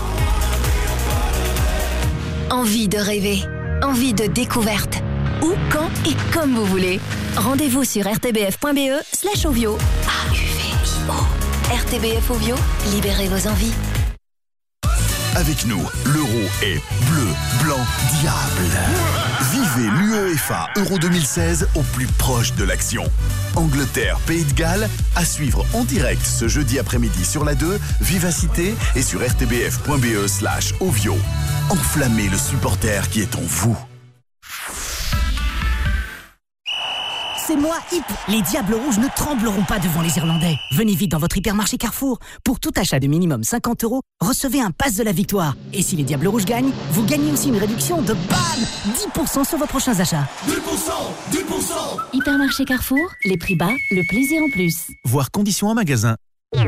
envie de rêver, envie de découverte. Où, quand et comme vous voulez. Rendez-vous sur rtbf.be slash Ovio. A U V I O. R T B F Ovio, libérez vos envies. Avec nous, l'euro est bleu, blanc, diable. Vivez l'UEFA Euro deux mille seize au plus proche de l'action. Angleterre, Pays de Galles, à suivre en direct ce jeudi après-midi sur la deux, Vivacité et sur rtbf.be slash Ovio. Enflammez le supporter qui est en vous. C'est moi, Hip. Les Diables Rouges ne trembleront pas devant les Irlandais. Venez vite dans votre hypermarché Carrefour. Pour tout achat de minimum cinquante euros, recevez un pass de la victoire. Et si les Diables Rouges gagnent, vous gagnez aussi une réduction de bam dix pour cent sur vos prochains achats. dix pour cent, dix pour cent. Hypermarché Carrefour, les prix bas, le plaisir en plus. Voir conditions en magasin.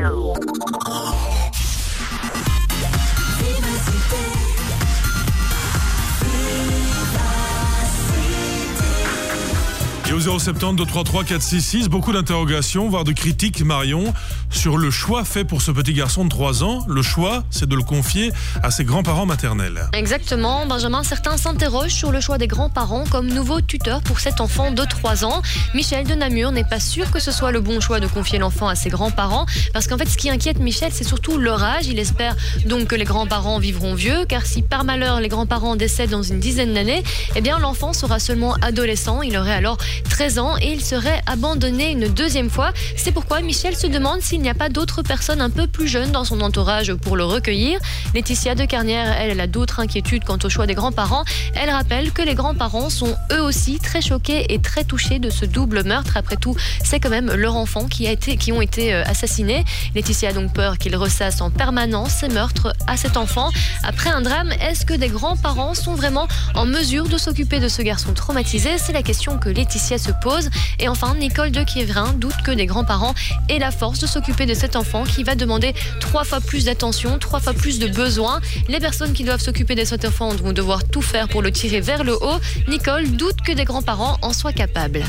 Et au zéro sept zéro deux trois trois quatre six six, beaucoup d'interrogations, voire de critiques, Marion, sur le choix fait pour ce petit garçon de trois ans. Le choix, c'est de le confier à ses grands-parents maternels. Exactement, Benjamin. Certains s'interrogent sur le choix des grands-parents comme nouveau tuteur pour cet enfant de trois ans. Michel de Namur n'est pas sûr que ce soit le bon choix de confier l'enfant à ses grands-parents, parce qu'en fait, ce qui inquiète Michel, c'est surtout leur âge. Il espère donc que les grands-parents vivront vieux, car si par malheur les grands-parents décèdent dans une dizaine d'années, eh bien l'enfant sera seulement adolescent. Il aurait alors treize ans et il serait abandonné une deuxième fois. C'est pourquoi Michel se demande s'il n'y a pas d'autres personnes un peu plus jeunes dans son entourage pour le recueillir. Laetitia de Carnière, elle, elle a d'autres inquiétudes quant au choix des grands-parents. Elle rappelle que les grands-parents sont eux aussi très choqués et très touchés de ce double meurtre. Après tout, c'est quand même leur enfant qui, a été, qui ont été assassinés. Laetitia a donc peur qu'il ressasse en permanence ces meurtres à cet enfant. Après un drame, est-ce que des grands-parents sont vraiment en mesure de s'occuper de ce garçon traumatisé ? C'est la question que Laetitia se pose. Et enfin, Nicole de Kievrin doute que des grands-parents aient la force de s'occuper de cet enfant qui va demander trois fois plus d'attention, trois fois plus de besoins. Les personnes qui doivent s'occuper de cet enfant vont devoir tout faire pour le tirer vers le haut. Nicole doute que des grands-parents en soient capables.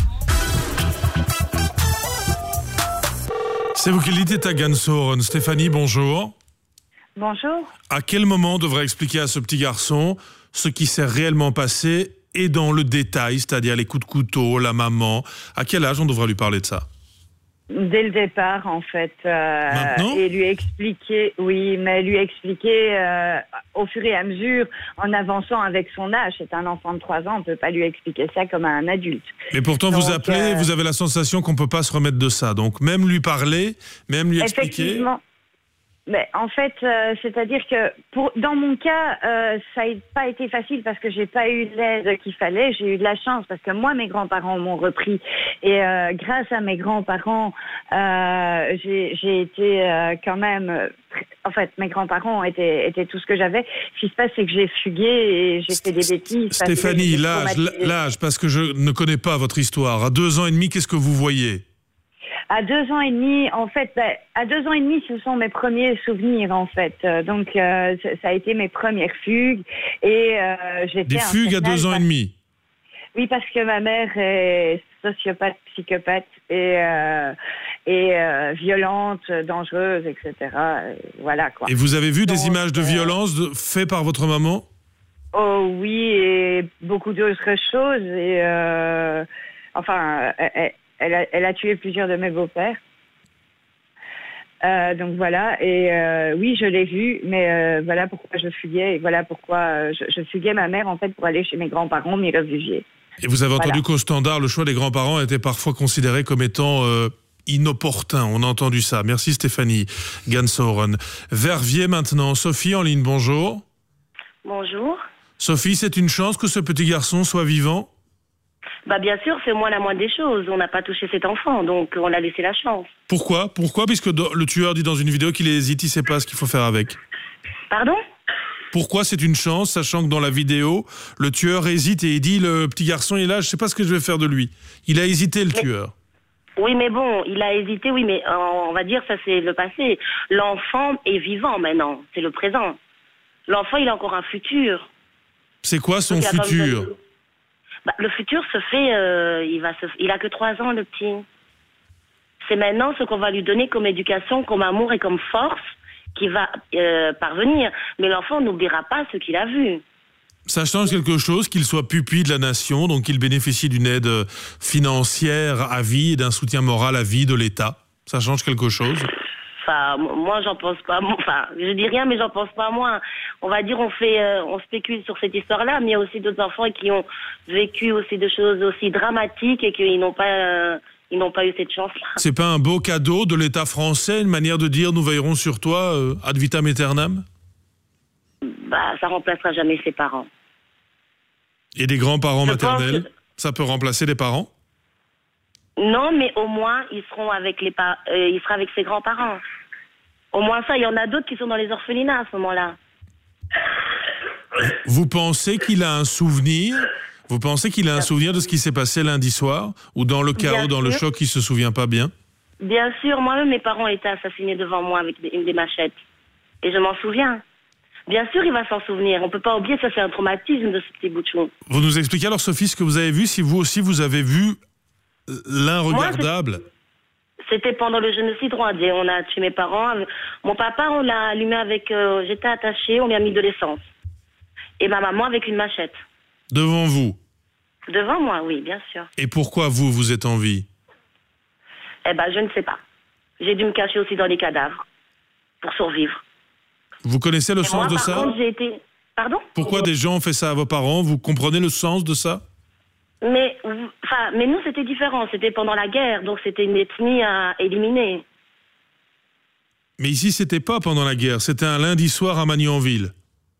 C'est vous qui l'étiez à Gansoren. Stéphanie, bonjour. Bonjour. À quel moment on devrait expliquer à ce petit garçon ce qui s'est réellement passé et dans le détail, c'est-à-dire les coups de couteau, la maman? À quel âge on devrait lui parler de ça? Dès le départ, en fait. Euh, Maintenant ? Et lui expliquer, oui, mais lui expliquer euh, au fur et à mesure, en avançant avec son âge. C'est un enfant de trois ans, on ne peut pas lui expliquer ça comme à un adulte. Mais pourtant, Donc, vous appelez, euh... vous avez la sensation qu'on ne peut pas se remettre de ça. Donc, même lui parler, même lui expliquer... Effectivement. Mais en fait, euh, c'est-à-dire que pour, dans mon cas, euh, ça n'a pas été facile parce que j'ai pas eu l'aide qu'il fallait. J'ai eu de la chance parce que moi, mes grands-parents m'ont repris. Et euh, grâce à mes grands-parents, euh, j'ai, j'ai été euh, quand même... En fait, mes grands-parents étaient, étaient tout ce que j'avais. Ce qui se passe, c'est que j'ai fugué et j'ai fait des bêtises. Stéphanie, l'âge, l'âge, parce que je ne connais pas votre histoire. À deux ans et demi, qu'est-ce que vous voyez ? À deux ans et demi, en fait, à deux ans et demi, ce sont mes premiers souvenirs, en fait. Donc, euh, ça a été mes premières fugues. Et euh, j'étais Des fugues à deux ans et demi? Oui, parce que ma mère est sociopathe, psychopathe. Et, euh, et euh, violente, dangereuse, et cetera. Et voilà quoi. Et vous avez vu Donc, des images de euh, violence de, faites par votre maman ? Oh oui, et beaucoup d'autres choses. Et euh, enfin, elle, elle, a, elle a tué plusieurs de mes beaux-pères. Euh, donc voilà, et euh, oui, je l'ai vu, mais euh, voilà pourquoi je fuyais, et voilà pourquoi euh, je, je fuguais ma mère, en fait, pour aller chez mes grands-parents, m'y réfugier. Et vous avez entendu Voilà. qu'au standard, le choix des grands-parents était parfois considéré comme étant euh, inopportun. On a entendu ça. Merci Stéphanie Gansoren. Verviers maintenant. Sophie en ligne, bonjour. Bonjour. Sophie, c'est une chance que ce petit garçon soit vivant ? Bah bien sûr, c'est moi la moindre des choses. On n'a pas touché cet enfant, donc on a laissé la chance. Pourquoi ? Pourquoi ? Puisque le tueur dit dans une vidéo qu'il hésite, il ne sait pas ce qu'il faut faire avec. Pardon ? Pourquoi c'est une chance, sachant que dans la vidéo, le tueur hésite et il dit, le petit garçon est là, je ne sais pas ce que je vais faire de lui. Il a hésité, le mais, tueur. Oui, mais bon, il a hésité, oui, mais on va dire ça c'est le passé. L'enfant est vivant maintenant, c'est le présent. L'enfant, il a encore un futur. C'est quoi son Donc, il a futur ? comme... bah, Le futur se fait, euh, il, va se... il a que trois ans, le petit. C'est maintenant ce qu'on va lui donner comme éducation, comme amour et comme force qui va euh, parvenir. Mais l'enfant n'oubliera pas ce qu'il a vu. Ça change quelque chose qu'il soit pupille de la nation, donc qu'il bénéficie d'une aide financière à vie et d'un soutien moral à vie de l'État. Ça change quelque chose ? Enfin, moi, j'en pense pas. Enfin, je dis rien, mais j'en pense pas moins. On va dire, on fait, euh, on spécule sur cette histoire-là, mais il y a aussi d'autres enfants qui ont vécu aussi des choses aussi dramatiques et qu'ils n'ont pas, euh, ils n'ont pas eu cette chance-là. C'est pas un beau cadeau de l'État français, une manière de dire nous veillerons sur toi euh, ad vitam aeternam ? Bah, ça remplacera jamais ses parents. Et des grands-parents Je maternels, pense que... ça peut remplacer les parents ? Non, mais au moins, ils seront avec les pa... euh, il sera avec ses grands-parents. Au moins ça, il y en a d'autres qui sont dans les orphelinats à ce moment-là. Vous pensez qu'il a un souvenir ? Vous pensez qu'il a un souvenir de ce qui s'est passé lundi soir ? Ou dans le chaos, Bien dans le sûr. choc, il se souvient pas bien ? Bien sûr, moi-même, mes parents étaient assassinés devant moi avec des, des machettes. Et je m'en souviens. Bien sûr, il va s'en souvenir. On peut pas oublier, ça c'est un traumatisme de ce petit bout de chou. Vous nous expliquez alors, Sophie, ce que vous avez vu, si vous aussi vous avez vu l'inregardable. C'était pendant le génocide rwandais. On a tué mes parents. Mon papa, on l'a allumé avec... Euh, j'étais attachée, on lui a mis de l'essence. Et ma maman avec une machette. Devant vous. Devant moi, oui, bien sûr. Et pourquoi vous, vous êtes en vie ? Eh ben, je ne sais pas. J'ai dû me cacher aussi dans les cadavres pour survivre. Vous connaissez le Et sens moi, de par ça ? contre, j'ai été... Pardon ? Pourquoi des gens ont fait ça à vos parents ? Vous comprenez le sens de ça ? Mais, enfin, mais nous, c'était différent. C'était pendant la guerre, donc c'était une ethnie à éliminer. Mais ici, c'était pas pendant la guerre. C'était un lundi soir à Magnanville.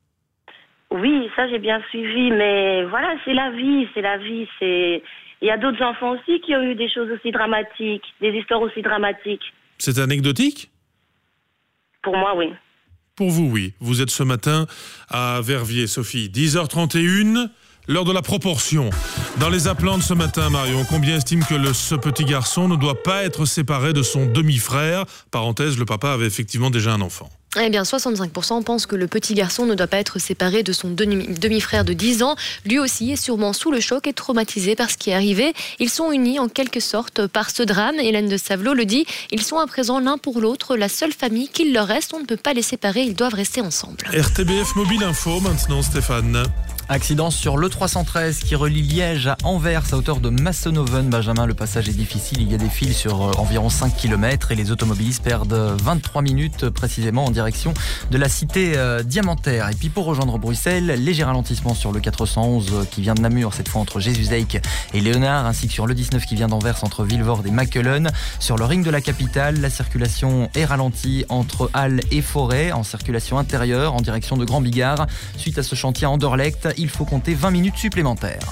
Oui, ça, j'ai bien suivi. Mais voilà, c'est la vie, c'est la vie. C'est... Il y a d'autres enfants aussi qui ont eu des choses aussi dramatiques, des histoires aussi dramatiques. C'est anecdotique ? Pour moi, oui. Pour vous, oui. Vous êtes ce matin à Verviers, Sophie. dix heures trente et une, l'heure de la proportion. Dans les appelants de ce matin, Marion, combien estime que le, ce petit garçon ne doit pas être séparé de son demi-frère ? Parenthèse, le papa avait effectivement déjà un enfant. Eh bien, soixante-cinq pour cent pensent que le petit garçon ne doit pas être séparé de son demi-frère de dix ans. Lui aussi est sûrement sous le choc et traumatisé par ce qui est arrivé. Ils sont unis en quelque sorte par ce drame. Hélène de Savelot le dit, ils sont à présent l'un pour l'autre la seule famille qu'il leur reste. On ne peut pas les séparer, ils doivent rester ensemble. R T B F Mobile Info maintenant, Stéphane. Accident sur l'E trois cent treize qui relie Liège à Anvers à hauteur de Massenhoven. Benjamin, le passage est difficile. Il y a des files sur environ cinq kilomètres et les automobilistes perdent vingt-trois minutes précisément en direction de la cité diamantaire. Et puis pour rejoindre Bruxelles, léger ralentissement sur le quatre cent onze qui vient de Namur, cette fois entre Jésus-Zeyck et Léonard, ainsi que sur le dix-neuf qui vient d'Anvers entre Vilvoorde et Makelen. Sur le ring de la capitale, la circulation est ralentie entre Halle et Forêt, en circulation intérieure en direction de Grand Bigard. Suite à ce chantier à Anderlecht, il faut compter vingt minutes supplémentaires.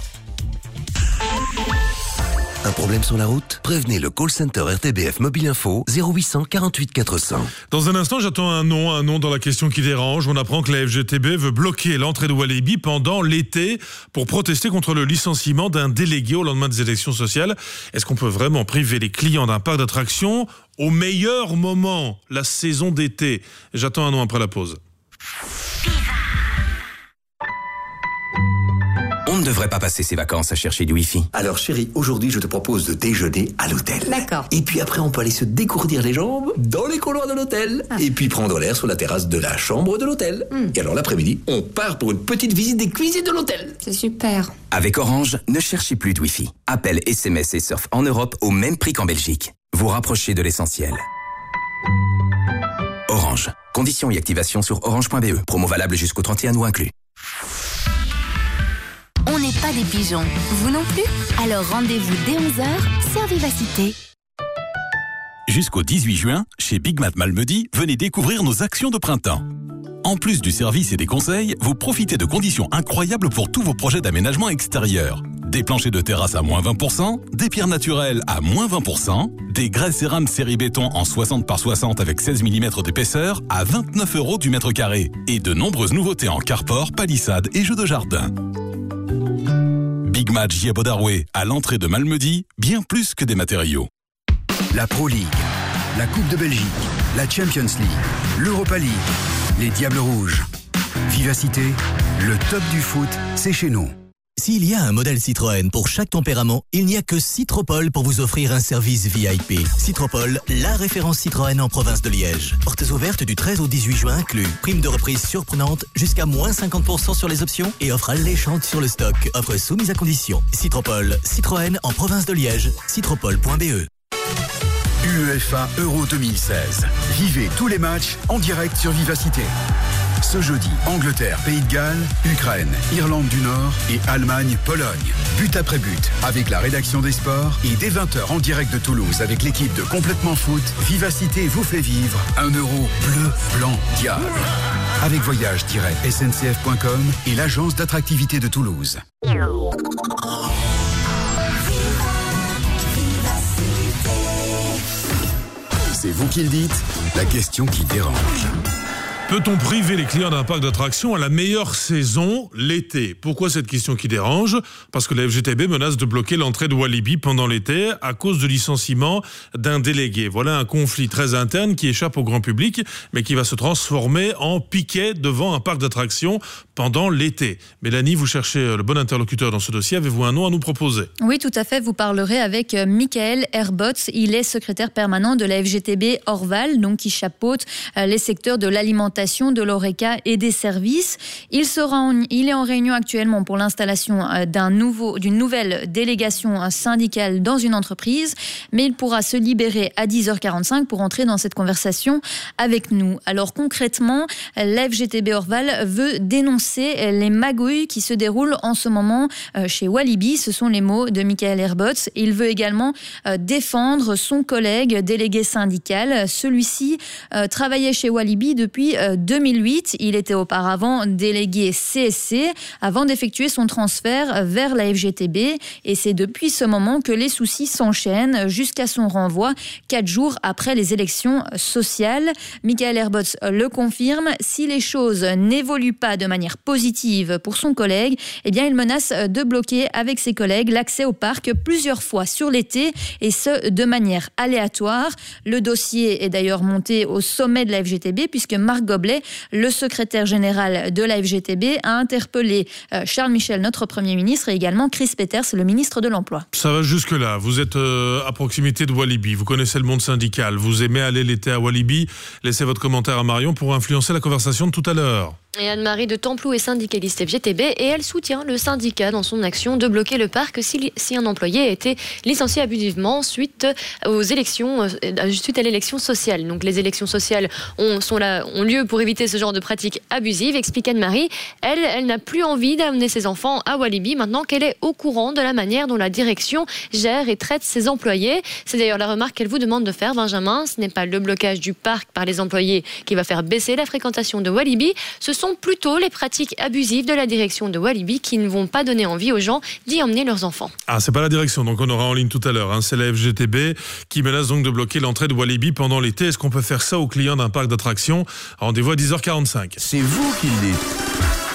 Un problème sur la route ? Prévenez le call center R T B F Mobile Info zéro huit cent quarante-huit quatre cents. Dans un instant, j'attends un nom, un nom dans la question qui dérange. On apprend que la F G T B veut bloquer l'entrée de Walibi pendant l'été pour protester contre le licenciement d'un délégué au lendemain des élections sociales. Est-ce qu'on peut vraiment priver les clients d'un parc d'attractions au meilleur moment, la saison d'été ? J'attends un nom après la pause. On On ne devrait pas passer ses vacances à chercher du Wi-Fi. Alors chérie, aujourd'hui je te propose de déjeuner à l'hôtel. D'accord. Et puis après on peut aller se décourdir les jambes dans les couloirs de l'hôtel. Ah. Et puis prendre l'air sur la terrasse de la chambre de l'hôtel. Mm. Et alors l'après-midi, on part pour une petite visite des cuisines de l'hôtel. C'est super. Avec Orange, ne cherchez plus de Wi-Fi. Appel, S M S et surf en Europe au même prix qu'en Belgique. Vous rapprochez de l'essentiel. Orange. Conditions et activation sur orange point b e. Promo valable jusqu'au trente et un août inclus. On n'est pas des pigeons. Vous non plus? Alors rendez-vous dès onze heures sur Vivacité. Jusqu'au dix-huit juin, chez Big Mat Malmedy, venez découvrir nos actions de printemps. En plus du service et des conseils, vous profitez de conditions incroyables pour tous vos projets d'aménagement extérieur. Des planchers de terrasse à moins vingt pour cent, des pierres naturelles à moins vingt pour cent, des grès cérame série béton en soixante par soixante avec seize millimètres d'épaisseur à vingt-neuf euros du mètre carré. Et de nombreuses nouveautés en carport, palissade et jeux de jardin. Big Match Giabodaroué, à l'entrée de Malmedy, bien plus que des matériaux. La Pro League, la Coupe de Belgique, la Champions League, l'Europa League, les Diables Rouges. Vivacité, le top du foot, c'est chez nous. S'il y a un modèle Citroën pour chaque tempérament, il n'y a que Citropol pour vous offrir un service V I P. Citropol, la référence Citroën en province de Liège. Portes ouvertes du treize au dix-huit juin inclus. Prime de reprise surprenante, jusqu'à moins cinquante pour cent sur les options et offre alléchante sur le stock. Offre soumise à condition. Citropol, Citroën en province de Liège. Citropol point b e. UEFA Euro deux mille seize. Vivez tous les matchs en direct sur Vivacité. Ce jeudi, Angleterre, Pays de Galles, Ukraine, Irlande du Nord et Allemagne, Pologne. But après but, avec la rédaction des sports et dès vingt heures en direct de Toulouse avec l'équipe de Complètement Foot, Vivacité vous fait vivre un euro bleu, blanc, diable. Avec voyage tiret s n c f point com et l'agence d'attractivité de Toulouse. C'est vous qui le dites, la question qui dérange. Peut-on priver les clients d'un parc d'attractions à la meilleure saison, l'été? Pourquoi cette question qui dérange? Parce que la F G T B menace de bloquer l'entrée de Walibi pendant l'été à cause du licenciement d'un délégué. Voilà un conflit très interne qui échappe au grand public, mais qui va se transformer en piquet devant un parc d'attractions pendant l'été. Mélanie, vous cherchez le bon interlocuteur dans ce dossier. Avez-vous un nom à nous proposer? Oui, tout à fait. Vous parlerez avec Michael Herbots. Il est secrétaire permanent de la F G T B Orval, donc qui chapeaute les secteurs de l'alimentation, de l'Oreca et des services. Il, sera en, il est en réunion actuellement pour l'installation d'un nouveau, d'une nouvelle délégation syndicale dans une entreprise, mais il pourra se libérer à dix heures quarante-cinq pour entrer dans cette conversation avec nous. Alors concrètement, la F G T B Orval veut dénoncer les magouilles qui se déroulent en ce moment chez Walibi. Ce sont les mots de Michael Herbots. Il veut également défendre son collègue délégué syndical. Celui-ci travaillait chez Walibi depuis deux mille huit. Il était auparavant délégué C S C avant d'effectuer son transfert vers la F G T B. Et c'est depuis ce moment que les soucis s'enchaînent jusqu'à son renvoi quatre jours après les élections sociales. Michael Herbots le confirme. Si les choses n'évoluent pas de manière positive pour son collègue, eh bien, il menace de bloquer avec ses collègues l'accès au parc plusieurs fois sur l'été et ce, de manière aléatoire. Le dossier est d'ailleurs monté au sommet de la F G T B puisque Marc Goblet, le secrétaire général de la F G T B, a interpellé Charles Michel, notre Premier ministre, et également Chris Peters, le ministre de l'Emploi. Ça va jusque-là. Vous êtes euh, à proximité de Walibi. Vous connaissez le monde syndical. Vous aimez aller l'été à Walibi. Laissez votre commentaire à Marion pour influencer la conversation de tout à l'heure. Et Anne-Marie de Templou est syndicaliste F G T B et elle soutient le syndicat dans son action de bloquer le parc si, si un employé a été licencié abusivement suite aux élections, suite à l'élection sociale. Donc les élections sociales ont, sont là, ont lieu pour éviter ce genre de pratiques abusives, explique Anne-Marie. Elle, elle n'a plus envie d'amener ses enfants à Walibi maintenant qu'elle est au courant de la manière dont la direction gère et traite ses employés. C'est d'ailleurs la remarque qu'elle vous demande de faire, Benjamin. Ce n'est pas le blocage du parc par les employés qui va faire baisser la fréquentation de Walibi. Ce sont plutôt les pratiques abusives de la direction de Walibi qui ne vont pas donner envie aux gens d'y emmener leurs enfants. Ah, c'est pas la direction, donc on aura en ligne tout à l'heure. Hein. C'est la F G T B qui menace donc de bloquer l'entrée de Walibi pendant l'été. Est-ce qu'on peut faire ça aux clients d'un parc d'attractions? Rendez-vous à dix heures quarante-cinq. C'est vous qui le dites.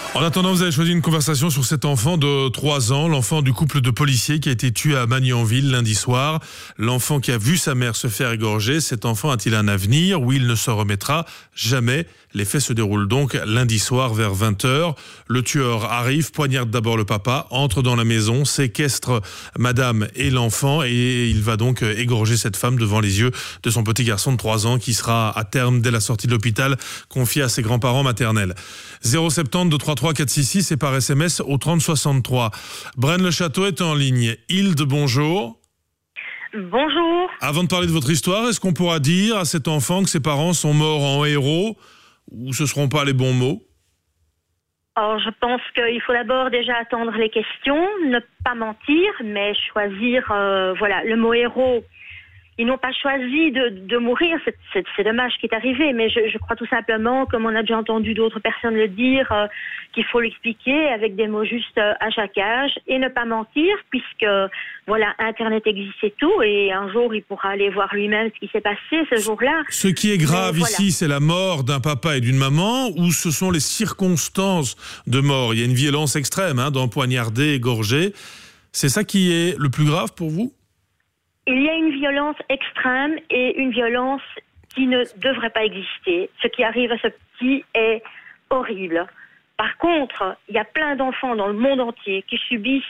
En attendant, vous avez choisi une conversation sur cet enfant de trois ans, l'enfant du couple de policiers qui a été tué à Magnanville lundi soir. L'enfant qui a vu sa mère se faire égorger, cet enfant a-t-il un avenir où il ne se remettra jamais? Les faits se déroulent donc lundi soir vers vingt heures. Le tueur arrive, poignarde d'abord le papa, entre dans la maison, séquestre madame et l'enfant et il va donc égorger cette femme devant les yeux de son petit garçon de trois ans qui sera à terme, dès la sortie de l'hôpital, confié à ses grands-parents maternels. zéro sept zéro deux trois trois quatre six six et par S M S au trente soixante-trois. Braine-le-Château est en ligne. Hilde, bonjour. Bonjour. Avant de parler de votre histoire, est-ce qu'on pourra dire à cet enfant que ses parents sont morts en héros ou ce ne seront pas les bons mots? Alors, je pense qu'il faut d'abord déjà attendre les questions, ne pas mentir, mais choisir, euh, voilà, le mot héros. Ils n'ont pas choisi de, de mourir, c'est, c'est, c'est dommage ce qui est arrivé, mais je, je crois tout simplement, comme on a déjà entendu d'autres personnes le dire, euh, qu'il faut l'expliquer avec des mots justes euh, à chaque âge et ne pas mentir, puisque voilà, Internet existe et tout, et un jour il pourra aller voir lui-même ce qui s'est passé ce jour-là. Ce qui est grave mais, ici, voilà. c'est la mort d'un papa et d'une maman, ou ce sont les circonstances de mort? Il y a une violence extrême, hein, d'empoignarder, égorger. C'est ça qui est le plus grave pour vous? Il y a une violence extrême et une violence qui ne devrait pas exister. Ce qui arrive à ce petit est horrible. Par contre, il y a plein d'enfants dans le monde entier qui subissent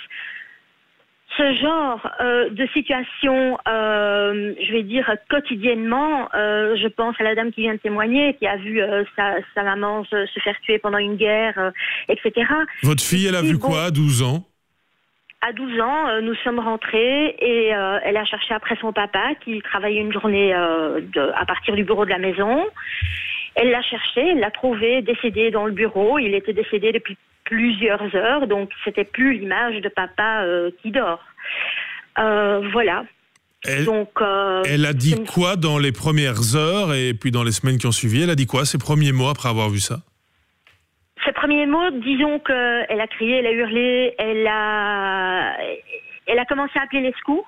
ce genre euh, de situation, euh, je vais dire, quotidiennement. Euh, je pense à la dame qui vient de témoigner, qui a vu euh, sa, sa maman se, se faire tuer pendant une guerre, euh, et cetera. Votre fille, elle a vu quoi à douze ans? À douze ans, euh, nous sommes rentrés et euh, elle a cherché après son papa qui travaillait une journée euh, de, à partir du bureau de la maison. Elle l'a cherché, elle l'a trouvé décédé dans le bureau. Il était décédé depuis plusieurs heures, donc c'était plus l'image de papa euh, qui dort. Euh, voilà. Elle, donc, euh, elle a dit quoi dans les premières heures et puis dans les semaines qui ont suivi? Elle a dit quoi ses premiers mots après avoir vu ça? Ses premiers mots, disons qu'elle a crié, elle a hurlé, elle a, elle a commencé à appeler les secours.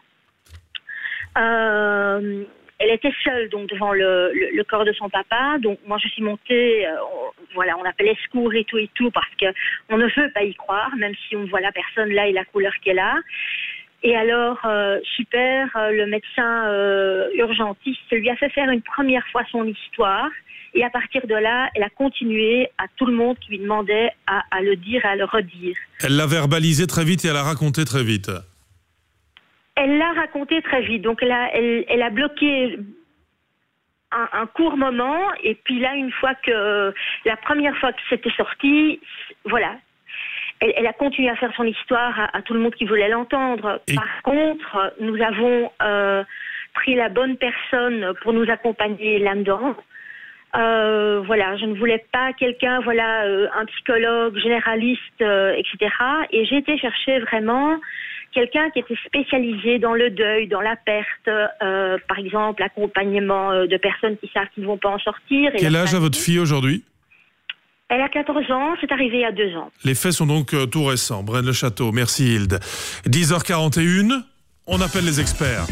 Euh, elle était seule donc devant le, le, le corps de son papa. Donc moi je suis montée, euh, on, voilà, on appelle les secours et tout et tout parce que on ne veut pas y croire, même si on voit la personne là et la couleur qu'elle a. Et alors, euh, super, euh, le médecin euh, urgentiste lui a fait faire une première fois son histoire. Et à partir de là, elle a continué à tout le monde qui lui demandait à, à le dire et à le redire. Elle l'a verbalisé très vite et elle a raconté très vite. Elle l'a raconté très vite. Donc elle a, elle, elle a bloqué un, un court moment. Et puis là, une fois que la première fois que c'était sorti, voilà. Elle, elle a continué à faire son histoire à, à tout le monde qui voulait l'entendre. Et... Par contre, nous avons euh, pris la bonne personne pour nous accompagner là-dedans. Euh, voilà, je ne voulais pas quelqu'un, voilà, euh, un psychologue généraliste, euh, et cetera. Et j'ai été chercher vraiment quelqu'un qui était spécialisé dans le deuil, dans la perte, euh, par exemple, l'accompagnement euh, de personnes qui savent qu'ils ne vont pas en sortir. Quel âge a votre fille aujourd'hui? Elle a quatorze ans, c'est arrivé il y a deux ans. Les faits sont donc euh, tout récents. Braine-le-Château, merci Hilde. dix heures quarante et une, on appelle les experts.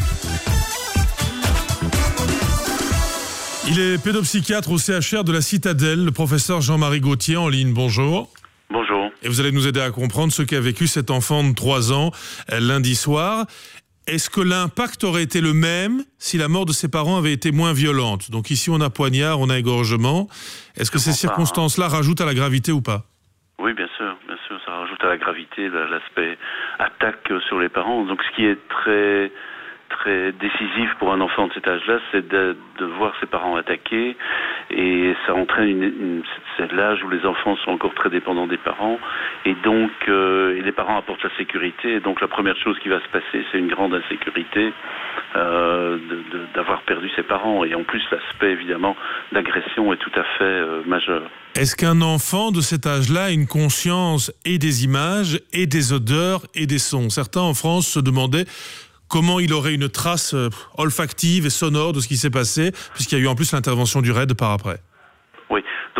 Il est pédopsychiatre au C H R de la Citadelle, le professeur Jean-Marie Gauthier en ligne. Bonjour. Bonjour. Et vous allez nous aider à comprendre ce qu'a vécu cet enfant de trois ans euh, lundi soir. Est-ce que l'impact aurait été le même si la mort de ses parents avait été moins violente? Donc ici on a poignard, on a égorgement. Est-ce que ces circonstances-là rajoutent à la gravité ou pas? Oui, bien sûr, bien sûr, ça rajoute à la gravité l'aspect attaque sur les parents. Donc ce qui est très... très décisif pour un enfant de cet âge-là, c'est de, de voir ses parents attaqués, et ça entraîne une, une, c'est l'âge où les enfants sont encore très dépendants des parents, et donc euh, et les parents apportent la sécurité, et donc la première chose qui va se passer, c'est une grande insécurité euh, de, de, d'avoir perdu ses parents, et en plus l'aspect évidemment d'agression est tout à fait euh, majeur. Est-ce qu'un enfant de cet âge-là a une conscience et des images, et des odeurs, et des sons? Certains en France se demandaient comment il aurait une trace olfactive et sonore de ce qui s'est passé, puisqu'il y a eu en plus l'intervention du R A I D par après. Oui, donc il, il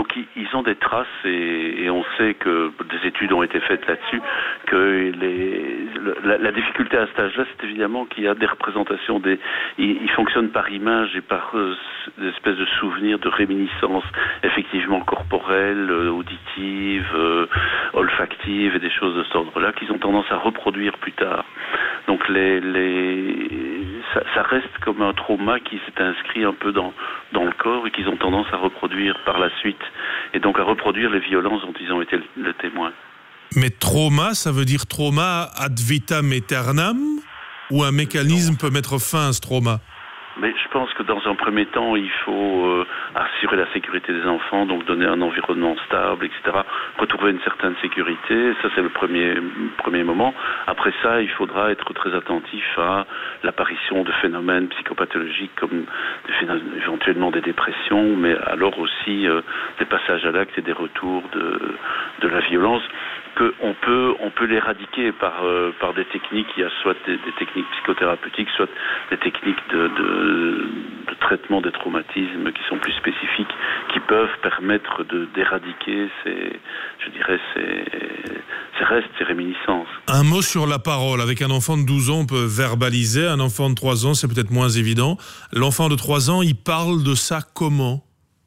ils ont des traces et, et on sait que des études ont été faites là-dessus, que les, la, la difficulté à cet âge-là, c'est évidemment qu'il y a des représentations, des, ils, ils fonctionnent par image et par euh, des espèces de souvenirs, de réminiscences, effectivement corporelles, euh, auditives, euh, olfactives et des choses de cet ordre-là, qu'ils ont tendance à reproduire plus tard. Donc les, les, ça, ça reste comme un trauma qui s'est inscrit un peu dans, dans le corps et qu'ils ont tendance à reproduire par la suite, et donc à reproduire les violences dont ils ont été le, le témoin. Mais trauma, ça veut dire trauma ad vitam aeternam, ou un mécanisme peut mettre fin à ce trauma? Mais je pense que dans un premier temps, il faut euh, assurer la sécurité des enfants, donc donner un environnement stable, et cetera. Retrouver une certaine sécurité, ça c'est le premier, premier moment. Après ça, il faudra être très attentif à l'apparition de phénomènes psychopathologiques comme des phénomènes, éventuellement des dépressions, mais alors aussi euh, des passages à l'acte et des retours de, de la violence. Qu'on peut, on peut l'éradiquer par, euh, par des techniques, il y a soit des, des techniques psychothérapeutiques, soit des techniques de, de, de traitement des traumatismes qui sont plus spécifiques, qui peuvent permettre de, d'éradiquer ces, je dirais, ces, ces restes, ces réminiscences. Un mot sur la parole. Avec un enfant de douze ans, on peut verbaliser. Un enfant de trois ans, c'est peut-être moins évident. L'enfant de trois ans, il parle de ça comment ?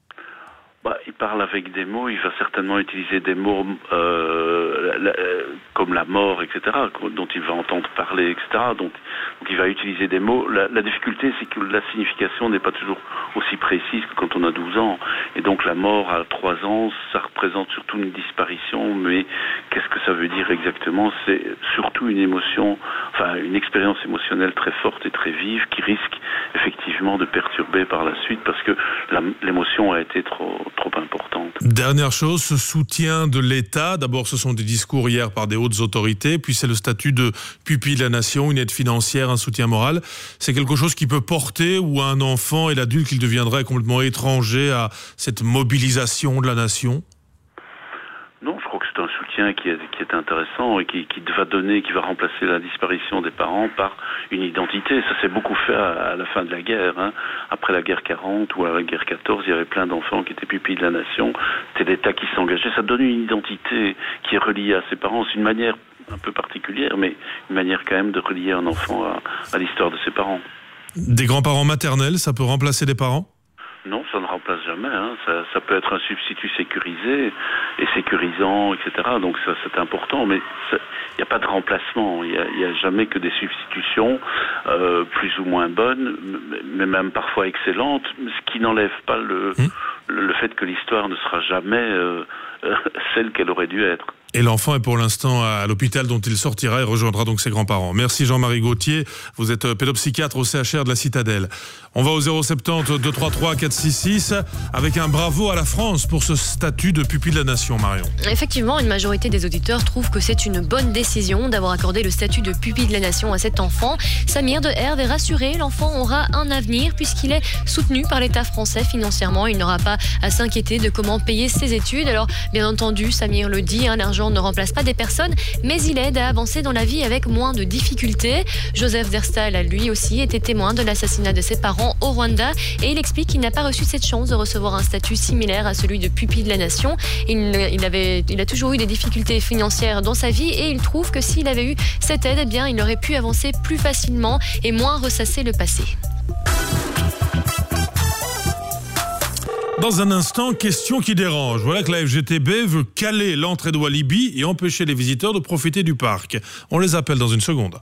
Bah, il parle avec des mots, il va certainement utiliser des mots euh, la, la, comme la mort, et cetera, dont il va entendre parler, et cetera. Donc, donc il va utiliser des mots. La, la difficulté, c'est que la signification n'est pas toujours aussi précise que quand on a douze ans. Et donc la mort à trois ans, ça représente surtout une disparition, mais qu'est-ce que ça veut dire exactement ? C'est surtout une émotion, enfin une expérience émotionnelle très forte et très vive qui risque effectivement de perturber par la suite parce que la, l'émotion a été trop... trop importante. Dernière chose, ce soutien de l'État. D'abord, ce sont des discours hier par des hautes autorités, puis c'est le statut de pupille de la nation, une aide financière, un soutien moral. C'est quelque chose qui peut porter où un enfant et l'adulte qu'il deviendrait complètement étranger à cette mobilisation de la nation? Non, je crois que c'est un soutien qui est, qui est intéressant et qui, qui va donner, qui va remplacer la disparition des parents par une identité. Ça s'est beaucoup fait à, à la fin de la guerre. Hein. Après la guerre quarante ou à la guerre quatorze, il y avait plein d'enfants qui étaient pupilles de la nation. C'était l'État qui s'engageait. Ça donne une identité qui est reliée à ses parents. C'est une manière un peu particulière, mais une manière quand même de relier un enfant à, à l'histoire de ses parents. Des grands-parents maternels, ça peut remplacer des parents ? Non, ça ne remplace jamais. Hein. Ça, ça peut être un substitut sécurisé et sécurisant, et cetera. Donc ça, c'est important, mais il n'y a pas de remplacement. Il n'y a, a jamais que des substitutions euh, plus ou moins bonnes, mais même parfois excellentes, ce qui n'enlève pas le, mmh. le, le fait que l'histoire ne sera jamais euh, euh, celle qu'elle aurait dû être. Et l'enfant est pour l'instant à l'hôpital dont il sortira et rejoindra donc ses grands-parents. Merci Jean-Marie Gauthier, vous êtes pédopsychiatre au C H R de la Citadelle. On va au zéro sept zéro deux trois trois quatre six six avec un bravo à la France pour ce statut de pupille de la nation, Marion. Effectivement, une majorité des auditeurs trouvent que c'est une bonne décision d'avoir accordé le statut de pupille de la nation à cet enfant. Samir de Herve est rassuré, l'enfant aura un avenir puisqu'il est soutenu par l'État français financièrement. Il n'aura pas à s'inquiéter de comment payer ses études. Alors, bien entendu, Samir le dit, hein, l'argent ne remplace pas des personnes, mais il aide à avancer dans la vie avec moins de difficultés. Joseph Zerstal a lui aussi été témoin de l'assassinat de ses parents au Rwanda et il explique qu'il n'a pas reçu cette chance de recevoir un statut similaire à celui de pupille de la nation. Il, il, avait, il a toujours eu des difficultés financières dans sa vie et il trouve que s'il avait eu cette aide, eh bien, il aurait pu avancer plus facilement et moins ressasser le passé. Dans un instant, question qui dérange. Voilà que la F G T B veut caler l'entrée de Walibi et empêcher les visiteurs de profiter du parc. On les appelle dans une seconde.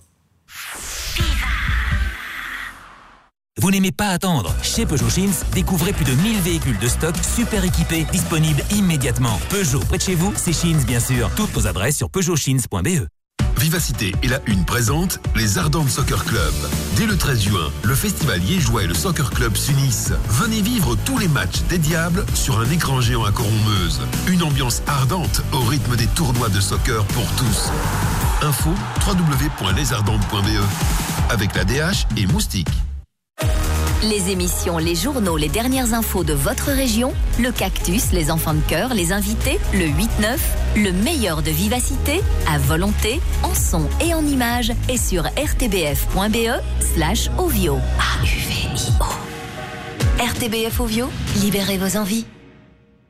Vous n'aimez pas attendre? Chez Peugeot Chins, découvrez plus de mille véhicules de stock super équipés, disponibles immédiatement. Peugeot, près de chez vous, c'est Chins bien sûr. Toutes nos adresses sur peugeot chins point b e. Vivacité et la Une présente les Ardentes Soccer Club. Dès le treize juin, le festival liégeois et le Soccer Club s'unissent. Venez vivre tous les matchs des Diables sur un écran géant à Coron-Meuse. Une ambiance ardente au rythme des tournois de soccer pour tous. Info w w w point les ardentes point b e avec la D H et Moustique. Les émissions, les journaux, les dernières infos de votre région, le Cactus, les enfants de cœur, les invités, le huit neuf, le meilleur de Vivacité, à volonté, en son et en images, et sur r t b f point b e slash ovio. A U V I O. R T B F Ovio, libérez vos envies.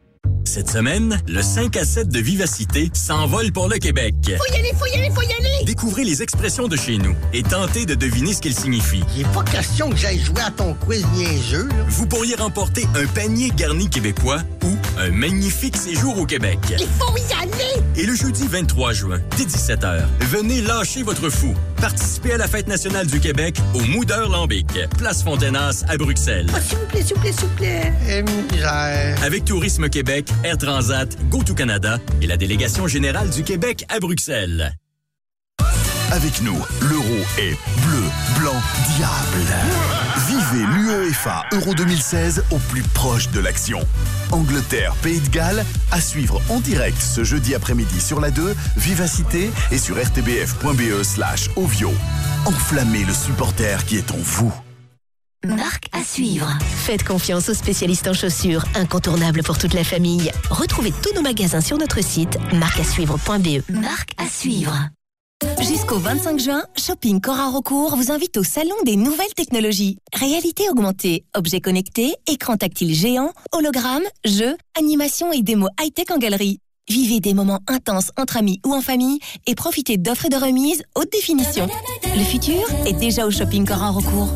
Cette semaine, le cinq à sept de Vivacité s'envole pour le Québec. Faut y aller, faut y aller, faut y aller! Découvrez les expressions de chez nous et tentez de deviner ce qu'elles signifient. Il n'est pas question que j'aille jouer à ton quiz niaiseux. Là. Vous pourriez remporter un panier garni québécois ou un magnifique séjour au Québec. Il faut y aller! Et le jeudi vingt-trois juin, dès dix-sept heures, venez lâcher votre fou. Participez à la Fête nationale du Québec au Moudeur Lambic, place Fontenas à Bruxelles. Oh, s'il vous plaît, s'il vous plaît, s'il vous plaît. Eh, misère. Avec Tourisme Québec, Air Transat, GoToCanada et la délégation générale du Québec à Bruxelles. Avec nous, l'euro est bleu, blanc, diable. Vivez l'UEFA Euro deux mille seize au plus proche de l'action. Angleterre, Pays de Galles, à suivre en direct ce jeudi après-midi sur la deux, Vivacité et sur rtbf.be slash Ovio. Enflammez le supporter qui est en vous. Marque à suivre. Faites confiance aux spécialistes en chaussures, incontournables pour toute la famille. Retrouvez tous nos magasins sur notre site marque à suivre point b e. Marque à suivre. Jusqu'au vingt-cinq juin, Shopping Cora Recours vous invite au Salon des Nouvelles Technologies. Réalité augmentée, objets connectés, écran tactile géant, hologrammes, jeux, animations et démos high-tech en galerie. Vivez des moments intenses entre amis ou en famille et profitez d'offres et de remises haute définition. Le futur est déjà au Shopping Cora Recours.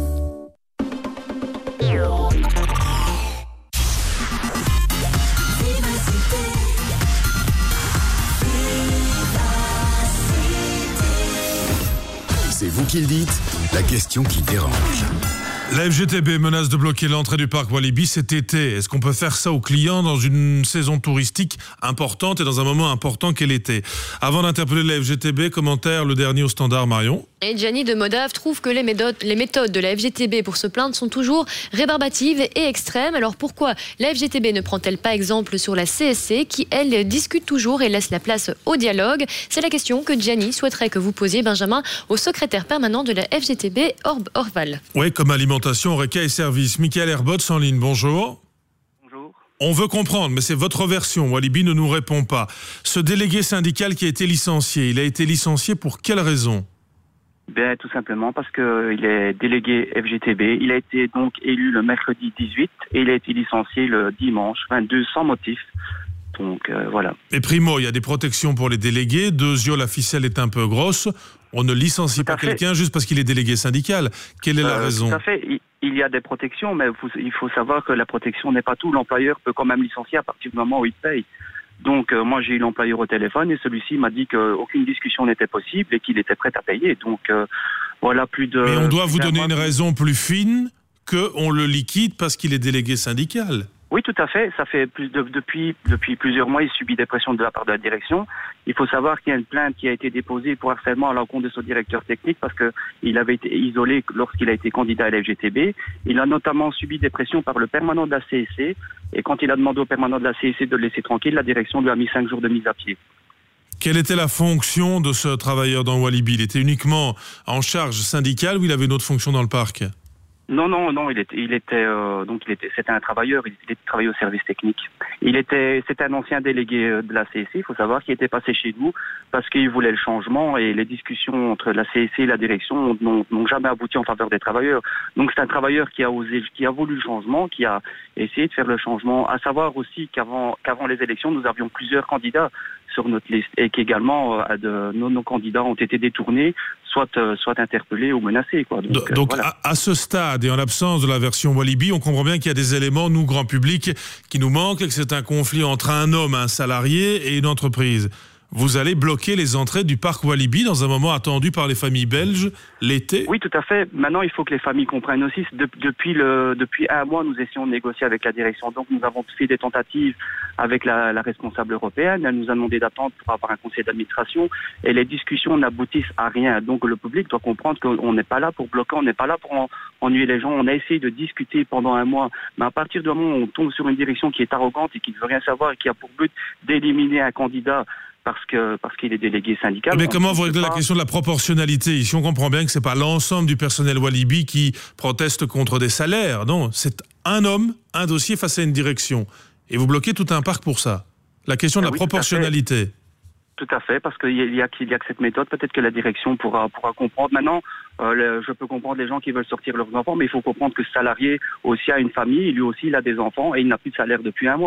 C'est vous qui le dites, la question qui dérange. La F G T B menace de bloquer l'entrée du parc Walibi cet été. Est-ce qu'on peut faire ça aux clients dans une saison touristique importante et dans un moment important qu'est l'été? Avant d'interpeller la F G T B, commentaire le dernier au Standard, Marion. Et Gianni de Modave trouve que les méthodes, les méthodes de la F G T B pour se plaindre sont toujours rébarbatives et extrêmes. Alors pourquoi la F G T B ne prend-elle pas exemple sur la C S C qui, elle, discute toujours et laisse la place au dialogue? C'est la question que Gianni souhaiterait que vous posiez, Benjamin, au secrétaire permanent de la F G T B, Orb Orval. Oui, comme alimentation, Reca et services. Michael Herbots en ligne, bonjour. Bonjour. On veut comprendre, mais c'est votre version. Walibi ne nous répond pas. Ce délégué syndical qui a été licencié, il a été licencié pour quelle raison? Ben, tout simplement parce qu'il est délégué F G T B. Il a été donc élu le mercredi dix-huit et il a été licencié le dimanche vingt-deux sans motif. Donc euh, voilà. Et primo, il y a des protections pour les délégués. Deuxio, la ficelle est un peu grosse. On ne licencie pas quelqu'un juste parce qu'il est délégué syndical. Quelle est la euh, raison? Tout à fait. Il, il y a des protections, mais il faut savoir que la protection n'est pas tout. L'employeur peut quand même licencier à partir du moment où il paye. Donc euh, moi j'ai eu l'employeur au téléphone et celui-ci m'a dit qu'aucune discussion n'était possible et qu'il était prêt à payer. Donc euh, voilà plus de... Mais on doit vous donner une raison plus fine qu'on le liquide parce qu'il est délégué syndical. Oui, tout à fait. Ça fait plus de, depuis, depuis plusieurs mois, il subit des pressions de la part de la direction. Il faut savoir qu'il y a une plainte qui a été déposée pour harcèlement à l'encontre de son directeur technique parce qu'il avait été isolé lorsqu'il a été candidat à la F G T B. Il a notamment subi des pressions par le permanent de la C S C. Et quand il a demandé au permanent de la C S C de le laisser tranquille, la direction lui a mis cinq jours de mise à pied. Quelle était la fonction de ce travailleur dans Walibi? Il était uniquement en charge syndicale ou il avait une autre fonction dans le parc? Non, non, non, il était, il était, euh, donc il était, c'était un travailleur, il, il travaillait au service technique. Il était, c'était un ancien délégué de la C S C, il faut savoir, qui était passé chez nous parce qu'il voulait le changement et les discussions entre la C S C et la direction n'ont, n'ont jamais abouti en faveur des travailleurs. Donc c'est un travailleur qui a osé, qui a voulu le changement, qui a essayé de faire le changement. À savoir aussi qu'avant, qu'avant les élections, nous avions plusieurs candidats sur notre liste et qu'également euh, de, nos, nos candidats ont été détournés, soit, euh, soit interpellés ou menacés. Quoi. Donc, donc euh, voilà. à, à ce stade et en l'absence de la version Walibi, on comprend bien qu'il y a des éléments, nous, grand public, qui nous manquent et que c'est un conflit entre un homme, un salarié et une entreprise. Vous allez bloquer les entrées du parc Walibi dans un moment attendu par les familles belges l'été? Oui, tout à fait. Maintenant, il faut que les familles comprennent aussi. De, depuis, le, depuis un mois, nous essayons de négocier avec la direction. Donc, nous avons fait des tentatives avec la, la responsable européenne. Elle nous a demandé d'attendre pour avoir un conseil d'administration. Et les discussions n'aboutissent à rien. Donc, le public doit comprendre qu'on n'est pas là pour bloquer, on n'est pas là pour en, ennuyer les gens. On a essayé de discuter pendant un mois. Mais à partir du moment où on tombe sur une direction qui est arrogante et qui ne veut rien savoir et qui a pour but d'éliminer un candidat parce que parce qu'il est délégué syndical. Mais comment vous réglez pas... la question de la proportionnalité? Ici, on comprend bien que c'est pas l'ensemble du personnel Walibi qui proteste contre des salaires. Non, c'est un homme, un dossier face à une direction. Et vous bloquez tout un parc pour ça. La question de la oui, proportionnalité. Tout à fait, parce qu'il y a, qu'il y a que cette méthode. Peut-être que la direction pourra, pourra comprendre. Maintenant, euh, le, je peux comprendre les gens qui veulent sortir leurs enfants, mais il faut comprendre que ce salarié aussi a une famille, lui aussi il a des enfants et il n'a plus de salaire depuis un mois.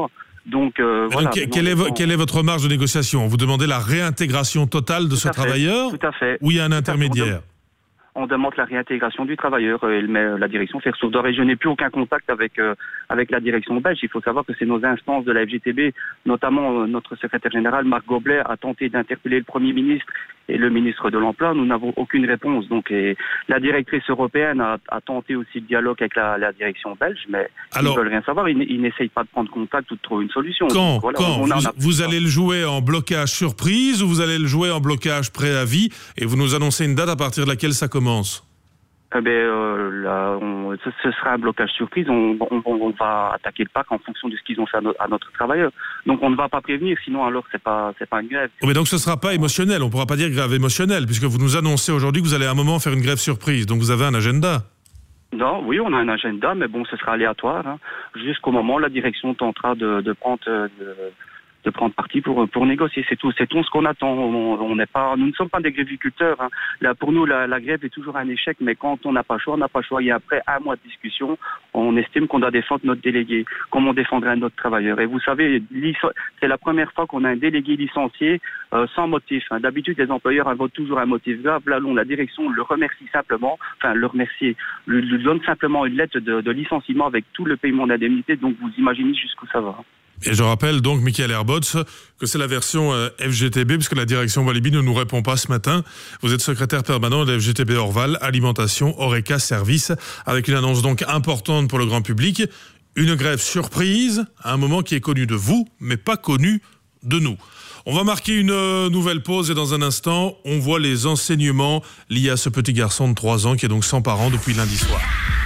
Donc, euh, voilà. Donc, quelle, est, on... quelle est votre marge de négociation? Vous demandez la réintégration totale de tout ce à fait, travailleur? Tout à fait. Ou il y a un intermédiaire? On demande la réintégration du travailleur et la direction fait retour d'or. Et je n'ai plus aucun contact avec euh, avec la direction belge. Il faut savoir que c'est nos instances de la F G T B, notamment euh, notre secrétaire général Marc Goblet a tenté d'interpeller le Premier ministre et le ministre de l'Emploi. Nous n'avons aucune réponse. Donc, et la directrice européenne a, a tenté aussi le dialogue avec la, la direction belge, mais Alors, ils ne veulent rien savoir. Ils, ils n'essayent pas de prendre contact ou de trouver une solution. Quand, Donc, voilà, quand on, on vous, a... vous allez le jouer en blocage surprise ou vous allez le jouer en blocage préavis et vous nous annoncez une date à partir de laquelle ça commence? Eh ben, euh, là, on, ce, ce sera un blocage surprise. On, on, on va attaquer le parc en fonction de ce qu'ils ont fait à, no, à notre travailleur. Donc, on ne va pas prévenir. Sinon, alors, c'est pas, c'est pas une grève. Oh, mais donc, ce sera pas émotionnel. On pourra pas dire grève émotionnelle, puisque vous nous annoncez aujourd'hui que vous allez à un moment faire une grève surprise. Donc, vous avez un agenda. Non, oui, on a un agenda, mais bon, ce sera aléatoire. Hein. Jusqu'au moment où la direction tentera de, de prendre. De, de prendre parti pour pour négocier, c'est tout, c'est tout ce qu'on attend. On n'est pas, nous ne sommes pas des gréviculteurs. Hein. Là, pour nous, la, la grève est toujours un échec, mais quand on n'a pas le choix, on n'a pas le choix. Et après un mois de discussion, on estime qu'on doit défendre notre délégué, comme on défendrait un autre travailleur. Et vous savez, c'est la première fois qu'on a un délégué licencié euh, sans motif. Hein. D'habitude, les employeurs invoquent toujours un motif grave. Là, on, la direction le remercie simplement, enfin le remercie, lui, lui donne simplement une lettre de, de licenciement avec tout le paiement d'indemnité. Donc, vous imaginez jusqu'où ça va. Et je rappelle donc, Michael Herbots, que c'est la version euh, F G T B, puisque la direction Walibi ne nous répond pas ce matin. Vous êtes secrétaire permanent de la F G T B Orval, Alimentation, Horeca, Service, avec une annonce donc importante pour le grand public. Une grève surprise, à un moment qui est connu de vous, mais pas connu de nous. On va marquer une euh, nouvelle pause et dans un instant, on voit les enseignements liés à ce petit garçon de trois ans qui est donc sans parents depuis lundi soir.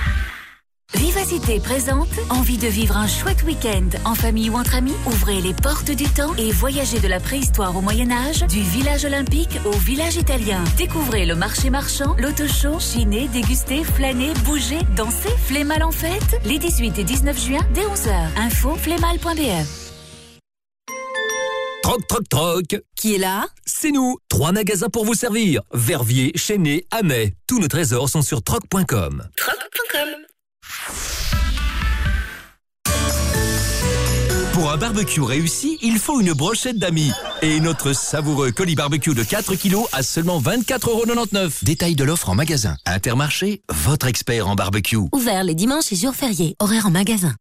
Vivacité présente, envie de vivre un chouette week-end en famille ou entre amis? Ouvrez les portes du temps et voyagez de la préhistoire au Moyen-Âge, du village olympique au village italien. Découvrez le marché marchand, l'auto-show, chiner, déguster, flâner, bouger, danser. Flémal en fête, les dix-huit et dix-neuf juin dès onze heures. Info flémal point b e. Troc, troc, troc. Qui est là? C'est nous. Trois magasins pour vous servir. Verviers, Chesnay, Amet. Tous nos trésors sont sur troc point com. troc point com. Pour un barbecue réussi, il faut une brochette d'amis. Et notre savoureux colis barbecue de quatre kilos à seulement vingt-quatre euros quatre-vingt-dix-neuf. Détail de l'offre en magasin. Intermarché, votre expert en barbecue. Ouvert les dimanches et jours fériés. Horaire en magasin.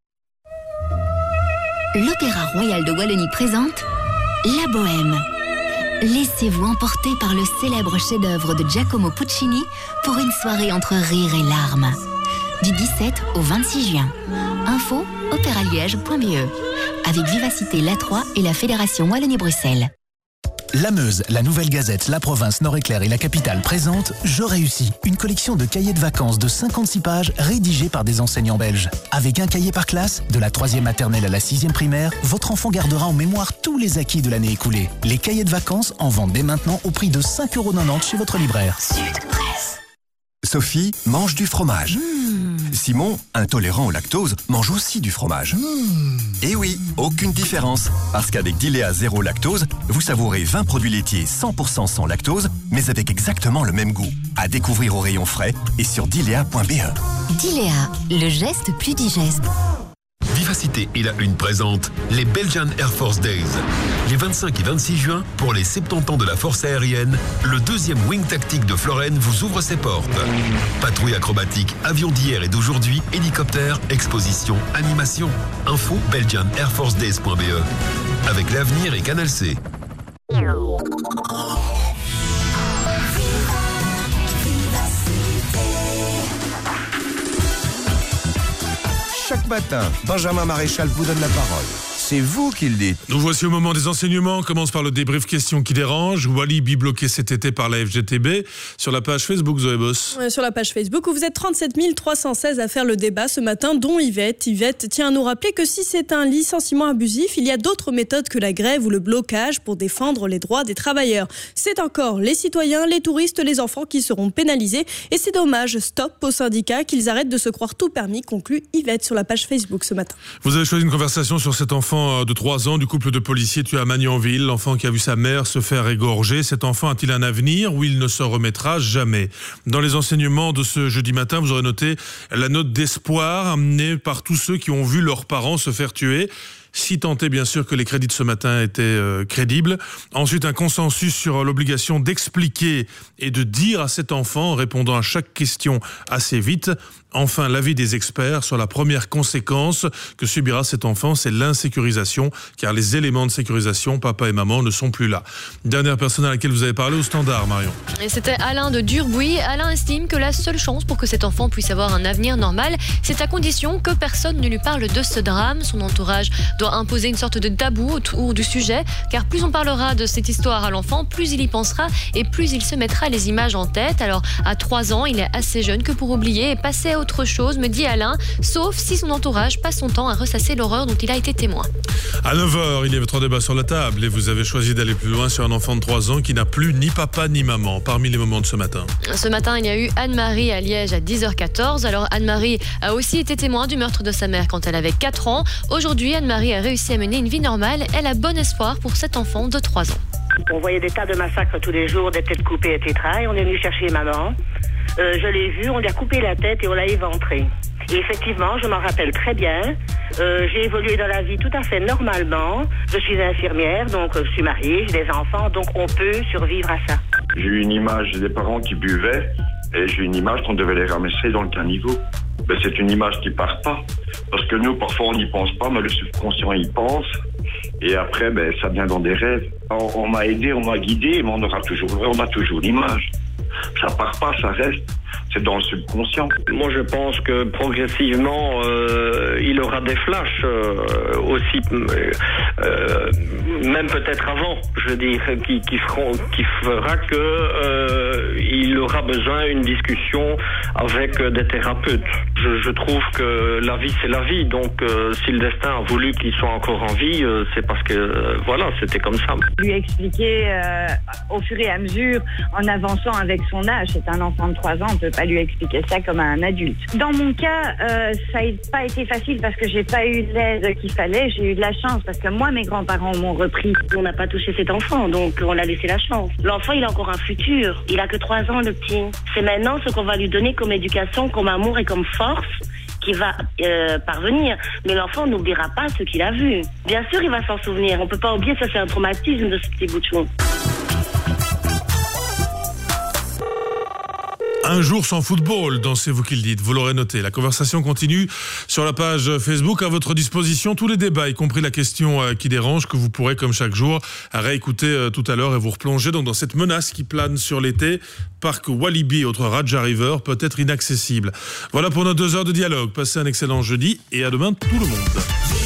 L'Opéra Royal de Wallonie présente La Bohème. Laissez-vous emporter par le célèbre chef-d'œuvre de Giacomo Puccini pour une soirée entre rire et larmes. Du dix-sept au vingt-six juin. Info opéraliège point b e. Avec Vivacité l'A trois et la Fédération Wallonie-Bruxelles. La Meuse, la Nouvelle Gazette, la Province, Nord-Éclair et la Capitale présentent Je réussis, une collection de cahiers de vacances de cinquante-six pages rédigés par des enseignants belges. Avec un cahier par classe, de la troisième maternelle à la sixième primaire, votre enfant gardera en mémoire tous les acquis de l'année écoulée. Les cahiers de vacances en vendent dès maintenant au prix de cinq euros quatre-vingt-dix chez votre libraire. Sud Presse. Sophie mange du fromage. Mmh. Simon, intolérant au lactose, mange aussi du fromage. Mmh. Et oui, aucune différence. Parce qu'avec Dilea Zéro Lactose, vous savourez vingt produits laitiers cent pour cent sans lactose, mais avec exactement le même goût. À découvrir au rayon frais et sur dilea point b e. Dilea, le geste plus digeste. Vivacité et la Une présente les Belgian Air Force Days. Les vingt-cinq et vingt-six juin, pour les soixante-dix ans de la force aérienne, le deuxième Wing Tactique de Florène vous ouvre ses portes. Patrouille acrobatique, avions d'hier et d'aujourd'hui, hélicoptères, expositions, animations. Info belgian air force days point b e. Avec l'avenir et Canal C. Chaque matin, Benjamin Maréchal vous donne la parole. C'est vous qui le dites. Nous voici au moment des enseignements. On commence par le débrief question qui dérange. Walibi bloqué cet été par la F G T B. Sur la page Facebook, Zoé Boss. Ouais, sur la page Facebook, où vous êtes trente-sept mille trois cent seize à faire le débat ce matin, dont Yvette. Yvette tient à nous rappeler que si c'est un licenciement abusif, il y a d'autres méthodes que la grève ou le blocage pour défendre les droits des travailleurs. C'est encore les citoyens, les touristes, les enfants qui seront pénalisés. Et c'est dommage. Stop aux syndicats, qu'ils arrêtent de se croire tout permis, conclut Yvette sur la page Facebook ce matin. Vous avez choisi une conversation sur cet enfant de trois ans du couple de policiers tué à Magnanville, l'enfant qui a vu sa mère se faire égorger. Cet enfant a-t-il un avenir ou il ne se remettra jamais? Dans les enseignements de ce jeudi matin, vous aurez noté la note d'espoir amenée par tous ceux qui ont vu leurs parents se faire tuer. si tant est bien sûr que les crédits de ce matin étaient euh, crédibles. Ensuite, un consensus sur l'obligation d'expliquer et de dire à cet enfant, en répondant à chaque question assez vite. Enfin, l'avis des experts sur la première conséquence que subira cet enfant, c'est l'insécurisation, car les éléments de sécurisation, papa et maman, ne sont plus là. Dernière personne à laquelle vous avez parlé au standard, Marion. Et c'était Alain de Durbuy. Alain estime que la seule chance pour que cet enfant puisse avoir un avenir normal, c'est à condition que personne ne lui parle de ce drame. Son entourage doit imposer une sorte de tabou autour du sujet, car plus on parlera de cette histoire à l'enfant, plus il y pensera et plus il se mettra les images en tête. Alors, à trois ans, il est assez jeune que pour oublier et passer à autre chose, me dit Alain, sauf si son entourage passe son temps à ressasser l'horreur dont il a été témoin. À neuf heures, il y avait trois débats sur la table et vous avez choisi d'aller plus loin sur un enfant de trois ans qui n'a plus ni papa ni maman, parmi les moments de ce matin. Ce matin, il y a eu Anne-Marie à Liège à dix heures quatorze. Alors Anne-Marie a aussi été témoin du meurtre de sa mère quand elle avait quatre ans. Aujourd'hui, Anne-Marie a réussi à mener une vie normale. Elle a bon espoir pour cet enfant de trois ans. On voyait des tas de massacres tous les jours, des têtes coupées, et cetera. Et on est venu chercher maman. Euh, je l'ai vue, on lui a coupé la tête et on l'a éventrée. Et effectivement, je m'en rappelle très bien. Euh, j'ai évolué dans la vie tout à fait normalement. Je suis infirmière, donc je suis mariée, j'ai des enfants, donc on peut survivre à ça. J'ai eu une image des parents qui buvaient et j'ai eu une image qu'on devait les ramasser dans le caniveau. Ben, c'est une image qui part pas. Parce que nous, parfois, on n'y pense pas, mais le subconscient y pense. Et après, ben, ça vient dans des rêves. On, on m'a aidé, on m'a guidé, mais on aura toujours, on a toujours l'image. Ça part pas, ça reste. C'est dans le subconscient. Moi, je pense que progressivement, euh, il aura des flashs euh, aussi, euh, même peut-être avant, je veux dire, qui, qui feront, qui fera que euh, il aura besoin d'une discussion avec des thérapeutes. Je, je trouve que la vie, c'est la vie. Donc, euh, si le destin a voulu qu'il soit encore en vie, euh, c'est parce que, euh, voilà, c'était comme ça. Lui expliquer euh, au fur et à mesure, en avançant avec son âge. C'est un enfant de trois ans, on ne peut pas lui expliquer ça comme à un adulte. Dans mon cas, euh, ça n'a pas été facile parce que j'ai pas eu l'aide qu'il fallait. J'ai eu de la chance parce que moi, mes grands-parents m'ont repris. On n'a pas touché cet enfant, donc on a laissé la chance. L'enfant, il a encore un futur. Il a que trois ans, le petit. C'est maintenant ce qu'on va lui donner comme éducation, comme amour et comme force qui va euh, parvenir. Mais l'enfant n'oubliera pas ce qu'il a vu. Bien sûr, il va s'en souvenir. On peut pas oublier, ça c'est un traumatisme de ce petit bout de chou. Un jour sans football, dans C'est vous qui le dites, vous l'aurez noté. La conversation continue sur la page Facebook. À votre disposition, tous les débats, y compris la question euh, qui dérange, que vous pourrez, comme chaque jour, réécouter euh, tout à l'heure et vous replonger donc, dans cette menace qui plane sur l'été. Parc Walibi, autre Raja River, peut être inaccessible. Voilà pour nos deux heures de dialogue. Passez un excellent jeudi et à demain tout le monde.